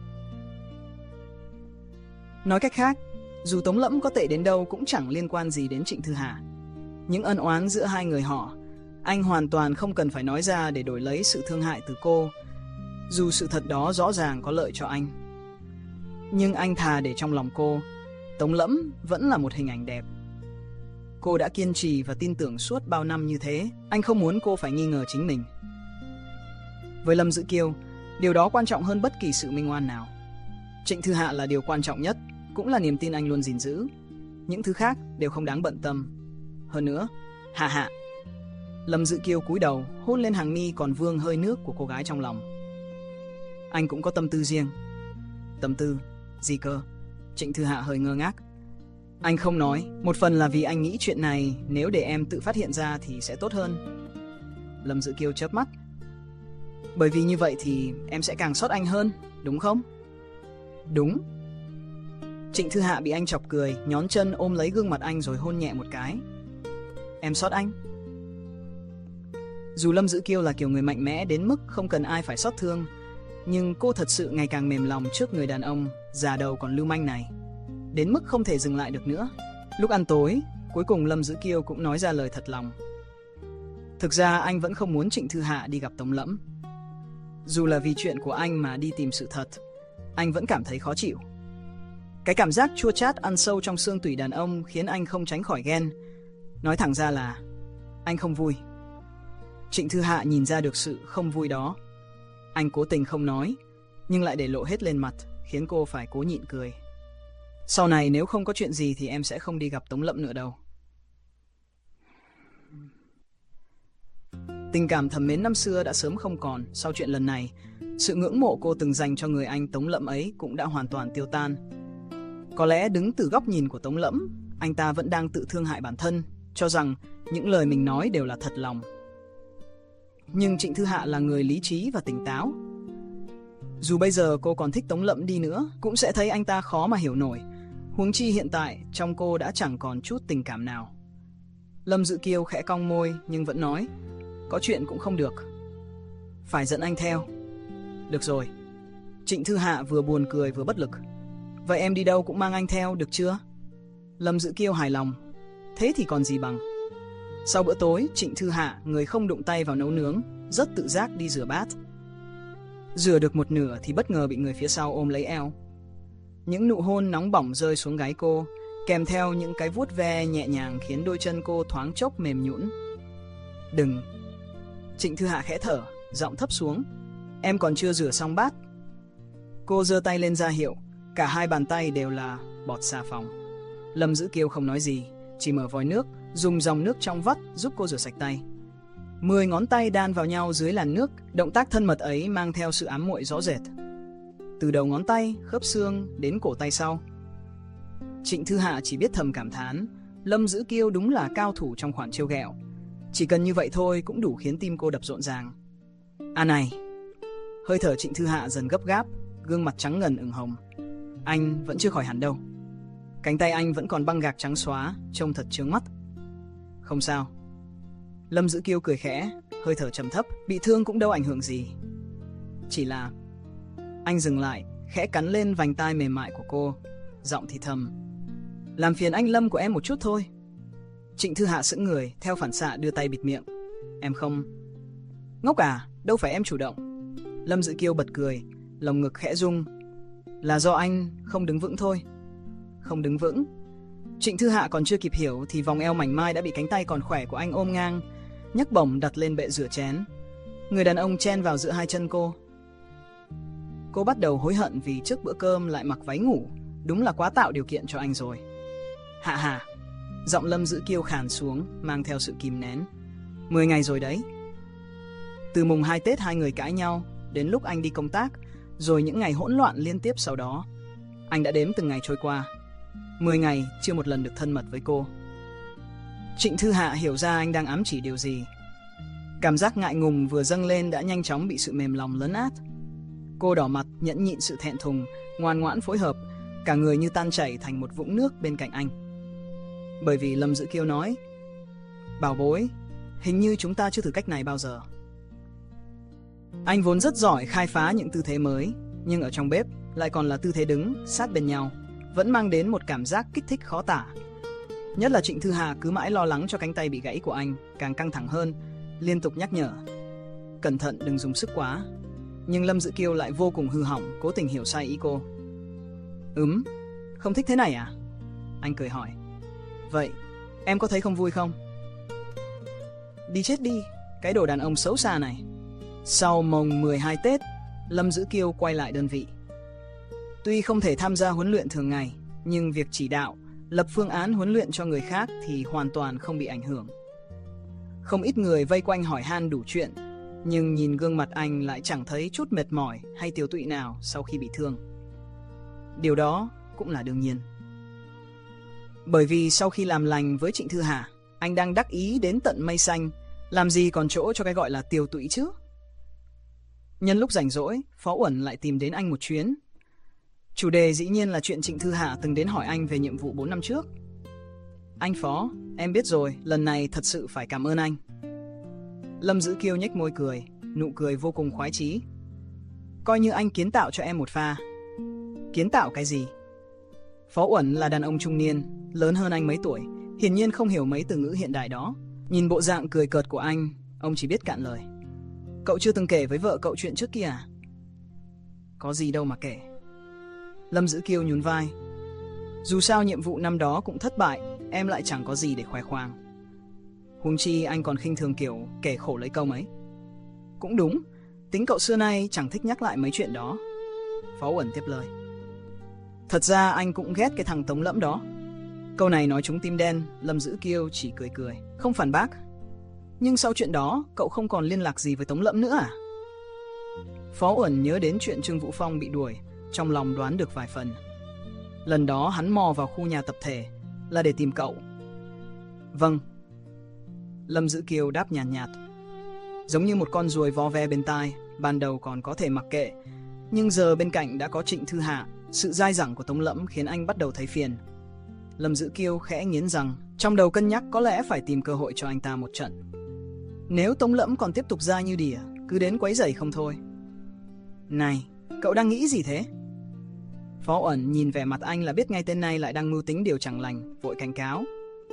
Nói cách khác, dù Tống Lẫm có tệ đến đâu cũng chẳng liên quan gì đến Trịnh Thư Hà. Những ân oán giữa hai người họ, anh hoàn toàn không cần phải nói ra để đổi lấy sự thương hại từ cô, dù sự thật đó rõ ràng có lợi cho anh. Nhưng anh thà để trong lòng cô, Tống Lẫm vẫn là một hình ảnh đẹp. Cô đã kiên trì và tin tưởng suốt bao năm như thế, anh không muốn cô phải nghi ngờ chính mình. Với Lâm Dữ Kiêu, điều đó quan trọng hơn bất kỳ sự minh oan nào. Trịnh Thư Hạ là điều quan trọng nhất, cũng là niềm tin anh luôn gìn giữ. Những thứ khác đều không đáng bận tâm. Hơn nữa, hạ hạ. Lâm Dữ Kiêu cúi đầu, hôn lên hàng mi còn vương hơi nước của cô gái trong lòng. Anh cũng có tâm tư riêng. Tâm tư? Gì cơ? Trịnh Thư Hạ hơi ngơ ngác. Anh không nói, một phần là vì anh nghĩ chuyện này nếu để em tự phát hiện ra thì sẽ tốt hơn. Lâm Dữ Kiêu chớp mắt. Bởi vì như vậy thì em sẽ càng sót anh hơn, đúng không? Đúng. Trịnh Thư Hạ bị anh chọc cười, nhón chân ôm lấy gương mặt anh rồi hôn nhẹ một cái. Em sót anh. Dù Lâm Dữ Kiêu là kiểu người mạnh mẽ đến mức không cần ai phải xót thương, nhưng cô thật sự ngày càng mềm lòng trước người đàn ông già đầu còn lưu manh này, đến mức không thể dừng lại được nữa. Lúc ăn tối, cuối cùng Lâm Dữ Kiêu cũng nói ra lời thật lòng. Thực ra anh vẫn không muốn Trịnh Thư Hạ đi gặp Tống Lẫm. Dù là vì chuyện của anh mà đi tìm sự thật, anh vẫn cảm thấy khó chịu. Cái cảm giác chua chát ăn sâu trong xương tủy đàn ông khiến anh không tránh khỏi ghen. Nói thẳng ra là anh không vui. Trịnh Thư Hạ nhìn ra được sự không vui đó. Anh cố tình không nói, nhưng lại để lộ hết lên mặt, khiến cô phải cố nhịn cười. Sau này nếu không có chuyện gì thì em sẽ không đi gặp Tống Lẫm nữa đâu. Tình cảm thầm mến năm xưa đã sớm không còn. Sau chuyện lần này, sự ngưỡng mộ cô từng dành cho người anh Tống Lẫm ấy cũng đã hoàn toàn tiêu tan. Có lẽ đứng từ góc nhìn của Tống Lẫm, anh ta vẫn đang tự thương hại bản thân, cho rằng những lời mình nói đều là thật lòng. Nhưng Trịnh Thư Hạ là người lý trí và tỉnh táo. Dù bây giờ cô còn thích Tống Lẫm đi nữa, cũng sẽ thấy anh ta khó mà hiểu nổi. Huống chi hiện tại trong cô đã chẳng còn chút tình cảm nào. Lâm Dữ Kiêu khẽ cong môi nhưng vẫn nói, có chuyện cũng không được, phải dẫn anh theo. Được rồi. Trịnh Thư Hạ vừa buồn cười vừa bất lực. Vậy em đi đâu cũng mang anh theo, được chưa? Lâm Dữ Kiêu hài lòng. Thế thì còn gì bằng. Sau bữa tối, Trịnh Thư Hạ, người không đụng tay vào nấu nướng, rất tự giác đi rửa bát. Rửa được một nửa thì bất ngờ bị người phía sau ôm lấy eo. Những nụ hôn nóng bỏng rơi xuống gáy cô, kèm theo những cái vuốt ve nhẹ nhàng khiến đôi chân cô thoáng chốc mềm nhũn. Đừng. Trịnh Thư Hạ khẽ thở, giọng thấp xuống. Em còn chưa rửa xong bát. Cô giơ tay lên ra hiệu, cả hai bàn tay đều là bọt xà phòng. Lâm Dữ Kiêu không nói gì, chỉ mở vòi nước, dùng dòng nước trong vắt giúp cô rửa sạch tay. Mười ngón tay đan vào nhau dưới làn nước, động tác thân mật ấy mang theo sự ám muội rõ rệt. Từ đầu ngón tay, khớp xương đến cổ tay sau. Trịnh Thư Hạ chỉ biết thầm cảm thán, Lâm Dữ Kiêu đúng là cao thủ trong khoản trêu ghẹo. Chỉ cần như vậy thôi cũng đủ khiến tim cô đập rộn ràng. À này. Hơi thở Trịnh Thư Hạ dần gấp gáp, gương mặt trắng ngần ửng hồng. Anh vẫn chưa khỏi hẳn đâu. Cánh tay anh vẫn còn băng gạc trắng xóa, trông thật chướng mắt. Không sao. Lâm Dữ Kiêu cười khẽ, hơi thở trầm thấp, bị thương cũng đâu ảnh hưởng gì. Chỉ là... Anh dừng lại, khẽ cắn lên vành tai mềm mại của cô, giọng thì thầm. Làm phiền anh Lâm của em một chút thôi. Trịnh Thư Hạ sững người, theo phản xạ đưa tay bịt miệng. Em không... Ngốc à, đâu phải em chủ động. Lâm Dữ Kiêu bật cười, lồng ngực khẽ rung. Là do anh không đứng vững thôi. Không đứng vững. Trịnh Thư Hạ còn chưa kịp hiểu thì vòng eo mảnh mai đã bị cánh tay còn khỏe của anh ôm ngang, nhấc bổng đặt lên bệ rửa chén. Người đàn ông chen vào giữa hai chân cô. Cô bắt đầu hối hận vì trước bữa cơm lại mặc váy ngủ, đúng là quá tạo điều kiện cho anh rồi. Hạ hà, giọng Lâm Dữ Kiêu khàn xuống, mang theo sự kìm nén. Mười ngày rồi đấy. Từ mùng hai Tết hai người cãi nhau, đến lúc anh đi công tác, rồi những ngày hỗn loạn liên tiếp sau đó. Anh đã đếm từng ngày trôi qua. Mười ngày chưa một lần được thân mật với cô. Trịnh Thư Hạ hiểu ra anh đang ám chỉ điều gì. Cảm giác ngại ngùng vừa dâng lên đã nhanh chóng bị sự mềm lòng lấn át. Cô đỏ mặt nhẫn nhịn sự thẹn thùng, ngoan ngoãn phối hợp, cả người như tan chảy thành một vũng nước bên cạnh anh. Bởi vì Lâm Dữ Kiêu nói, bảo bối, hình như chúng ta chưa thử cách này bao giờ. Anh vốn rất giỏi khai phá những tư thế mới, nhưng ở trong bếp lại còn là tư thế đứng, sát bên nhau, vẫn mang đến một cảm giác kích thích khó tả. Nhất là Trịnh Thư Hà cứ mãi lo lắng cho cánh tay bị gãy của anh, càng căng thẳng hơn, liên tục nhắc nhở. Cẩn thận đừng dùng sức quá. Nhưng Lâm Dữ Kiêu lại vô cùng hư hỏng, cố tình hiểu sai ý cô. Ừm, không thích thế này à? Anh cười hỏi. Vậy, em có thấy không vui không? Đi chết đi, cái đồ đàn ông xấu xa này. Sau mồng mười hai Tết, Lâm Dữ Kiêu quay lại đơn vị. Tuy không thể tham gia huấn luyện thường ngày, nhưng việc chỉ đạo, lập phương án huấn luyện cho người khác thì hoàn toàn không bị ảnh hưởng. Không ít người vây quanh hỏi han đủ chuyện, nhưng nhìn gương mặt anh lại chẳng thấy chút mệt mỏi hay tiều tụy nào sau khi bị thương. Điều đó cũng là đương nhiên. Bởi vì sau khi làm lành với Trịnh Thư Hà, anh đang đắc ý đến tận mây xanh, làm gì còn chỗ cho cái gọi là tiều tụy chứ. Nhân lúc rảnh rỗi, Phó Uẩn lại tìm đến anh một chuyến. Chủ đề dĩ nhiên là chuyện Trịnh Thư Hà từng đến hỏi anh về nhiệm vụ bốn năm trước. Anh Phó, em biết rồi, lần này thật sự phải cảm ơn anh. Lâm Dữ Kiêu nhếch môi cười, nụ cười vô cùng khoái chí. Coi như anh kiến tạo cho em một pha. Kiến tạo cái gì? Phó Uẩn là đàn ông trung niên, lớn hơn anh mấy tuổi, hiển nhiên không hiểu mấy từ ngữ hiện đại đó. Nhìn bộ dạng cười cợt của anh, ông chỉ biết cạn lời. Cậu chưa từng kể với vợ cậu chuyện trước kia à? Có gì đâu mà kể. Lâm Dữ Kiêu nhún vai. Dù sao nhiệm vụ năm đó cũng thất bại, em lại chẳng có gì để khoe khoang. Huống chi anh còn khinh thường kiểu kể khổ lấy công ấy. Cũng đúng, tính cậu xưa nay chẳng thích nhắc lại mấy chuyện đó. Phó Uẩn tiếp lời. Thật ra anh cũng ghét cái thằng Tống Lẫm đó. Câu này nói trúng tim đen, Lâm Dữ Kiêu chỉ cười cười, không phản bác. Nhưng sau chuyện đó, cậu không còn liên lạc gì với Tống Lẫm nữa à? Phó Uẩn nhớ đến chuyện Trương Vũ Phong bị đuổi, trong lòng đoán được vài phần. Lần đó hắn mò vào khu nhà tập thể là để tìm cậu. Vâng. Lâm Dữ Kiêu đáp nhàn nhạt, nhạt. Giống như một con ruồi vo ve bên tai, ban đầu còn có thể mặc kệ, nhưng giờ bên cạnh đã có Trịnh Thư Hạ, sự dai dẳng của Tống Lẫm khiến anh bắt đầu thấy phiền. Lâm Dữ Kiêu khẽ nghiến răng, trong đầu cân nhắc có lẽ phải tìm cơ hội cho anh ta một trận. Nếu Tống Lẫm còn tiếp tục dai như đỉa, cứ đến quấy rầy không thôi. Này, cậu đang nghĩ gì thế? Phó Uẩn nhìn vẻ mặt anh là biết ngay tên này lại đang mưu tính điều chẳng lành, vội cảnh cáo.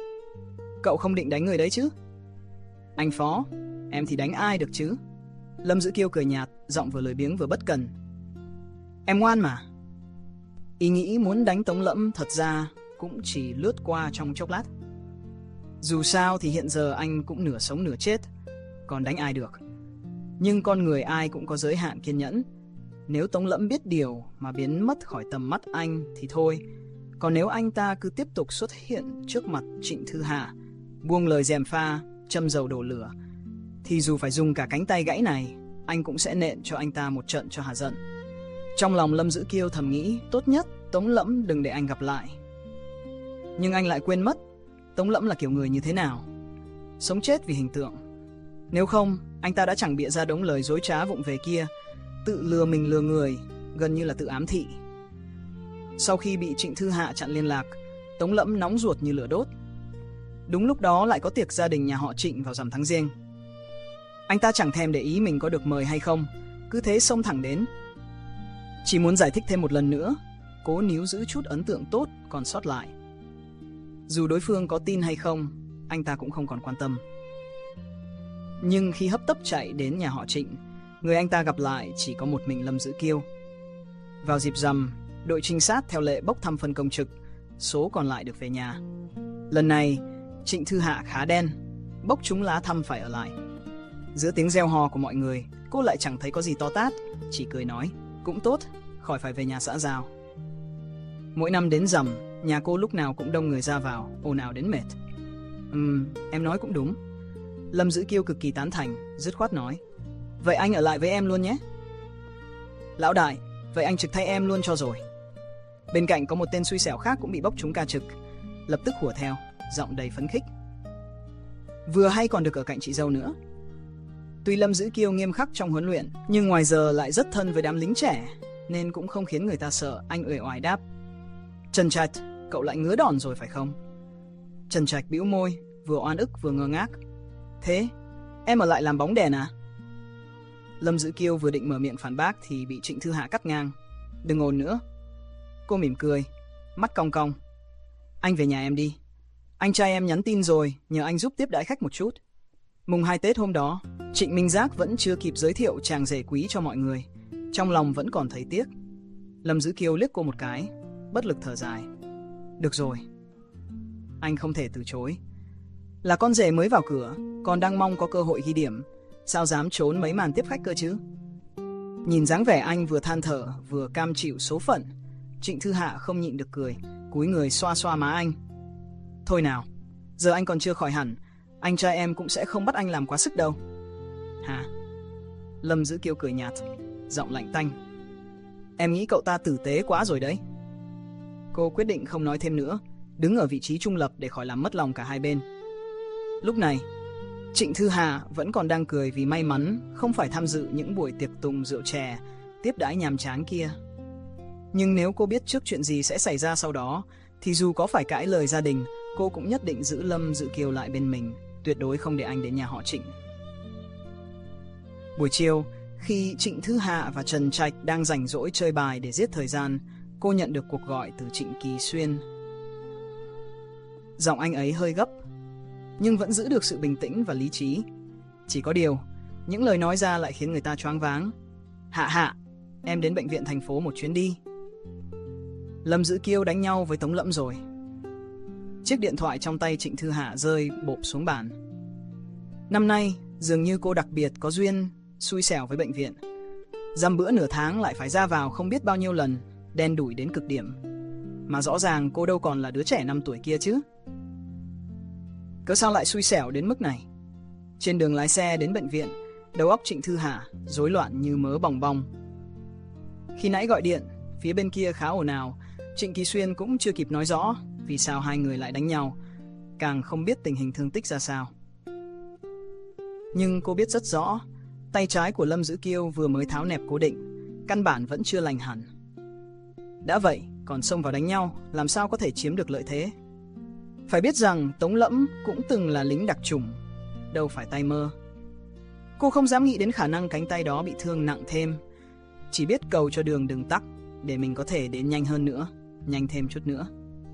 Cậu không định đánh người đấy chứ? Anh Phó, em thì đánh ai được chứ? Lâm Dữ Kiêu cười nhạt, giọng vừa lười biếng vừa bất cần. Em ngoan mà. Ý nghĩ muốn đánh Tống Lẫm thật ra cũng chỉ lướt qua trong chốc lát. Dù sao thì hiện giờ anh cũng nửa sống nửa chết, còn đánh ai được. Nhưng con người ai cũng có giới hạn kiên nhẫn. Nếu Tống Lẫm biết điều mà biến mất khỏi tầm mắt anh thì thôi. Còn nếu anh ta cứ tiếp tục xuất hiện trước mặt Trịnh Thư Hạ, buông lời gièm pha, châm dầu đổ lửa, thì dù phải dùng cả cánh tay gãy này, anh cũng sẽ nện cho anh ta một trận cho hả giận. Trong lòng Lâm Dữ Kiêu thầm nghĩ, tốt nhất Tống Lẫm đừng để anh gặp lại. Nhưng anh lại quên mất Tống Lẫm là kiểu người như thế nào, sống chết vì hình tượng. Nếu không, anh ta đã chẳng bịa ra đống lời dối trá vụng về kia, tự lừa mình lừa người, gần như là tự ám thị. Sau khi bị Trịnh Thư Hạ chặn liên lạc, Tống Lẫm nóng ruột như lửa đốt. Đúng lúc đó lại có tiệc gia đình nhà họ Trịnh vào rằm tháng Giêng. Anh ta chẳng thèm để ý mình có được mời hay không, cứ thế xông thẳng đến. Chỉ muốn giải thích thêm một lần nữa, cố níu giữ chút ấn tượng tốt còn sót lại. Dù đối phương có tin hay không, anh ta cũng không còn quan tâm. Nhưng khi hấp tấp chạy đến nhà họ Trịnh, người anh ta gặp lại chỉ có một mình Lâm Dữ Kiêu. Vào dịp rằm, đội trinh sát theo lệ bốc thăm phân công trực, số còn lại được về nhà. Lần này, Trịnh Thư Hạ khá đen, bốc trúng lá thăm phải ở lại. Giữa tiếng reo hò của mọi người, cô lại chẳng thấy có gì to tát, chỉ cười nói, cũng tốt, khỏi phải về nhà xã giao. Mỗi năm đến rằm, nhà cô lúc nào cũng đông người ra vào, ồn ào đến mệt. Ừm, em nói cũng đúng. Lâm Dữ Kiêu cực kỳ tán thành, dứt khoát nói. Vậy anh ở lại với em luôn nhé. Lão đại, vậy anh trực thay em luôn cho rồi. Bên cạnh có một tên xui xẻo khác cũng bị bóc trúng ca trực, lập tức hùa theo, giọng đầy phấn khích. Vừa hay còn được ở cạnh chị dâu nữa. Tuy Lâm Dữ Kiêu nghiêm khắc trong huấn luyện, nhưng ngoài giờ lại rất thân với đám lính trẻ, nên cũng không khiến người ta sợ. Anh uể oải đáp. Trần Trạch, cậu lại ngứa đòn rồi phải không? Trần Trạch bĩu môi, vừa oan ức vừa ngơ ngác. Thế, em ở lại làm bóng đèn à? Lâm Dữ Kiêu vừa định mở miệng phản bác thì bị Trịnh Thư Hạ cắt ngang. Đừng ồn nữa. Cô mỉm cười, mắt cong cong. Anh về nhà em đi. Anh trai em nhắn tin rồi, nhờ anh giúp tiếp đãi khách một chút. Mùng hai Tết hôm đó, Trịnh Minh Giác vẫn chưa kịp giới thiệu chàng rể quý cho mọi người. Trong lòng vẫn còn thấy tiếc. Lâm Dữ Kiêu liếc cô một cái, bất lực thở dài. Được rồi. Anh không thể từ chối. Là con rể mới vào cửa, còn đang mong có cơ hội ghi điểm. Sao dám trốn mấy màn tiếp khách cơ chứ? Nhìn dáng vẻ anh vừa than thở, vừa cam chịu số phận, Trịnh Thư Hạ không nhịn được cười, cúi người xoa xoa má anh. Thôi nào, giờ anh còn chưa khỏi hẳn, anh trai em cũng sẽ không bắt anh làm quá sức đâu. Hả? Lâm Dữ Kiêu cười nhạt, giọng lạnh tanh. Em nghĩ cậu ta tử tế quá rồi đấy. Cô quyết định không nói thêm nữa, đứng ở vị trí trung lập để khỏi làm mất lòng cả hai bên. Lúc này, Trịnh Thư Hạ vẫn còn đang cười vì may mắn không phải tham dự những buổi tiệc tùng rượu chè, tiếp đãi nhàm chán kia. Nhưng nếu cô biết trước chuyện gì sẽ xảy ra sau đó, thì dù có phải cãi lời gia đình, cô cũng nhất định giữ Lâm Dữ Kiêu lại bên mình, tuyệt đối không để anh đến nhà họ Trịnh. Buổi chiều, khi Trịnh Thư Hạ và Trần Trạch đang rảnh rỗi chơi bài để giết thời gian, cô nhận được cuộc gọi từ Trịnh Kỳ Xuyên. Giọng anh ấy hơi gấp, nhưng vẫn giữ được sự bình tĩnh và lý trí. Chỉ có điều, những lời nói ra lại khiến người ta choáng váng. Hạ Hạ, em đến bệnh viện thành phố một chuyến đi. Lâm Dữ Kiêu đánh nhau với Tống Lẫm rồi. Chiếc điện thoại trong tay Trịnh Thư Hạ rơi bộp xuống bàn. Năm nay, dường như cô đặc biệt có duyên, xui xẻo với bệnh viện. Dăm bữa nửa tháng lại phải ra vào không biết bao nhiêu lần, đen đủi đến cực điểm. Mà rõ ràng cô đâu còn là đứa trẻ năm tuổi kia chứ. Cớ sao lại xui xẻo đến mức này? Trên đường lái xe đến bệnh viện, đầu óc Trịnh Thư Hạ rối loạn như mớ bòng bong. Khi nãy gọi điện, phía bên kia khá ồn ào, Trịnh Kỳ Xuyên cũng chưa kịp nói rõ vì sao hai người lại đánh nhau, càng không biết tình hình thương tích ra sao. Nhưng cô biết rất rõ, tay trái của Lâm Dữ Kiêu vừa mới tháo nẹp cố định, căn bản vẫn chưa lành hẳn. Đã vậy, còn xông vào đánh nhau, làm sao có thể chiếm được lợi thế? Phải biết rằng Tống Lẫm cũng từng là lính đặc chủng, đâu phải tay mơ. Cô không dám nghĩ đến khả năng cánh tay đó bị thương nặng thêm, chỉ biết cầu cho đường đừng tắc để mình có thể đến nhanh hơn nữa, nhanh thêm chút nữa.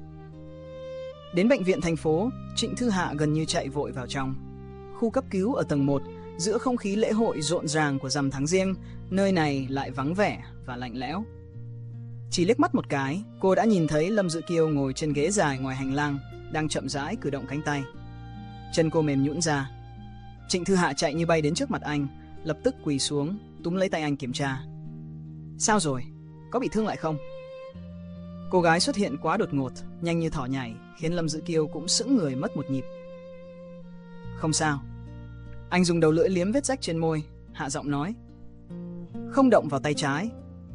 Đến bệnh viện thành phố, Trịnh Thư Hạ gần như chạy vội vào trong. Khu cấp cứu ở tầng một, giữa không khí lễ hội rộn ràng của rằm tháng Giêng, nơi này lại vắng vẻ và lạnh lẽo. Chỉ liếc mắt một cái, cô đã nhìn thấy Lâm Dữ Kiêu ngồi trên ghế dài ngoài hành lang, đang chậm rãi cử động cánh tay. Chân cô mềm nhũn ra. Trịnh Thư Hạ chạy như bay đến trước mặt anh, lập tức quỳ xuống, túm lấy tay anh kiểm tra. Sao rồi? Có bị thương lại không? Cô gái xuất hiện quá đột ngột, nhanh như thỏ nhảy, khiến Lâm Dữ Kiêu cũng sững người mất một nhịp. Không sao. Anh dùng đầu lưỡi liếm vết rách trên môi, hạ giọng nói. Không động vào tay trái.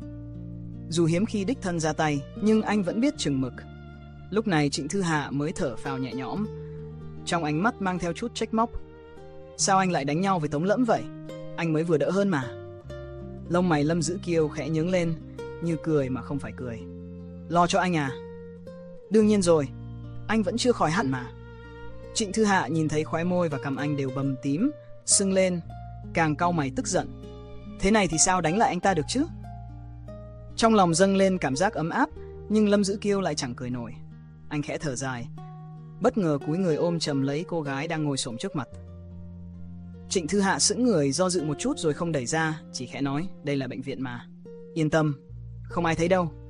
Dù hiếm khi đích thân ra tay, nhưng anh vẫn biết chừng mực. Lúc này Trịnh Thư Hạ mới thở phào nhẹ nhõm, trong ánh mắt mang theo chút trách móc. Sao anh lại đánh nhau với Tống Lẫm vậy? Anh mới vừa đỡ hơn mà. Lông mày Lâm Dữ Kiêu khẽ nhướng lên, như cười mà không phải cười. Lo cho anh à? Đương nhiên rồi, anh vẫn chưa khỏi hẳn mà. Trịnh Thư Hạ nhìn thấy khóe môi và cằm anh đều bầm tím, sưng lên, càng cau mày tức giận. Thế này thì sao đánh lại anh ta được chứ? Trong lòng dâng lên cảm giác ấm áp, nhưng Lâm Dữ Kiêu lại chẳng cười nổi. Anh khẽ thở dài, bất ngờ cúi người ôm chầm lấy cô gái đang ngồi xổm trước mặt. Trịnh Thư Hạ sững người do dự một chút rồi không đẩy ra, chỉ khẽ nói, đây là bệnh viện mà. Yên tâm, không ai thấy đâu.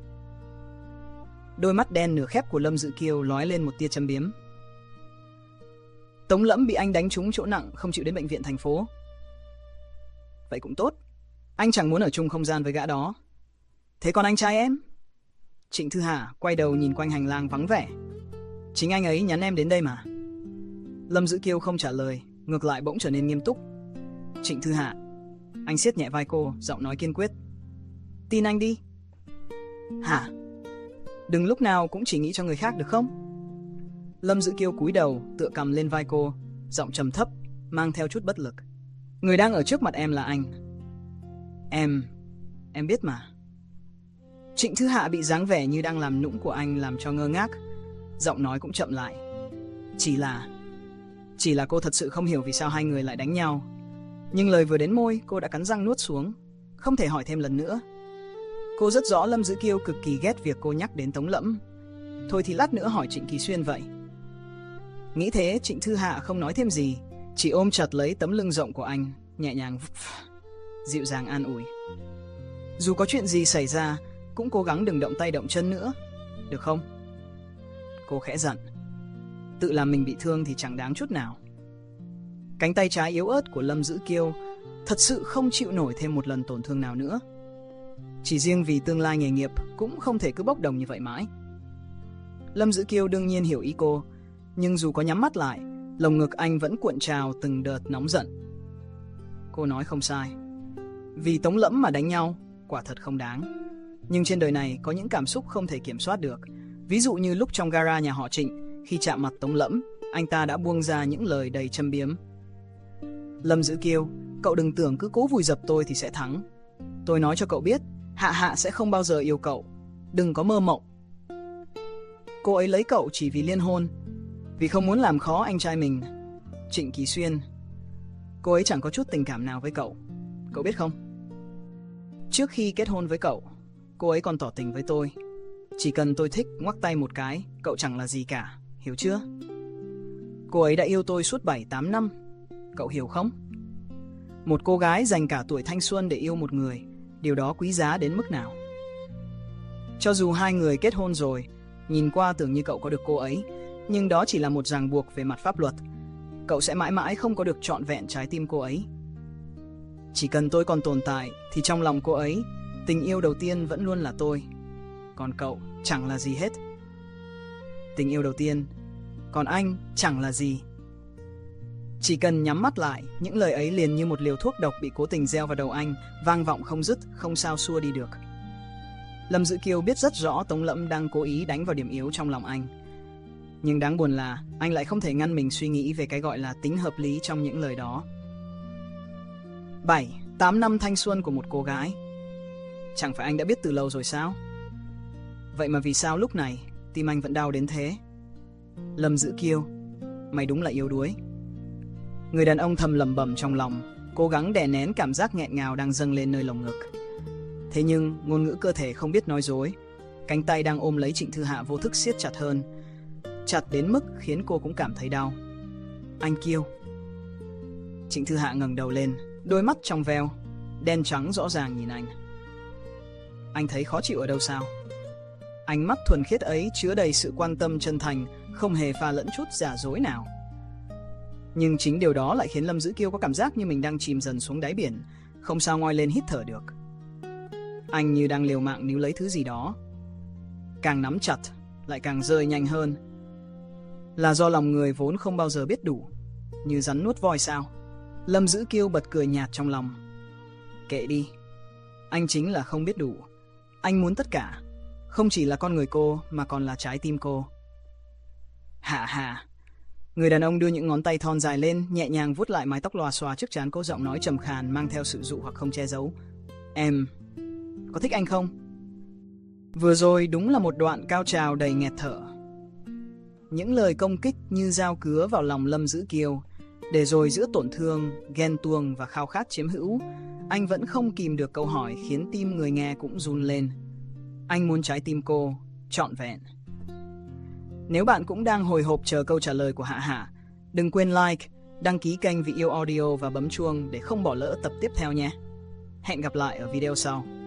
Đôi mắt đen nửa khép của Lâm Dữ Kiêu lóe lên một tia châm biếm. Tống Lẫm bị anh đánh trúng chỗ nặng, không chịu đến bệnh viện thành phố. Vậy cũng tốt, anh chẳng muốn ở chung không gian với gã đó. Thế còn anh trai em? Trịnh Thư Hạ quay đầu nhìn quanh hành lang vắng vẻ. Chính anh ấy nhắn em đến đây mà. Lâm Dữ Kiêu không trả lời, ngược lại bỗng trở nên nghiêm túc. Trịnh Thư Hạ, anh siết nhẹ vai cô, giọng nói kiên quyết. Tin anh đi. Hả? Đừng lúc nào cũng chỉ nghĩ cho người khác được không? Lâm Dữ Kiêu cúi đầu, tựa cằm lên vai cô, giọng trầm thấp, mang theo chút bất lực. Người đang ở trước mặt em là anh. Em... em biết mà. Trịnh Thư Hạ bị dáng vẻ như đang làm nũng của anh làm cho ngơ ngác, giọng nói cũng chậm lại. Chỉ là... Chỉ là cô thật sự không hiểu vì sao hai người lại đánh nhau. Nhưng lời vừa đến môi, cô đã cắn răng nuốt xuống, không thể hỏi thêm lần nữa. Cô rất rõ Lâm Dữ Kiêu cực kỳ ghét việc cô nhắc đến Tống Lẫm. Thôi thì lát nữa hỏi Trịnh Kỳ Xuyên vậy. Nghĩ thế, Trịnh Thư Hạ không nói thêm gì, chỉ ôm chặt lấy tấm lưng rộng của anh, nhẹ nhàng dịu dàng an ủi. Dù có chuyện gì xảy ra, cũng cố gắng đừng động tay động chân nữa, được không? Cô khẽ dặn. Tự làm mình bị thương thì chẳng đáng chút nào. Cánh tay trái yếu ớt của Lâm Dữ Kiêu thật sự không chịu nổi thêm một lần tổn thương nào nữa. Chỉ riêng vì tương lai nghề nghiệp cũng không thể cứ bốc đồng như vậy mãi. Lâm Dữ Kiêu đương nhiên hiểu ý cô, nhưng dù có nhắm mắt lại, lồng ngực anh vẫn cuộn trào từng đợt nóng giận. Cô nói không sai. Vì Tống Lẫm mà đánh nhau, quả thật không đáng. Nhưng trên đời này có những cảm xúc không thể kiểm soát được. Ví dụ như lúc trong gara nhà họ Trịnh, khi chạm mặt Tống Lẫm, anh ta đã buông ra những lời đầy châm biếm. Lâm Dữ Kiêu, cậu đừng tưởng cứ cố vùi dập tôi thì sẽ thắng. Tôi nói cho cậu biết, Hạ Hạ sẽ không bao giờ yêu cậu. Đừng có mơ mộng. Cô ấy lấy cậu chỉ vì liên hôn, vì không muốn làm khó anh trai mình, Trịnh Kỳ Xuyên. Cô ấy chẳng có chút tình cảm nào với cậu, cậu biết không? Trước khi kết hôn với cậu, cô ấy còn tỏ tình với tôi. Chỉ cần tôi thích ngoắc tay một cái, cậu chẳng là gì cả, hiểu chưa? Cô ấy đã yêu tôi suốt bảy tám năm, cậu hiểu không? Một cô gái dành cả tuổi thanh xuân để yêu một người, điều đó quý giá đến mức nào? Cho dù hai người kết hôn rồi, nhìn qua tưởng như cậu có được cô ấy, nhưng đó chỉ là một ràng buộc về mặt pháp luật. Cậu sẽ mãi mãi không có được trọn vẹn trái tim cô ấy. Chỉ cần tôi còn tồn tại, thì trong lòng cô ấy, tình yêu đầu tiên vẫn luôn là tôi. Còn cậu chẳng là gì hết. Tình yêu đầu tiên, còn anh chẳng là gì. Chỉ cần nhắm mắt lại, những lời ấy liền như một liều thuốc độc bị cố tình gieo vào đầu anh, vang vọng không dứt, không sao xua đi được. Lâm Dữ Kiêu biết rất rõ Tống Lẫm đang cố ý đánh vào điểm yếu trong lòng anh. Nhưng đáng buồn là anh lại không thể ngăn mình suy nghĩ về cái gọi là tính hợp lý trong những lời đó. Bảy, tám năm thanh xuân của một cô gái. Chẳng phải anh đã biết từ lâu rồi sao? Vậy mà vì sao lúc này tim anh vẫn đau đến thế? Lâm Dữ Kiêu, mày đúng là yếu đuối. Người đàn ông thầm lẩm bẩm trong lòng, cố gắng đè nén cảm giác nghẹn ngào đang dâng lên nơi lồng ngực. Thế nhưng ngôn ngữ cơ thể không biết nói dối. Cánh tay đang ôm lấy Trịnh Thư Hạ vô thức siết chặt hơn, chặt đến mức khiến cô cũng cảm thấy đau. Anh Kiêu. Trịnh Thư Hạ ngẩng đầu lên, đôi mắt trong veo, đen trắng rõ ràng nhìn anh. Anh thấy khó chịu ở đâu sao? Ánh mắt thuần khiết ấy chứa đầy sự quan tâm chân thành, không hề pha lẫn chút giả dối nào. Nhưng chính điều đó lại khiến Lâm Dữ Kiêu có cảm giác như mình đang chìm dần xuống đáy biển, không sao ngoi lên hít thở được. Anh như đang liều mạng níu lấy thứ gì đó. Càng nắm chặt, lại càng rơi nhanh hơn. Là do lòng người vốn không bao giờ biết đủ, như rắn nuốt voi sao? Lâm Dữ Kiêu bật cười nhạt trong lòng. Kệ đi, anh chính là không biết đủ. Anh muốn tất cả, không chỉ là con người cô mà còn là trái tim cô. Hạ Hạ. Người đàn ông đưa những ngón tay thon dài lên, nhẹ nhàng vuốt lại mái tóc lòa xòa trước trán cô, giọng nói trầm khàn mang theo sự dụ hoặc không che giấu. Em có thích anh không? Vừa rồi đúng là một đoạn cao trào đầy nghẹt thở. Những lời công kích như dao cứa vào lòng Lâm Dữ Kiêu, để rồi giữa tổn thương, ghen tuông và khao khát chiếm hữu, anh vẫn không kìm được câu hỏi khiến tim người nghe cũng run lên. Anh muốn trái tim cô trọn vẹn. Nếu bạn cũng đang hồi hộp chờ câu trả lời của Hạ Hạ, đừng quên like, đăng ký kênh Vì Yêu Audio và bấm chuông để không bỏ lỡ tập tiếp theo nhé. Hẹn gặp lại ở video sau.